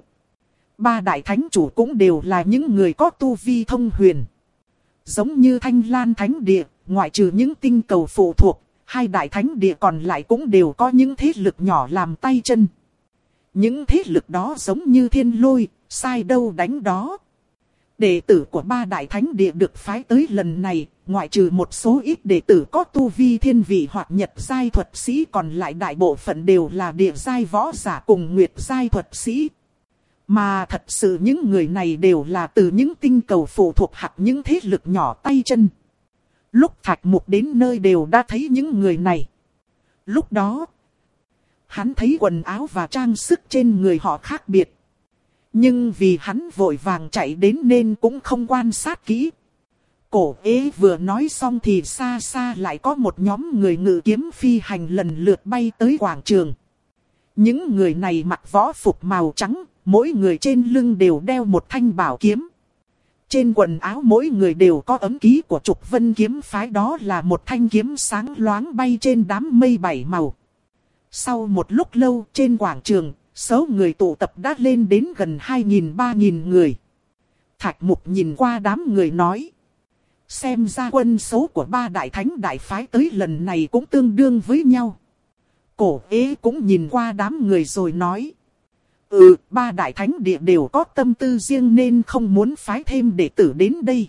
Ba đại thánh chủ cũng đều là những người có tu vi thông huyền. Giống như Thanh Lan Thánh Địa, ngoại trừ những tinh cầu phụ thuộc, hai đại thánh địa còn lại cũng đều có những thế lực nhỏ làm tay chân. Những thế lực đó giống như thiên lôi, sai đâu đánh đó. Đệ tử của ba đại thánh địa được phái tới lần này, ngoại trừ một số ít đệ tử có tu vi thiên vị hoặc nhật giai thuật sĩ, còn lại đại bộ phận đều là địa giai võ giả cùng nguyệt giai thuật sĩ. Mà thật sự những người này đều là từ những tinh cầu phụ thuộc hoặc những thế lực nhỏ tay chân. Lúc Thạch Mục đến nơi đều đã thấy những người này. Lúc đó, hắn thấy quần áo và trang sức trên người họ khác biệt. Nhưng vì hắn vội vàng chạy đến nên cũng không quan sát kỹ. Cổ Ế vừa nói xong thì xa xa lại có một nhóm người ngự kiếm phi hành lần lượt bay tới quảng trường. Những người này mặc võ phục màu trắng, mỗi người trên lưng đều đeo một thanh bảo kiếm. Trên quần áo mỗi người đều có ấm ký của Trục Vân Kiếm Phái, đó là một thanh kiếm sáng loáng bay trên đám mây bảy màu. Sau một lúc lâu trên quảng trường, số người tụ tập đã lên đến gần hai nghìn ba nghìn người. Thạch Mục nhìn qua đám người nói. Xem ra quân số của ba đại thánh đại phái tới lần này cũng tương đương với nhau. Cổ Ế cũng nhìn qua đám người rồi nói. Ừ, ba đại thánh địa đều có tâm tư riêng nên không muốn phái thêm đệ tử đến đây.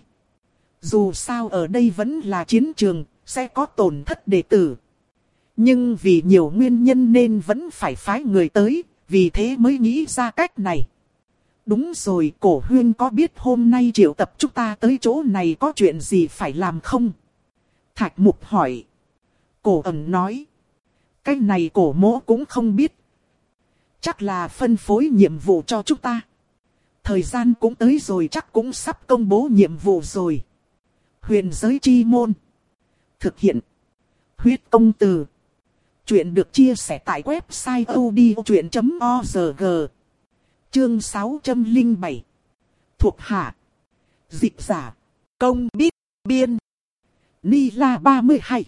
Dù sao ở đây vẫn là chiến trường, sẽ có tổn thất đệ tử. Nhưng vì nhiều nguyên nhân nên vẫn phải phái người tới, vì thế mới nghĩ ra cách này. Đúng rồi, Cổ Huyên có biết hôm nay triệu tập chúng ta tới chỗ này có chuyện gì phải làm không? Thạch Mục hỏi. Cổ Ẩn nói. Cái này Cổ Mỗ cũng không biết. Chắc là phân phối nhiệm vụ cho chúng ta. Thời gian cũng tới rồi, chắc cũng sắp công bố nhiệm vụ rồi. Huyền giới chi môn. Thực hiện. Huyết công từ. Chuyện được chia sẻ tại website odchuyện chấm org. Chương sáu trăm lẻ bảy. Thuộc hạ. Dịch giả. Công biết. Biên. Ni La ba mươi hai.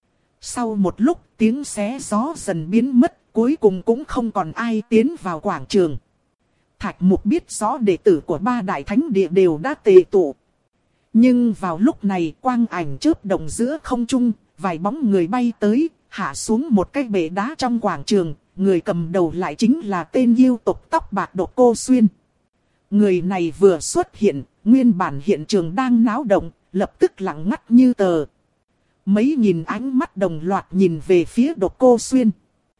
Sau một lúc tiếng xé gió dần biến mất. Cuối cùng cũng không còn ai tiến vào quảng trường. Thạch Mục biết rõ đệ tử của ba đại thánh địa đều đã tề tụ. Nhưng vào lúc này quang ảnh chớp động giữa không trung, vài bóng người bay tới, hạ xuống một cái bệ đá trong quảng trường. Người cầm đầu lại chính là tên yêu tộc tóc bạc Độc Cô Xuyên. Người này vừa xuất hiện, nguyên bản hiện trường đang náo động, lập tức lặng ngắt như tờ. Mấy nghìn ánh mắt đồng loạt nhìn về phía Độc Cô Xuyên.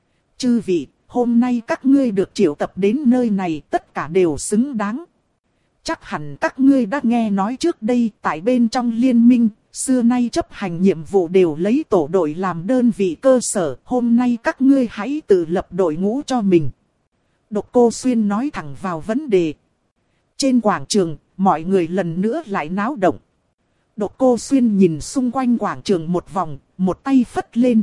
Chư vị, hôm nay các ngươi được triệu tập đến nơi này tất cả đều xứng đáng. Chắc hẳn các ngươi đã nghe nói trước đây tại bên trong liên minh, xưa nay chấp hành nhiệm vụ đều lấy tổ đội làm đơn vị cơ sở, hôm nay các ngươi hãy tự lập đội ngũ cho mình. Độc Cô Xuyên nói thẳng vào vấn đề. Trên quảng trường, mọi người lần nữa lại náo động. Độc Cô Xuyên nhìn xung quanh quảng trường một vòng, một tay phất lên.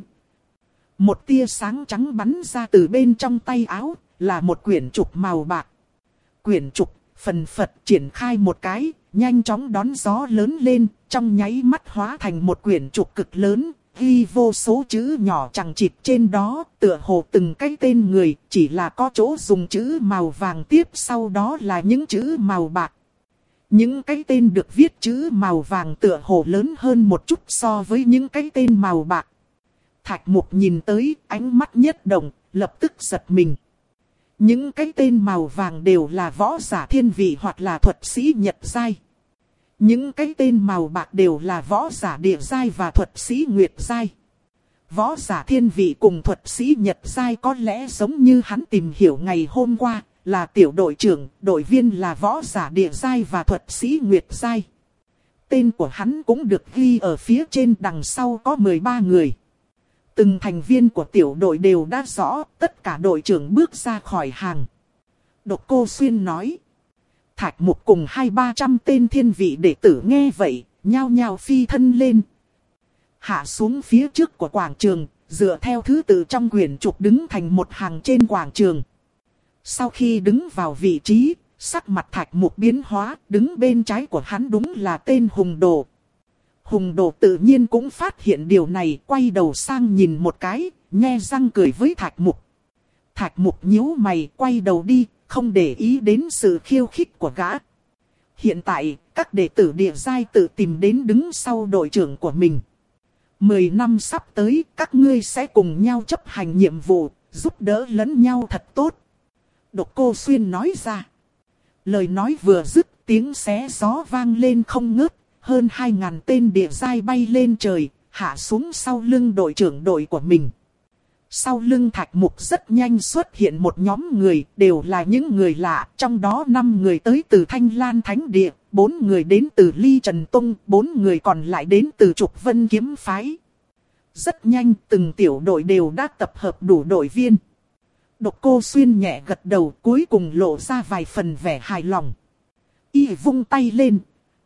Một tia sáng trắng bắn ra từ bên trong tay áo, là một quyển trục màu bạc. Quyển trục, phần phật triển khai một cái, nhanh chóng đón gió lớn lên, trong nháy mắt hóa thành một quyển trục cực lớn, ghi vô số chữ nhỏ chằng chịt trên đó, tựa hồ từng cái tên người, chỉ là có chỗ dùng chữ màu vàng tiếp sau đó là những chữ màu bạc. Những cái tên được viết chữ màu vàng tựa hồ lớn hơn một chút so với những cái tên màu bạc. Thạch Mục nhìn tới, ánh mắt nhất động, lập tức giật mình. Những cái tên màu vàng đều là võ giả thiên vị hoặc là thuật sĩ nhật giai. Những cái tên màu bạc đều là võ giả địa giai và thuật sĩ nguyệt giai. Võ giả thiên vị cùng thuật sĩ nhật giai có lẽ giống như hắn tìm hiểu ngày hôm qua, là tiểu đội trưởng, đội viên là võ giả địa giai và thuật sĩ nguyệt giai. Tên của hắn cũng được ghi ở phía trên, đằng sau có mười ba người. Từng thành viên của tiểu đội đều đã rõ, tất cả đội trưởng bước ra khỏi hàng. Độc Cô Xuyên nói. Thạch Mục cùng hai ba trăm tên thiên vị đệ tử nghe vậy, nhao nhao phi thân lên. Hạ xuống phía trước của quảng trường, dựa theo thứ tự trong quyển trục đứng thành một hàng trên quảng trường. Sau khi đứng vào vị trí, sắc mặt Thạch Mục biến hóa, đứng bên trái của hắn đúng là tên Hùng Đồ. Hùng Đồ tự nhiên cũng phát hiện điều này, quay đầu sang nhìn một cái, nhe răng cười với Thạch Mục. Thạch Mục nhíu mày, quay đầu đi, không để ý đến sự khiêu khích của gã. Hiện tại, các đệ tử địa giai tự tìm đến đứng sau đội trưởng của mình. Mười năm sắp tới, các ngươi sẽ cùng nhau chấp hành nhiệm vụ, giúp đỡ lẫn nhau thật tốt. Độc Cô Xuyên nói ra. Lời nói vừa dứt, tiếng xé gió vang lên không ngớt. Hơn hai ngàn tên địa giai bay lên trời, hạ xuống sau lưng đội trưởng đội của mình. Sau lưng Thạch Mục rất nhanh xuất hiện một nhóm người, đều là những người lạ, trong đó năm người tới từ Thanh Lan Thánh Địa, bốn người đến từ Ly Trần Tông, bốn người còn lại đến từ Trục Vân Kiếm Phái. Rất nhanh, từng tiểu đội đều đã tập hợp đủ đội viên. Độc Cô Xuyên nhẹ gật đầu, cuối cùng lộ ra vài phần vẻ hài lòng. Y vung tay lên.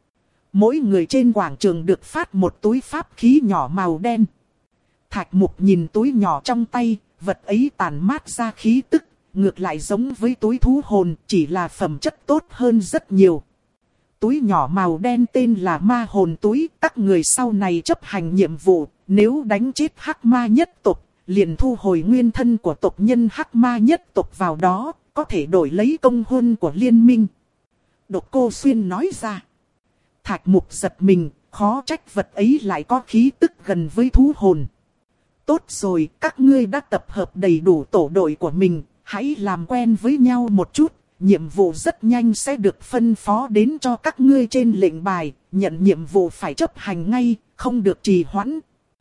Mỗi người trên quảng trường được phát một túi pháp khí nhỏ màu đen. Thạch Mục nhìn túi nhỏ trong tay, vật ấy tản mát ra khí tức, ngược lại giống với túi thú hồn, chỉ là phẩm chất tốt hơn rất nhiều. Túi nhỏ màu đen tên là ma hồn túi, các người sau này chấp hành nhiệm vụ, nếu đánh chết hắc ma nhất tộc, liền thu hồi nguyên thân của tộc nhân hắc ma nhất tộc vào đó, có thể đổi lấy công huân của liên minh. Độc Cô Xuyên nói ra. Thạch Mục giật mình, khó trách vật ấy lại có khí tức gần với thú hồn. Tốt rồi, các ngươi đã tập hợp đầy đủ tổ đội của mình, hãy làm quen với nhau một chút, nhiệm vụ rất nhanh sẽ được phân phó đến cho các ngươi trên lệnh bài, nhận nhiệm vụ phải chấp hành ngay, không được trì hoãn.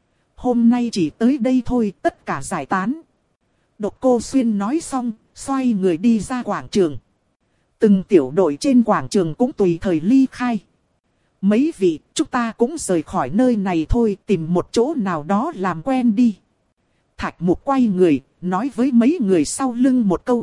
Hôm nay chỉ tới đây thôi, tất cả giải tán. Độc Cô Xuyên nói xong, xoay người đi ra quảng trường. Từng tiểu đội trên quảng trường cũng tùy thời ly khai. Mấy vị, chúng ta cũng rời khỏi nơi này thôi, tìm một chỗ nào đó làm quen đi. Thạch Mục quay người, nói với mấy người sau lưng một câu.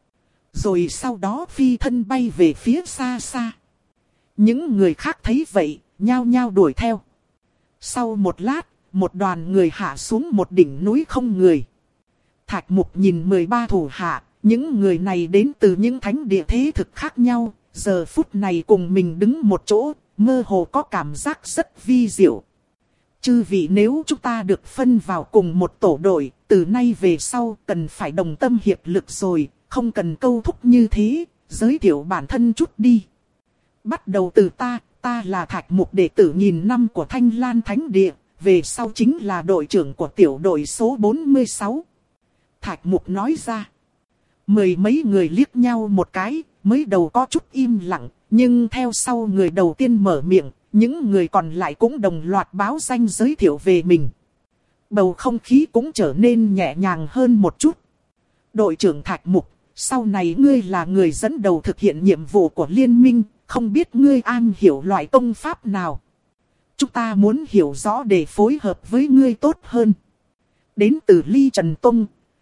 Rồi sau đó phi thân bay về phía xa xa. Những người khác thấy vậy, nhao nhao đuổi theo. Sau một lát, một đoàn người hạ xuống một đỉnh núi không người. Thạch Mục nhìn mười ba thủ hạ, những người này đến từ những thánh địa thế thực khác nhau, giờ phút này cùng mình đứng một chỗ. Mơ hồ có cảm giác rất vi diệu. Chư vị, nếu chúng ta được phân vào cùng một tổ đội, từ nay về sau cần phải đồng tâm hiệp lực rồi, không cần câu thúc như thế, giới thiệu bản thân chút đi. Bắt đầu từ ta, ta là Thạch Mục đệ tử nghìn năm của Thanh Lan Thánh Địa, về sau chính là đội trưởng của tiểu đội số bốn mươi sáu. Thạch Mục nói ra. Mười mấy người liếc nhau một cái, mới đầu có chút im lặng. Nhưng theo sau người đầu tiên mở miệng, những người còn lại cũng đồng loạt báo danh giới thiệu về mình. Bầu không khí cũng trở nên nhẹ nhàng hơn một chút. Đội trưởng Thạch Mục, sau này ngươi là người dẫn đầu thực hiện nhiệm vụ của liên minh, không biết ngươi am hiểu loại công pháp nào. Chúng ta muốn hiểu rõ để phối hợp với ngươi tốt hơn. Đến từ Ly Trần Tông.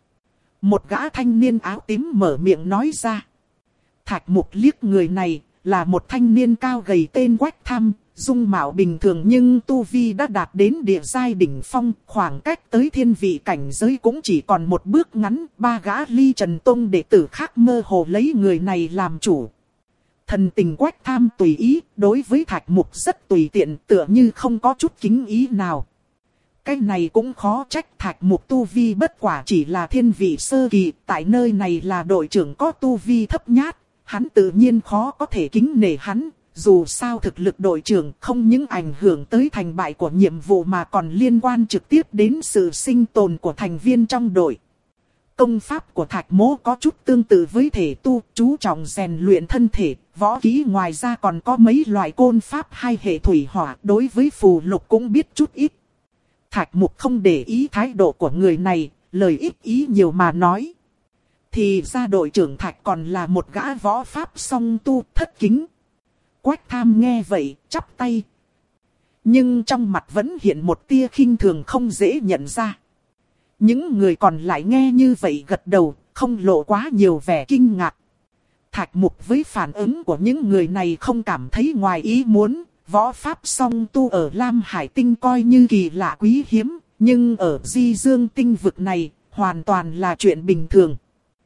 Một gã thanh niên áo tím mở miệng nói ra. Thạch Mục liếc người này, là một thanh niên cao gầy tên Quách Tham, dung mạo bình thường nhưng tu vi đã đạt đến địa giai đỉnh phong, khoảng cách tới thiên vị cảnh giới cũng chỉ còn một bước ngắn. Ba gã Ly Trần Tông đệ tử khác mơ hồ lấy người này làm chủ. Thần tình Quách Tham tùy ý, đối với Thạch Mục rất tùy tiện, tựa như không có chút kính ý nào. Cái này cũng khó trách, Thạch Mục tu vi bất quả chỉ là thiên vị sơ kỳ, tại nơi này là đội trưởng có tu vi thấp nhát, hắn tự nhiên khó có thể kính nể hắn. Dù sao thực lực đội trưởng không những ảnh hưởng tới thành bại của nhiệm vụ mà còn liên quan trực tiếp đến sự sinh tồn của thành viên trong đội. Công pháp của Thạch Mỗ có chút tương tự với thể tu, chú trọng rèn luyện thân thể, võ kỹ ngoài ra còn có mấy loại côn pháp hay hệ thủy hỏa, đối với phù lục cũng biết chút ít. Thạch Mục không để ý thái độ của người này, lời ít ý nhiều mà nói. Thì ra đội trưởng Thạch còn là một gã võ pháp song tu thất kính. Quách Tham nghe vậy, chắp tay. Nhưng trong mặt vẫn hiện một tia khinh thường không dễ nhận ra. Những người còn lại nghe như vậy gật đầu, không lộ quá nhiều vẻ kinh ngạc. Thạch Mục với phản ứng của những người này không cảm thấy ngoài ý muốn. Võ pháp song tu ở Lam Hải Tinh coi như kỳ lạ quý hiếm, nhưng ở Di Dương Tinh vực này, hoàn toàn là chuyện bình thường.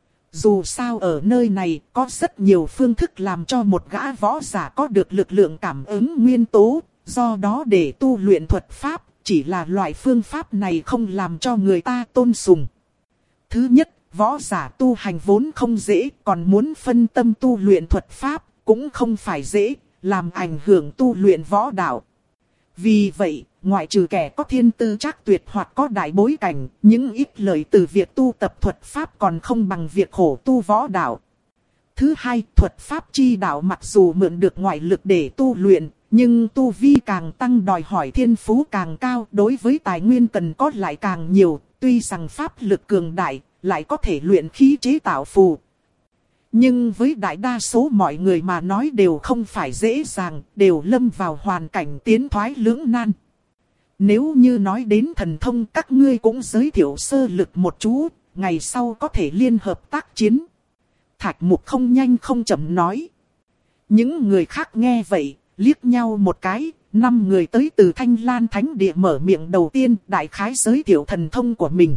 Dù sao ở nơi này có rất nhiều phương thức làm cho một gã võ giả có được lực lượng cảm ứng nguyên tố, do đó để tu luyện thuật pháp, chỉ là loại phương pháp này không làm cho người ta tôn sùng. Thứ nhất, võ giả tu hành vốn không dễ, còn muốn phân tâm tu luyện thuật pháp, cũng không phải dễ, làm ảnh hưởng tu luyện võ đạo. Vì vậy, ngoại trừ kẻ có thiên tư chắc tuyệt hoặc có đại bối cảnh, những ít lợi từ việc tu tập thuật pháp còn không bằng việc khổ tu võ đạo. Thứ hai, thuật pháp chi đạo mặc dù mượn được ngoại lực để tu luyện, nhưng tu vi càng tăng đòi hỏi thiên phú càng cao, đối với tài nguyên cần có lại càng nhiều, tuy rằng pháp lực cường đại, lại có thể luyện khí chế tạo phù. Nhưng với đại đa số mọi người mà nói đều không phải dễ dàng, đều lâm vào hoàn cảnh tiến thoái lưỡng nan. Nếu như nói đến thần thông các ngươi cũng giới thiệu sơ lược một chút, ngày sau có thể liên hợp tác chiến. Thạch Mục không nhanh không chậm nói. Những người khác nghe vậy, liếc nhau một cái, năm người tới từ Thanh Lan Thánh Địa mở miệng đầu tiên đại khái giới thiệu thần thông của mình.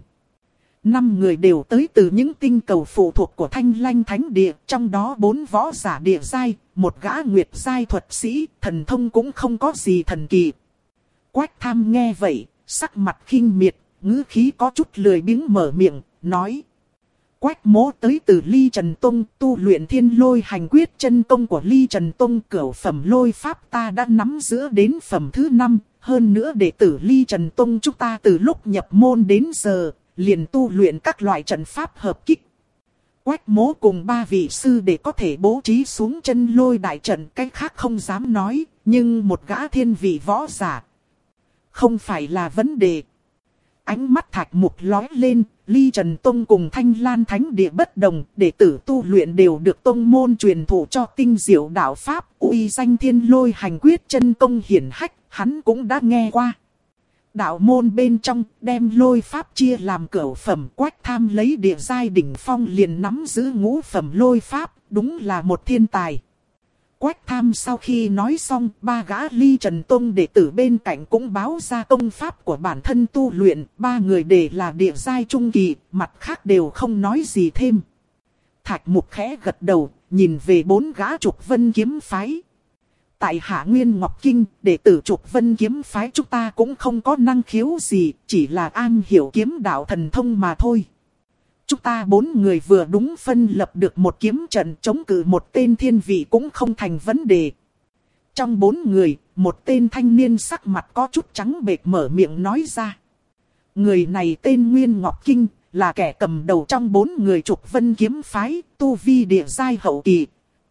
Năm người đều tới từ những tinh cầu phụ thuộc của Thanh Lan Thánh Địa, trong đó bốn võ giả địa giai, một gã nguyệt giai thuật sĩ, thần thông cũng không có gì thần kỳ. Quách Tham nghe vậy, sắc mặt khinh miệt, ngữ khí có chút lười biếng mở miệng, nói. Quách Mỗ tới từ Ly Trần Tông, tu luyện thiên lôi hành quyết chân công của Ly Trần Tông, cửu phẩm lôi pháp ta đã nắm giữ đến phẩm thứ năm, hơn nữa đệ tử Ly Trần Tông chúng ta từ lúc nhập môn đến giờ, liền tu luyện các loại trận pháp hợp kích. Quách Mỗ cùng ba vị sư để có thể bố trí xuống chân lôi đại trận, cái khác không dám nói, nhưng một gã thiên vị võ giả không phải là vấn đề. Ánh mắt Thạch Mục lóe lên, Ly Trần Tông cùng Thanh Lan Thánh Địa bất đồng, đệ tử tu luyện đều được tông môn truyền thụ cho tinh diệu đạo pháp, uy danh thiên lôi hành quyết chân công hiển hách, hắn cũng đã nghe qua. Đạo môn bên trong đem lôi pháp chia làm cửu phẩm, Quách Tham lấy địa giai đỉnh phong liền nắm giữ ngũ phẩm lôi pháp, đúng là một thiên tài. Quách Tham sau khi nói xong, ba gã Ly Trần Tông đệ tử bên cạnh cũng báo ra công pháp của bản thân tu luyện, ba người đều là địa giai trung kỳ, mặt khác đều không nói gì thêm. Thạch Mục khẽ gật đầu, nhìn về bốn gã Trục Vân kiếm phái. Tại Hạ Nguyên Ngọc Kinh, đệ tử Trục Vân kiếm phái chúng ta cũng không có năng khiếu gì, chỉ là an hiểu kiếm đạo thần thông mà thôi. Chúng ta bốn người vừa đúng phân lập được một kiếm trận chống cự một tên thiên vị cũng không thành vấn đề. Trong bốn người, một tên thanh niên sắc mặt có chút trắng bệch mở miệng nói ra. Người này tên Nguyên Ngọc Kinh, là kẻ cầm đầu trong bốn người Trục Vân kiếm phái, tu vi địa giai hậu kỳ.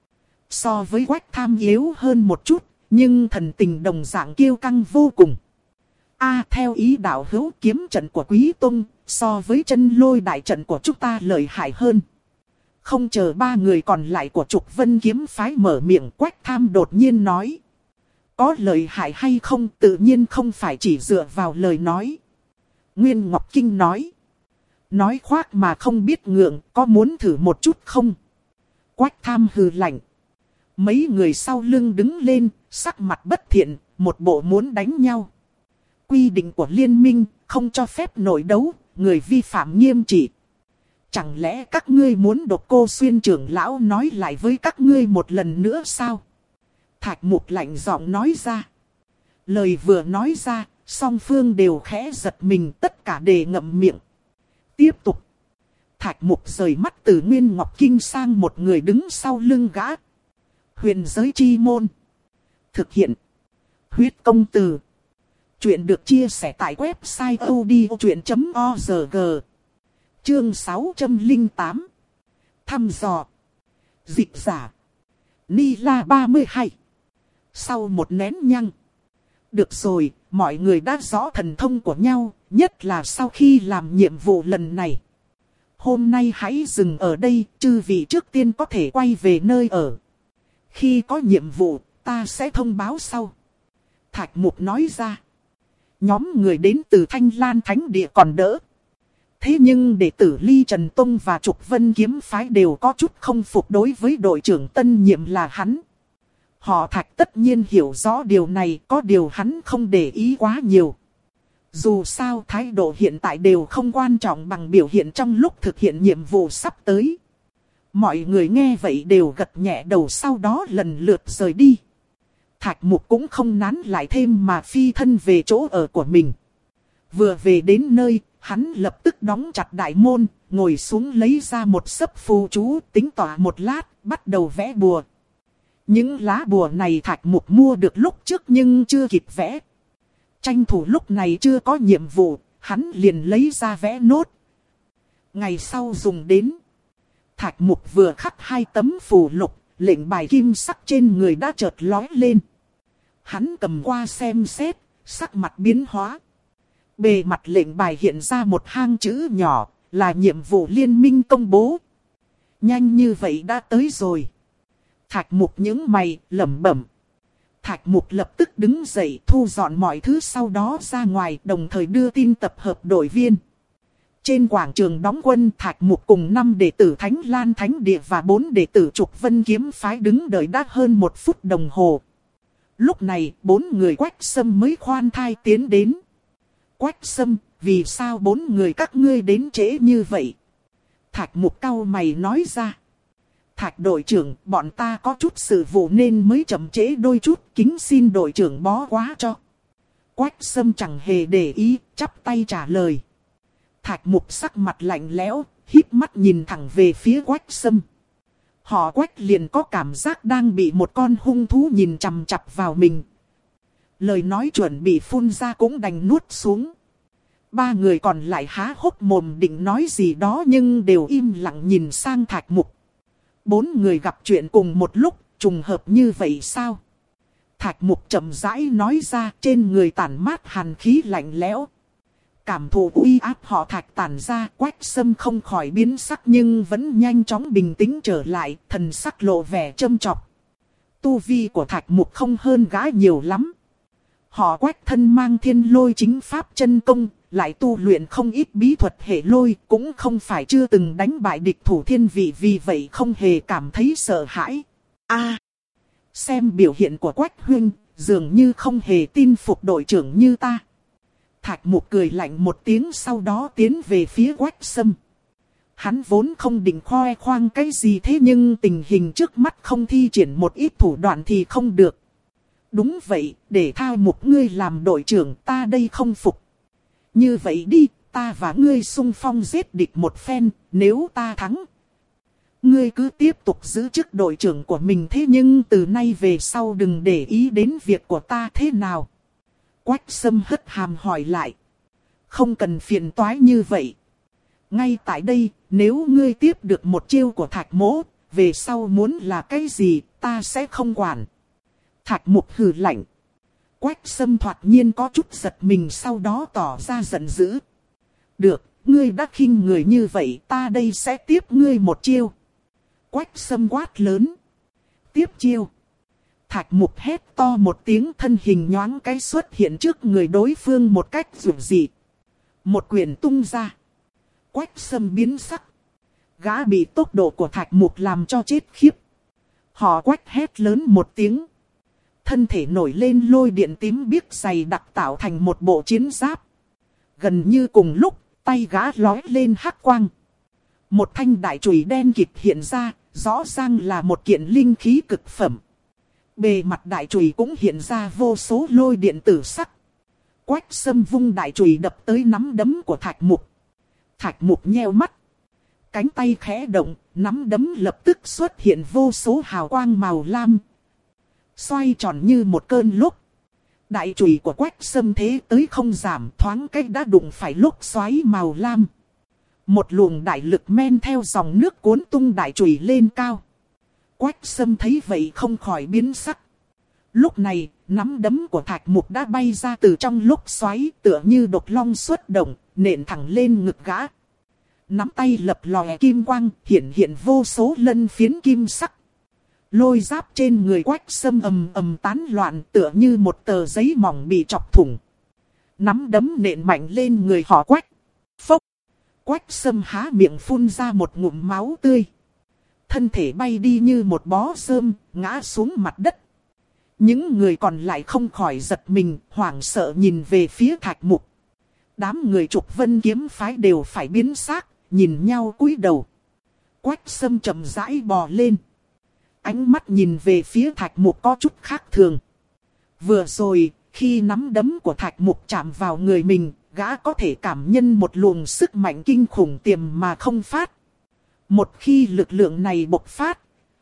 So với Quách Tham yếu hơn một chút, nhưng thần tình đồng dạng kiêu căng vô cùng. A theo ý đạo hữu, kiếm trận của Quý Tông, so với chân lôi đại trận của chúng ta lợi hại hơn. Không chờ ba người còn lại của Trục Vân kiếm phái mở miệng, Quách Tham đột nhiên nói. có lợi hại hay không tự nhiên không phải chỉ dựa vào lời nói. Nguyên Ngọc Kinh nói. Nói khoác mà không biết ngượng, có muốn thử một chút không? Quách Tham hừ lạnh. Mấy người sau lưng đứng lên, sắc mặt bất thiện, một bộ muốn đánh nhau. Quy định của liên minh, không cho phép nội đấu, người vi phạm nghiêm trị. Chẳng lẽ các ngươi muốn Độc Cô Xuyên trưởng lão nói lại với các ngươi một lần nữa sao? Thạch Mục lạnh giọng nói ra. Lời vừa nói ra, song phương đều khẽ giật mình, tất cả đều ngậm miệng. Tiếp tục. Thạch Mục rời mắt từ Nguyên Ngọc Kinh sang một người đứng sau lưng gã. Huyền giới chi môn. Thực hiện. Huyết công từ. Chuyện được chia sẻ tại website odchuyện chấm org. Chương sáu trăm lẻ tám. Thăm dò. Dịch giả. Ni La ba mươi hai. Sau một nén nhăng. Được rồi, mọi người đã rõ thần thông của nhau, nhất là sau khi làm nhiệm vụ lần này. Hôm nay hãy dừng ở đây, chư vị trước tiên có thể quay về nơi ở. Khi có nhiệm vụ, ta sẽ thông báo sau. Thạch Mục nói ra. Nhóm người đến từ Thanh Lan Thánh Địa còn đỡ. Thế nhưng đệ tử Ly Trần Tông và Trục Vân Kiếm Phái đều có chút không phục đối với đội trưởng tân nhiệm là hắn. Họ Thạch tất nhiên hiểu rõ điều này, có điều hắn không để ý quá nhiều. Dù sao thái độ hiện tại đều không quan trọng bằng biểu hiện trong lúc thực hiện nhiệm vụ sắp tới. Mọi người nghe vậy đều gật nhẹ đầu, sau đó lần lượt rời đi. Thạch Mục cũng không nán lại thêm mà phi thân về chỗ ở của mình. Vừa về đến nơi, hắn lập tức đóng chặt đại môn, ngồi xuống lấy ra một xấp phù chú, tính tỏa một lát, bắt đầu vẽ bùa. Những lá bùa này Thạch Mục mua được lúc trước nhưng chưa kịp vẽ. Tranh thủ lúc này chưa có nhiệm vụ, hắn liền lấy ra vẽ nốt. Ngày sau dùng đến. Thạch Mục vừa khắc hai tấm phù lục, lệnh bài kim sắc trên người đã chợt lói lên. Hắn cầm qua xem xét, sắc mặt biến hóa. Bề mặt lệnh bài hiện ra một hang chữ nhỏ, là nhiệm vụ liên minh công bố. Nhanh như vậy đã tới rồi. Thạch Mục nhướng mày, lẩm bẩm. Thạch Mục lập tức đứng dậy thu dọn mọi thứ, sau đó ra ngoài, đồng thời đưa tin tập hợp đội viên. Trên quảng trường đóng quân, Thạch Mục cùng năm đệ tử Thánh Lan Thánh Địa và bốn đệ tử Trục Vân Kiếm Phái đứng đợi đã hơn một phút đồng hồ. Lúc này, bốn người Quách Sâm mới khoan thai tiến đến. Quách Sâm, vì sao bốn người các ngươi đến trễ như vậy? Thạch Mục cau mày nói ra. Thạch đội trưởng, bọn ta có chút sự vụ nên mới chậm trễ đôi chút, kính xin đội trưởng bó quá cho. Quách Sâm chẳng hề để ý, chắp tay trả lời. Thạch Mục sắc mặt lạnh lẽo, híp mắt nhìn thẳng về phía Quách Sâm. Họ Quách liền có cảm giác đang bị một con hung thú nhìn chằm chằm vào mình. Lời nói chuẩn bị phun ra cũng đành nuốt xuống. Ba người còn lại há hốc mồm định nói gì đó nhưng đều im lặng nhìn sang Thạch Mục. Bốn người gặp chuyện cùng một lúc, trùng hợp như vậy sao? Thạch Mục chậm rãi nói ra, trên người tản mát hàn khí lạnh lẽo. Cảm thụ uy áp họ Thạch tản ra, Quách Sâm không khỏi biến sắc nhưng vẫn nhanh chóng bình tĩnh trở lại, thần sắc lộ vẻ châm chọc. Tu vi của Thạch Mục không hơn gã nhiều lắm. Họ Quách thân mang thiên lôi chính pháp chân công, lại tu luyện không ít bí thuật hệ lôi, cũng không phải chưa từng đánh bại địch thủ thiên vị, vì vậy không hề cảm thấy sợ hãi. A, xem biểu hiện của Quách huynh, dường như không hề tin phục đội trưởng như ta. Thạch Mục cười lạnh một tiếng, sau đó tiến về phía Quách Sâm. Hắn vốn không định khoe khoang cái gì, thế nhưng tình hình trước mắt không thi triển một ít thủ đoạn thì không được. Đúng vậy, để Thao Mục ngươi làm đội trưởng, ta đây không phục. Như vậy đi, ta và ngươi xung phong giết địch một phen, nếu ta thắng, ngươi cứ tiếp tục giữ chức đội trưởng của mình, thế nhưng từ nay về sau đừng để ý đến việc của ta thế nào? Quách Sâm hất hàm hỏi lại. Không cần phiền toái như vậy. Ngay tại đây, nếu ngươi tiếp được một chiêu của Thạch Mỗ, về sau muốn là cái gì, ta sẽ không quản. Thạch Mục hừ lạnh. Quách Sâm thoạt nhiên có chút giật mình, sau đó tỏ ra giận dữ. Được, ngươi đã khinh người như vậy, ta đây sẽ tiếp ngươi một chiêu. Quách Sâm quát lớn. Tiếp chiêu. Thạch Mục hét to một tiếng, thân hình nhoáng cái xuất hiện trước người đối phương một cách dữ dị. Một quyền tung ra. Quách Sâm biến sắc. Gã bị tốc độ của Thạch Mục làm cho chết khiếp. Họ Quách hét lớn một tiếng. Thân thể nổi lên lôi điện tím biếc dày đặc tạo thành một bộ chiến giáp. Gần như cùng lúc, tay gã lói lên hắc quang. Một thanh đại chùy đen kịt hiện ra, rõ ràng là một kiện linh khí cực phẩm. Bề mặt đại chùy cũng hiện ra vô số lôi điện tử sắc. Quách Sâm vung đại chùy đập tới nắm đấm của Thạch Mục. Thạch Mục nheo mắt. Cánh tay khẽ động, nắm đấm lập tức xuất hiện vô số hào quang màu lam. Xoay tròn như một cơn lốc. Đại chùy của Quách Sâm thế tới không giảm, thoáng cách đã đụng phải lốc xoáy màu lam. Một luồng đại lực men theo dòng nước cuốn tung đại chùy lên cao. Quách Sâm thấy vậy không khỏi biến sắc. Lúc này, nắm đấm của Thạch Mục đã bay ra từ trong lốc xoáy, tựa như độc long xuất động, nện thẳng lên ngực gã. Nắm tay lập lòe kim quang, hiện hiện vô số lân phiến kim sắc. Lôi giáp trên người Quách Sâm ầm ầm tán loạn, tựa như một tờ giấy mỏng bị chọc thủng. Nắm đấm nện mạnh lên người họ Quách. Phốc! Quách Sâm há miệng phun ra một ngụm máu tươi. Thân thể bay đi như một bó rơm, ngã xuống mặt đất. Những người còn lại không khỏi giật mình, hoảng sợ nhìn về phía Thạch Mục. Đám người Trục Vân kiếm phái đều phải biến xác, nhìn nhau cúi đầu. Quách Sâm chậm rãi bò lên. Ánh mắt nhìn về phía Thạch Mục có chút khác thường. Vừa rồi, khi nắm đấm của Thạch Mục chạm vào người mình, gã có thể cảm nhận một luồng sức mạnh kinh khủng tiềm mà không phát. Một khi lực lượng này bộc phát,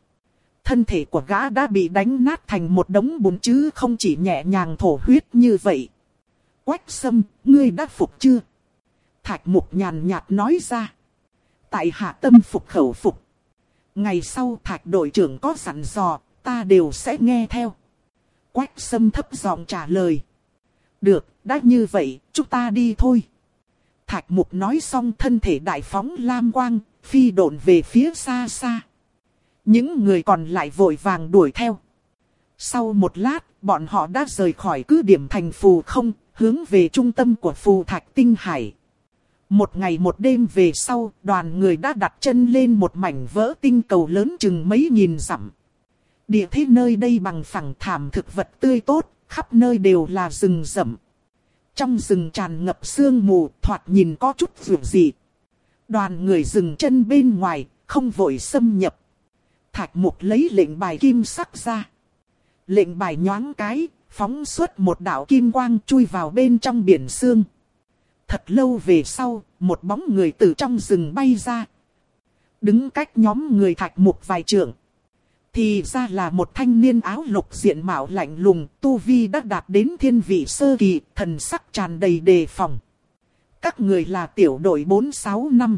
thân thể của gã đã bị đánh nát thành một đống bùn chứ không chỉ nhẹ nhàng thổ huyết như vậy. Quách Sâm, ngươi đã phục chưa? Thạch Mục nhàn nhạt nói ra. Tại hạ tâm phục khẩu phục. Ngày sau Thạch đội trưởng có dặn dò, ta đều sẽ nghe theo. Quách Sâm thấp giọng trả lời. Được, đã như vậy, chúng ta đi thôi. Thạch Mục nói xong thân thể đại phóng lam quang, phi độn về phía xa xa. Những người còn lại vội vàng đuổi theo. Sau một lát, bọn họ đã rời khỏi cứ điểm thành Phù Không, hướng về trung tâm của Phù Thạch Tinh Hải. Một ngày một đêm về sau, đoàn người đã đặt chân lên một mảnh vỡ tinh cầu lớn chừng mấy nghìn dặm. Địa thế nơi đây bằng phẳng thảm thực vật tươi tốt, khắp nơi đều là rừng rậm. Trong rừng tràn ngập sương mù, thoạt nhìn có chút dịu dị. Đoàn người dừng chân bên ngoài, không vội xâm nhập. Thạch Mục lấy lệnh bài kim sắc ra. Lệnh bài nhoáng cái, phóng xuất một đạo kim quang chui vào bên trong biển sương. Thật lâu về sau, một bóng người từ trong rừng bay ra. Đứng cách nhóm người Thạch Mục vài trượng. Thì ra là một thanh niên áo lục diện mạo lạnh lùng, tu vi đã đạt đến thiên vị sơ kỳ, thần sắc tràn đầy đề phòng. Các người là tiểu đội bốn sáu năm.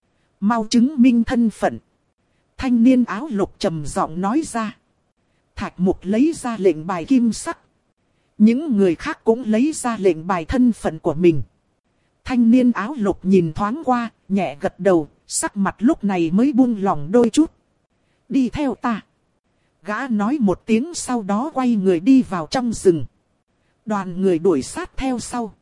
Mau chứng minh thân phận. Thanh niên áo lục trầm giọng nói ra. Thạch Mục lấy ra lệnh bài kim sắc. Những người khác cũng lấy ra lệnh bài thân phận của mình. Thanh niên áo lục nhìn thoáng qua, nhẹ gật đầu, sắc mặt lúc này mới buông lỏng đôi chút. Đi theo ta. Gã nói một tiếng sau đó quay người đi vào trong rừng. Đoàn người đuổi sát theo sau.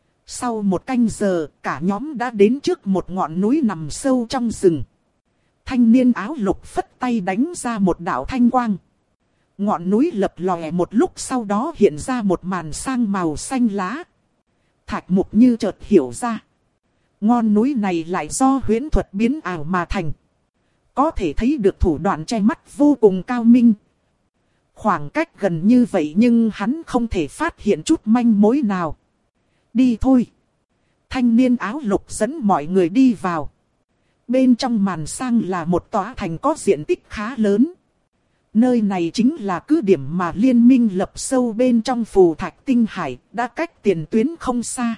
Sau một canh giờ, cả nhóm đã đến trước một ngọn núi nằm sâu trong rừng. Thanh niên áo lục phất tay đánh ra một đạo thanh quang. Ngọn núi lập lòe một lúc sau đó hiện ra một màn sang màu xanh lá. Thạch Mục như chợt hiểu ra. Ngọn núi này lại do huyễn thuật biến ảo mà thành. Có thể thấy được thủ đoạn che mắt vô cùng cao minh. Khoảng cách gần như vậy nhưng hắn không thể phát hiện chút manh mối nào. Đi thôi. Thanh niên áo lục dẫn mọi người đi vào. Bên trong màn sang là một tòa thành có diện tích khá lớn. Nơi này chính là cứ điểm mà liên minh lập sâu bên trong Phù Thạch Tinh Hải, đã cách tiền tuyến không xa.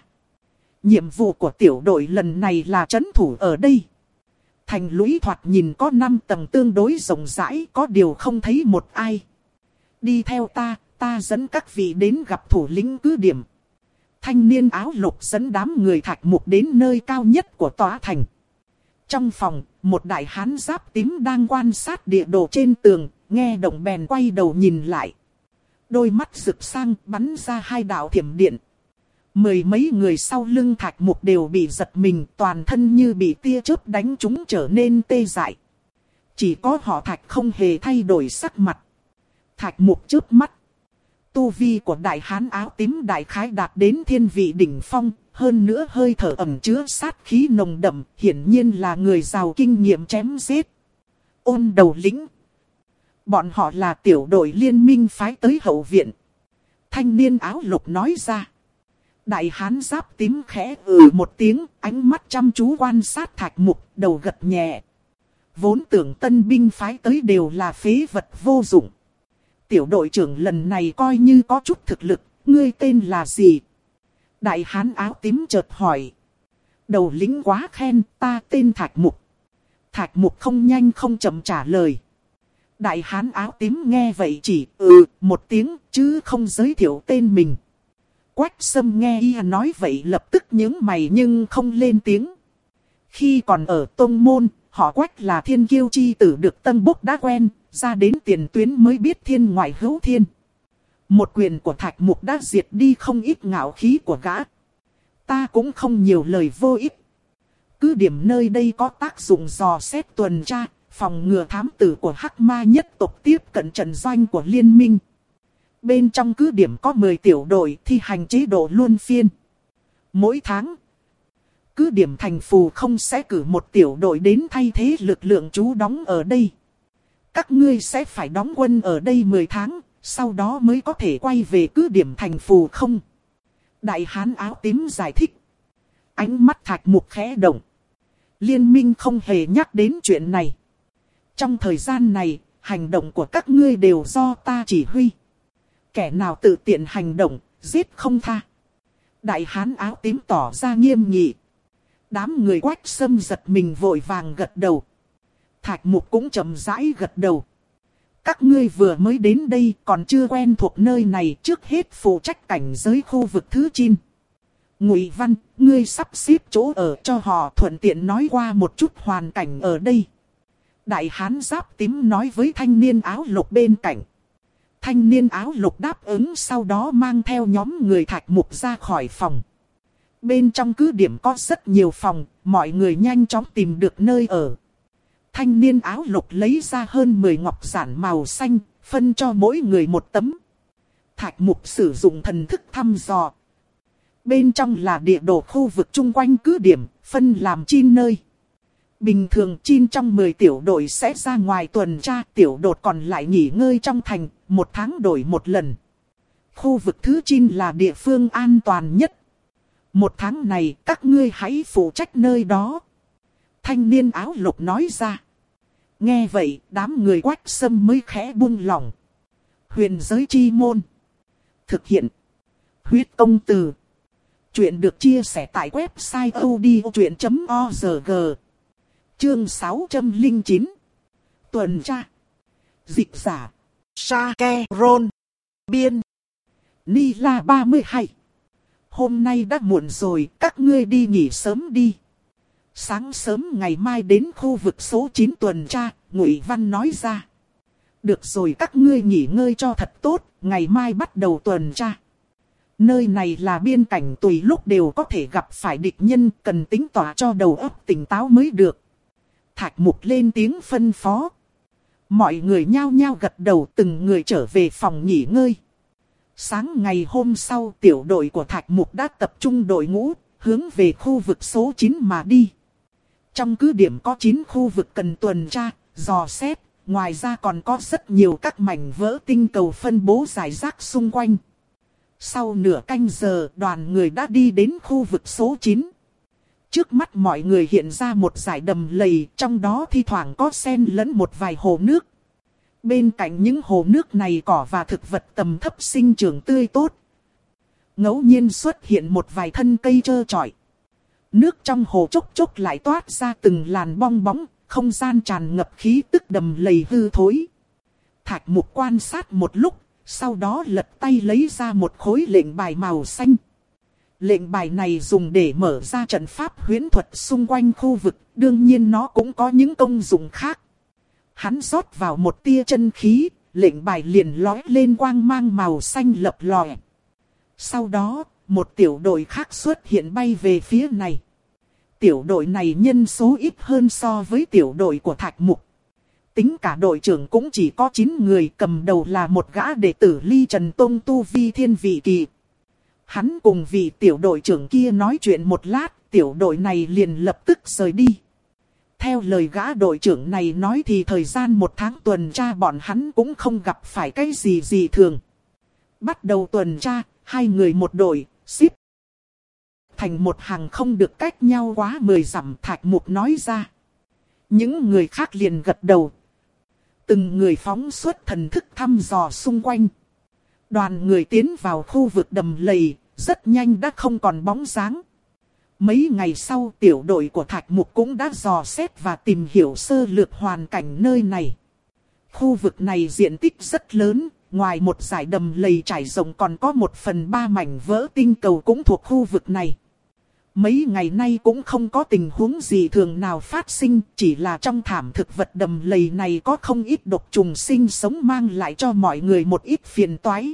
Nhiệm vụ của tiểu đội lần này là trấn thủ ở đây. Thành lũy thoạt nhìn có năm tầng tương đối rộng rãi, có điều không thấy một ai. Đi theo ta, ta dẫn các vị đến gặp thủ lĩnh cứ điểm. Thanh niên áo lục dẫn đám người Thạch Mục đến nơi cao nhất của tòa thành. Trong phòng, một đại hán giáp tím đang quan sát địa đồ trên tường, nghe động bèn quay đầu nhìn lại. Đôi mắt rực sang bắn ra hai đạo thiểm điện. Mười mấy người sau lưng Thạch Mục đều bị giật mình, toàn thân như bị tia chớp đánh trúng trở nên tê dại. Chỉ có họ Thạch không hề thay đổi sắc mặt. Thạch Mục chớp mắt. Tu vi của đại hán áo tím đại khái đạt đến thiên vị đỉnh phong, hơn nữa hơi thở ẩn chứa sát khí nồng đậm, hiển nhiên là người giàu kinh nghiệm chém giết. Ôn đầu lĩnh. Bọn họ là tiểu đội liên minh phái tới hậu viện. Thanh niên áo lục nói ra. Đại hán giáp tím khẽ ừ một tiếng, ánh mắt chăm chú quan sát Thạch Mục, đầu gật nhẹ. Vốn tưởng tân binh phái tới đều là phế vật vô dụng. Tiểu đội trưởng lần này coi như có chút thực lực, ngươi tên là gì? Đại hán áo tím chợt hỏi. Đầu lĩnh quá khen, ta tên Thạch Mục. Thạch Mục không nhanh không chậm trả lời. Đại hán áo tím nghe vậy chỉ ừ một tiếng chứ không giới thiệu tên mình. Quách Sâm nghe y nói vậy lập tức nhướng mày nhưng không lên tiếng. Khi còn ở tông môn, họ Quách là thiên kiêu chi tử được Tân Bốc đã quen, ra đến tiền tuyến mới biết thiên ngoại hữu thiên. Một quyền của Thạch Mục đã diệt đi không ít ngạo khí của gã. Ta cũng không nhiều lời vô ích. Cứ điểm nơi đây có tác dụng dò xét tuần tra, phòng ngừa thám tử của Hắc Ma nhất tộc tiếp cận trận doanh của liên minh. Bên trong cứ điểm có mười tiểu đội thi hành chế độ luân phiên. Mỗi tháng, cứ điểm thành Phù Không sẽ cử một tiểu đội đến thay thế lực lượng trú đóng ở đây. Các ngươi sẽ phải đóng quân ở đây mười tháng, sau đó mới có thể quay về cứ điểm thành Phù Không. Đại hán áo tím giải thích. Ánh mắt Thạch Mục khẽ động. Liên minh không hề nhắc đến chuyện này. Trong thời gian này, hành động của các ngươi đều do ta chỉ huy. Kẻ nào tự tiện hành động, giết không tha. Đại hán áo tím tỏ ra nghiêm nghị. Đám người Quách Sâm giật mình vội vàng gật đầu. Thạch Mục cũng chậm rãi gật đầu. Các ngươi vừa mới đến đây còn chưa quen thuộc nơi này, trước hết phụ trách cảnh giới khu vực thứ chín. Ngụy Văn, ngươi sắp xếp chỗ ở cho họ, thuận tiện nói qua một chút hoàn cảnh ở đây. Đại hán giáp tím nói với thanh niên áo lục bên cạnh. Thanh niên áo lục đáp ứng, sau đó mang theo nhóm người Thạch Mục ra khỏi phòng. Bên trong cứ điểm có rất nhiều phòng, mọi người nhanh chóng tìm được nơi ở. Thanh niên áo lục lấy ra hơn mười ngọc giản màu xanh, phân cho mỗi người một tấm. Thạch Mục sử dụng thần thức thăm dò. Bên trong là địa đồ khu vực chung quanh cứ điểm, phân làm chín nơi. Bình thường chín trong mười tiểu đội sẽ ra ngoài tuần tra, tiểu đội còn lại nghỉ ngơi trong thành, một tháng đổi một lần. Khu vực thứ chín là địa phương an toàn nhất. Một tháng này các ngươi hãy phụ trách nơi đó. Thanh niên áo lục nói ra. Nghe vậy đám người Quách Sâm mới khẽ buông lỏng. Huyền giới chi môn. Thực hiện. Huyết công từ. Chuyện được chia sẻ tại website odchuyện chấm org. Chương sáu trăm lẻ chín. Tuần tra. Dịch giả. Sa-ke Ron. Biên. Ni La ba mươi hai. Hôm nay đã muộn rồi, các ngươi đi nghỉ sớm đi. Sáng sớm ngày mai đến khu vực số chín tuần tra, Ngụy Văn nói ra. Được rồi, các ngươi nghỉ ngơi cho thật tốt, ngày mai bắt đầu tuần tra. Nơi này là biên cảnh, tùy lúc đều có thể gặp phải địch nhân, cần tính tỏa cho đầu óc tỉnh táo mới được. Thạch Mục lên tiếng phân phó. Mọi người nhao nhao gật đầu, từng người trở về phòng nghỉ ngơi. Sáng ngày hôm sau, tiểu đội của Thạch Mục đã tập trung đội ngũ, hướng về khu vực số chín mà đi. Trong cứ điểm có chín khu vực cần tuần tra, dò xét, ngoài ra còn có rất nhiều các mảnh vỡ tinh cầu phân bố rải rác xung quanh. Sau nửa canh giờ, đoàn người đã đi đến khu vực số chín. Trước mắt mọi người hiện ra một dải đầm lầy, trong đó thi thoảng có xen lẫn một vài hồ nước. Bên cạnh những hồ nước này cỏ và thực vật tầm thấp sinh trưởng tươi tốt. Ngẫu nhiên xuất hiện một vài thân cây trơ trọi. Nước trong hồ chốc chốc lại toát ra từng làn bong bóng, không gian tràn ngập khí tức đầm lầy hư thối. Thạch Mục quan sát một lúc, sau đó lật tay lấy ra một khối lệnh bài màu xanh. Lệnh bài này dùng để mở ra trận pháp huyễn thuật xung quanh khu vực, đương nhiên nó cũng có những công dụng khác. Hắn rót vào một tia chân khí, lệnh bài liền lói lên quang mang màu xanh lập lòe. Sau đó, một tiểu đội khác xuất hiện bay về phía này. Tiểu đội này nhân số ít hơn so với tiểu đội của Thạch Mục. Tính cả đội trưởng cũng chỉ có chín người, cầm đầu là một gã đệ tử Ly Trần Tông tu vi thiên vị kỳ. Hắn cùng vị tiểu đội trưởng kia nói chuyện một lát, tiểu đội này liền lập tức rời đi. Theo lời gã đội trưởng này nói thì thời gian một tháng tuần tra bọn hắn cũng không gặp phải cái gì gì thường. Bắt đầu tuần tra, hai người một đội, xếp thành một hàng không được cách nhau quá mười dặm, Thạch Mục nói ra. Những người khác liền gật đầu. Từng người phóng xuất thần thức thăm dò xung quanh. Đoàn người tiến vào khu vực đầm lầy, rất nhanh đã không còn bóng dáng. Mấy ngày sau, tiểu đội của Thạch Mục cũng đã dò xét và tìm hiểu sơ lược hoàn cảnh nơi này. Khu vực này diện tích rất lớn, ngoài một dải đầm lầy trải rộng còn có một phần ba mảnh vỡ tinh cầu cũng thuộc khu vực này. Mấy ngày nay cũng không có tình huống gì thường nào phát sinh, chỉ là trong thảm thực vật đầm lầy này có không ít độc trùng sinh sống mang lại cho mọi người một ít phiền toái.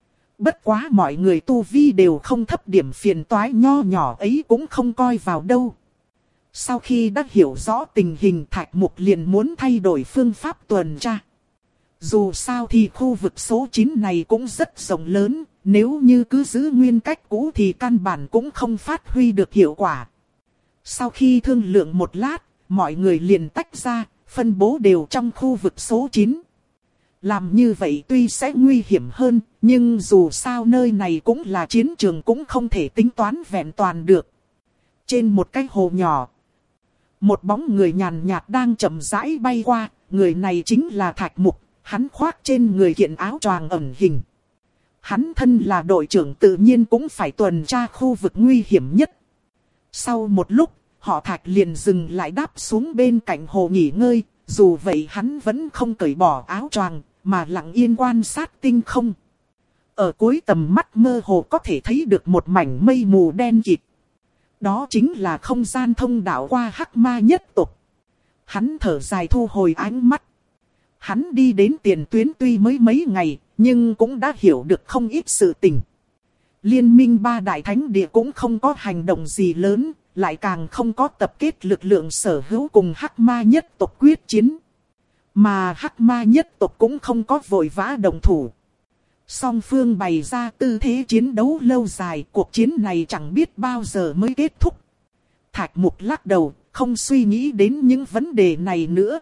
Bất quá mọi người tu vi đều không thấp, điểm phiền toái nho nhỏ ấy cũng không coi vào đâu. Sau khi đã hiểu rõ tình hình, Thạch Mục liền muốn thay đổi phương pháp tuần tra. Dù sao thì khu vực số chín này cũng rất rộng lớn, nếu như cứ giữ nguyên cách cũ thì căn bản cũng không phát huy được hiệu quả. Sau khi thương lượng một lát, mọi người liền tách ra, phân bố đều trong khu vực số chín. Làm như vậy tuy sẽ nguy hiểm hơn, nhưng dù sao nơi này cũng là chiến trường, cũng không thể tính toán vẹn toàn được. Trên một cái hồ nhỏ, một bóng người nhàn nhạt đang chậm rãi bay qua, người này chính là Thạch Mục, hắn khoác trên người kiện áo choàng ẩn hình. Hắn thân là đội trưởng tự nhiên cũng phải tuần tra khu vực nguy hiểm nhất. Sau một lúc, họ Thạch liền dừng lại đáp xuống bên cạnh hồ nghỉ ngơi, dù vậy hắn vẫn không cởi bỏ áo choàng, mà lặng yên quan sát tinh không. Ở cuối tầm mắt mơ hồ có thể thấy được một mảnh mây mù đen kịt. Đó chính là không gian thông đạo qua Hắc Ma nhất tộc. Hắn thở dài thu hồi ánh mắt. Hắn đi đến tiền tuyến tuy mới mấy ngày, nhưng cũng đã hiểu được không ít sự tình. Liên minh ba đại thánh địa cũng không có hành động gì lớn, lại càng không có tập kết lực lượng sở hữu cùng Hắc Ma nhất tộc quyết chiến. Mà Hắc Ma nhất tộc cũng không có vội vã động thủ. Song phương bày ra tư thế chiến đấu lâu dài, cuộc chiến này chẳng biết bao giờ mới kết thúc. Thạch Mục lắc đầu, không suy nghĩ đến những vấn đề này nữa.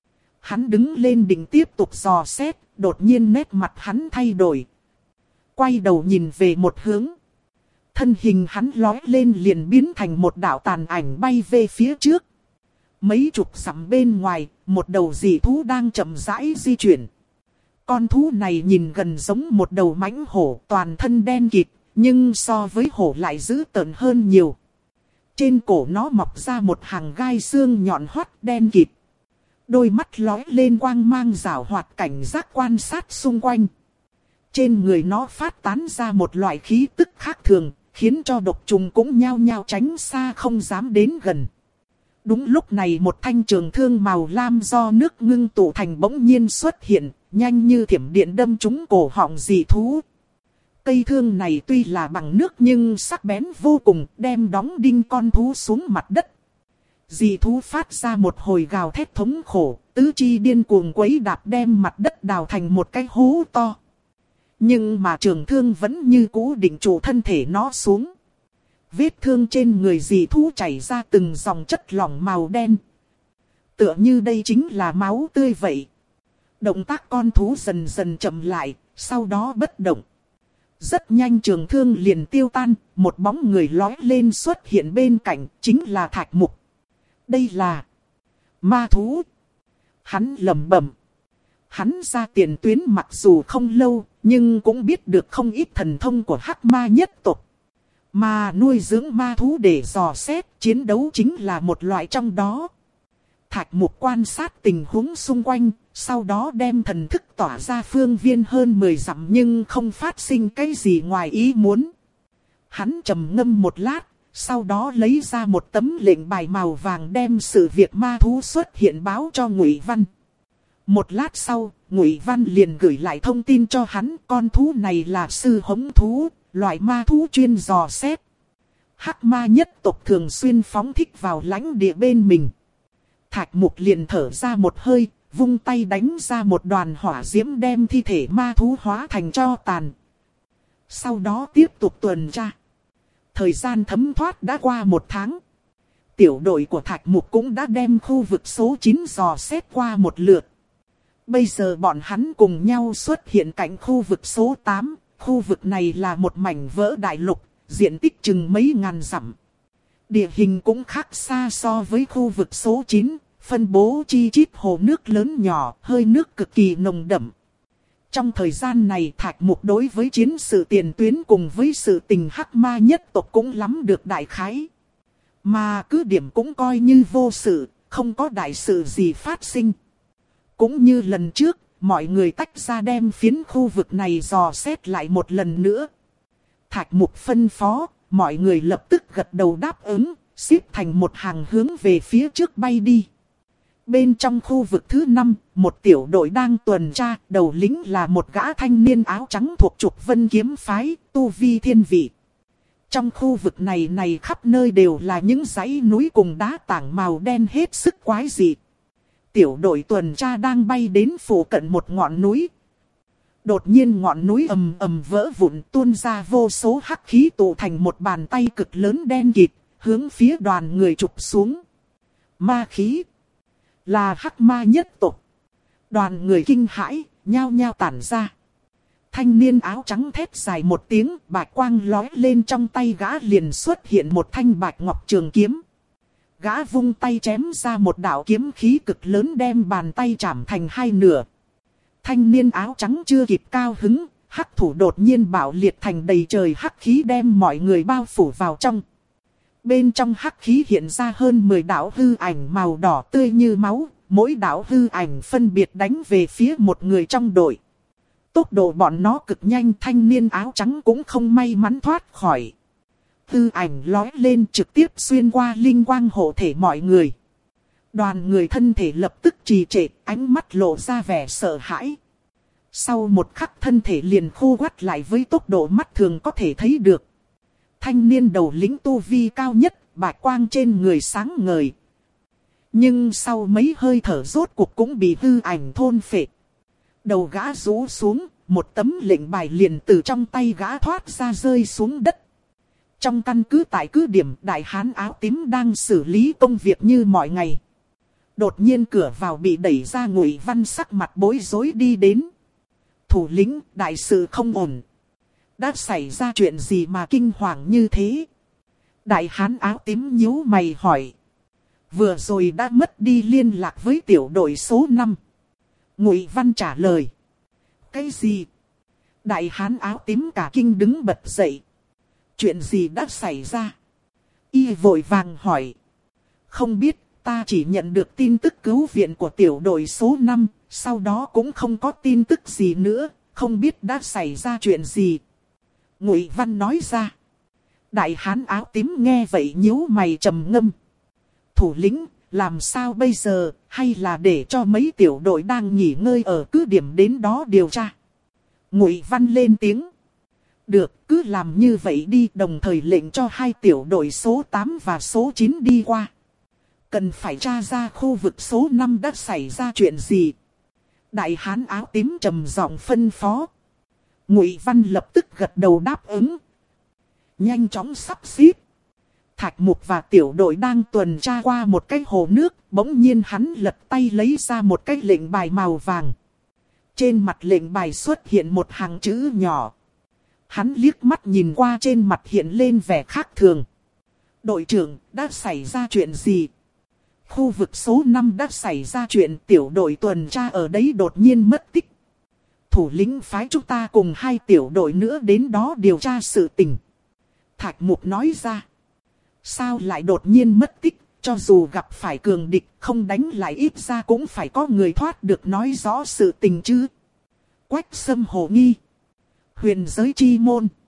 Hắn đứng lên định tiếp tục dò xét, đột nhiên nét mặt hắn thay đổi. Quay đầu nhìn về một hướng. Thân hình hắn lói lên liền biến thành một đạo tàn ảnh bay về phía trước. Mấy chục dặm bên ngoài, một đầu dị thú đang chậm rãi di chuyển. Con thú này nhìn gần giống một đầu mãnh hổ, toàn thân đen kịt, nhưng so với hổ lại dữ tợn hơn nhiều. Trên cổ nó mọc ra một hàng gai xương nhọn hoắt đen kịt. Đôi mắt lói lên quang mang rảo hoạt, cảnh giác quan sát xung quanh. Trên người nó phát tán ra một loại khí tức khác thường, khiến cho độc trùng cũng nhao nhao tránh xa không dám đến gần. Đúng lúc này một thanh trường thương màu lam do nước ngưng tụ thành bỗng nhiên xuất hiện, nhanh như thiểm điện đâm trúng cổ họng dị thú. Cây thương này tuy là bằng nước nhưng sắc bén vô cùng, đem đóng đinh con thú xuống mặt đất. Dị thú phát ra một hồi gào thét thống khổ, tứ chi điên cuồng quấy đạp đem mặt đất đào thành một cái hố to. Nhưng mà trường thương vẫn như cũ định trụ thân thể nó xuống. Vết thương trên người dị thú chảy ra từng dòng chất lỏng màu đen. Tựa như đây chính là máu tươi vậy. Động tác con thú dần dần chậm lại, sau đó bất động. Rất nhanh trường thương liền tiêu tan, một bóng người lói lên xuất hiện bên cạnh, chính là Thạch Mục. Đây là ma thú. Hắn lẩm bẩm. Hắn ra tiền tuyến mặc dù không lâu, nhưng cũng biết được không ít thần thông của Hắc Ma nhất tộc. Mà nuôi dưỡng ma thú để dò xét, chiến đấu chính là một loại trong đó. Thạch Mục quan sát tình huống xung quanh, sau đó đem thần thức tỏa ra phương viên hơn mười dặm nhưng không phát sinh cái gì ngoài ý muốn. Hắn trầm ngâm một lát, sau đó lấy ra một tấm lệnh bài màu vàng đem sự việc ma thú xuất hiện báo cho Ngụy Văn. Một lát sau, Ngụy Văn liền gửi lại thông tin cho hắn, con thú này là sư hống thú, loại ma thú chuyên dò xét. Hắc ma nhất tộc thường xuyên phóng thích vào lãnh địa bên mình. Thạch Mục liền thở ra một hơi, vung tay đánh ra một đoàn hỏa diễm đem thi thể ma thú hóa thành tro tàn. Sau đó tiếp tục tuần tra. Thời gian thấm thoát đã qua một tháng. Tiểu đội của Thạch Mục cũng đã đem khu vực số chín dò xét qua một lượt. Bây giờ bọn hắn cùng nhau xuất hiện cạnh khu vực số tám. Khu vực này là một mảnh vỡ đại lục, diện tích chừng mấy ngàn dặm. Địa hình cũng khác xa so với khu vực số chín, phân bố chi chít hồ nước lớn nhỏ, hơi nước cực kỳ nồng đậm. Trong thời gian này Thạch Mục đối với chiến sự tiền tuyến cùng với sự tình hắc ma nhất tộc cũng lắm được đại khái. Mà cứ điểm cũng coi như vô sự, không có đại sự gì phát sinh. Cũng như lần trước, mọi người tách ra đem phiến khu vực này dò xét lại một lần nữa. Thạch Mục phân phó, mọi người lập tức gật đầu đáp ứng, xếp thành một hàng hướng về phía trước bay đi. Bên trong khu vực thứ năm, một tiểu đội đang tuần tra, đầu lính là một gã thanh niên áo trắng thuộc Trục Vân kiếm phái, tu vi thiên vị. Trong khu vực này này khắp nơi đều là những dãy núi cùng đá tảng màu đen hết sức quái dị. Tiểu đội tuần tra đang bay đến phủ cận một ngọn núi. Đột nhiên ngọn núi ầm ầm vỡ vụn, tuôn ra vô số hắc khí tụ thành một bàn tay cực lớn đen kịt, hướng phía đoàn người chụp xuống. Ma khí là hắc ma nhất tộc. Đoàn người kinh hãi, nhao nhao tản ra. Thanh niên áo trắng thét dài một tiếng, bạch quang lói lên trong tay gã liền xuất hiện một thanh bạch ngọc trường kiếm. Gã vung tay chém ra một đạo kiếm khí cực lớn đem bàn tay chạm thành hai nửa. Thanh niên áo trắng chưa kịp cao hứng, hắc thủ đột nhiên bạo liệt thành đầy trời hắc khí đem mọi người bao phủ vào trong. Bên trong hắc khí hiện ra hơn mười đạo hư ảnh màu đỏ tươi như máu, mỗi đạo hư ảnh phân biệt đánh về phía một người trong đội. Tốc độ bọn nó cực nhanh, thanh niên áo trắng cũng không may mắn thoát khỏi. Hư ảnh lói lên trực tiếp xuyên qua linh quang hộ thể mọi người. Đoàn người thân thể lập tức trì trệ, ánh mắt lộ ra vẻ sợ hãi. Sau một khắc thân thể liền khô quắt lại với tốc độ mắt thường có thể thấy được. Thanh niên đầu lĩnh tu vi cao nhất, bạch quang trên người sáng ngời. Nhưng sau mấy hơi thở rốt cuộc cũng bị hư ảnh thôn phệ. Đầu gã rũ xuống, một tấm lệnh bài liền từ trong tay gã thoát ra rơi xuống đất. Trong căn cứ tại cứ điểm, đại hán áo tím đang xử lý công việc như mọi ngày. Đột nhiên cửa vào bị đẩy ra, Ngụy Văn sắc mặt bối rối đi đến. Thủ lĩnh, đại sự không ổn. Đã xảy ra chuyện gì mà kinh hoàng như thế? Đại hán áo tím nhíu mày hỏi. Vừa rồi đã mất đi liên lạc với tiểu đội số năm. Ngụy Văn trả lời. Cái gì? Đại hán áo tím cả kinh đứng bật dậy. Chuyện gì đã xảy ra? Y vội vàng hỏi. Không biết, ta chỉ nhận được tin tức cứu viện của tiểu đội số năm, sau đó cũng không có tin tức gì nữa, không biết đã xảy ra chuyện gì. Ngụy Văn nói ra. Đại hán áo tím nghe vậy nhíu mày trầm ngâm. Thủ lĩnh, làm sao bây giờ, hay là để cho mấy tiểu đội đang nghỉ ngơi ở cứ điểm đến đó điều tra? Ngụy Văn lên tiếng. Được, cứ làm như vậy đi, đồng thời lệnh cho hai tiểu đội số tám và số chín đi qua. Cần phải tra ra khu vực số năm đã xảy ra chuyện gì. Đại hán áo tím trầm giọng phân phó. Ngụy Văn lập tức gật đầu đáp ứng. Nhanh chóng sắp xếp. Thạch Mục và tiểu đội đang tuần tra qua một cái hồ nước, bỗng nhiên hắn lật tay lấy ra một cái lệnh bài màu vàng. Trên mặt lệnh bài xuất hiện một hàng chữ nhỏ. Hắn liếc mắt nhìn qua, trên mặt hiện lên vẻ khác thường. Đội trưởng, đã xảy ra chuyện gì? Khu vực số năm đã xảy ra chuyện, tiểu đội tuần tra ở đấy đột nhiên mất tích. Thủ lĩnh phái chúng ta cùng hai tiểu đội nữa đến đó điều tra sự tình. Thạch Mục nói ra. Sao lại đột nhiên mất tích, cho dù gặp phải cường địch không đánh lại ít ra cũng phải có người thoát được nói rõ sự tình chứ. Quách Sâm hồ nghi. Huyền giới chi môn.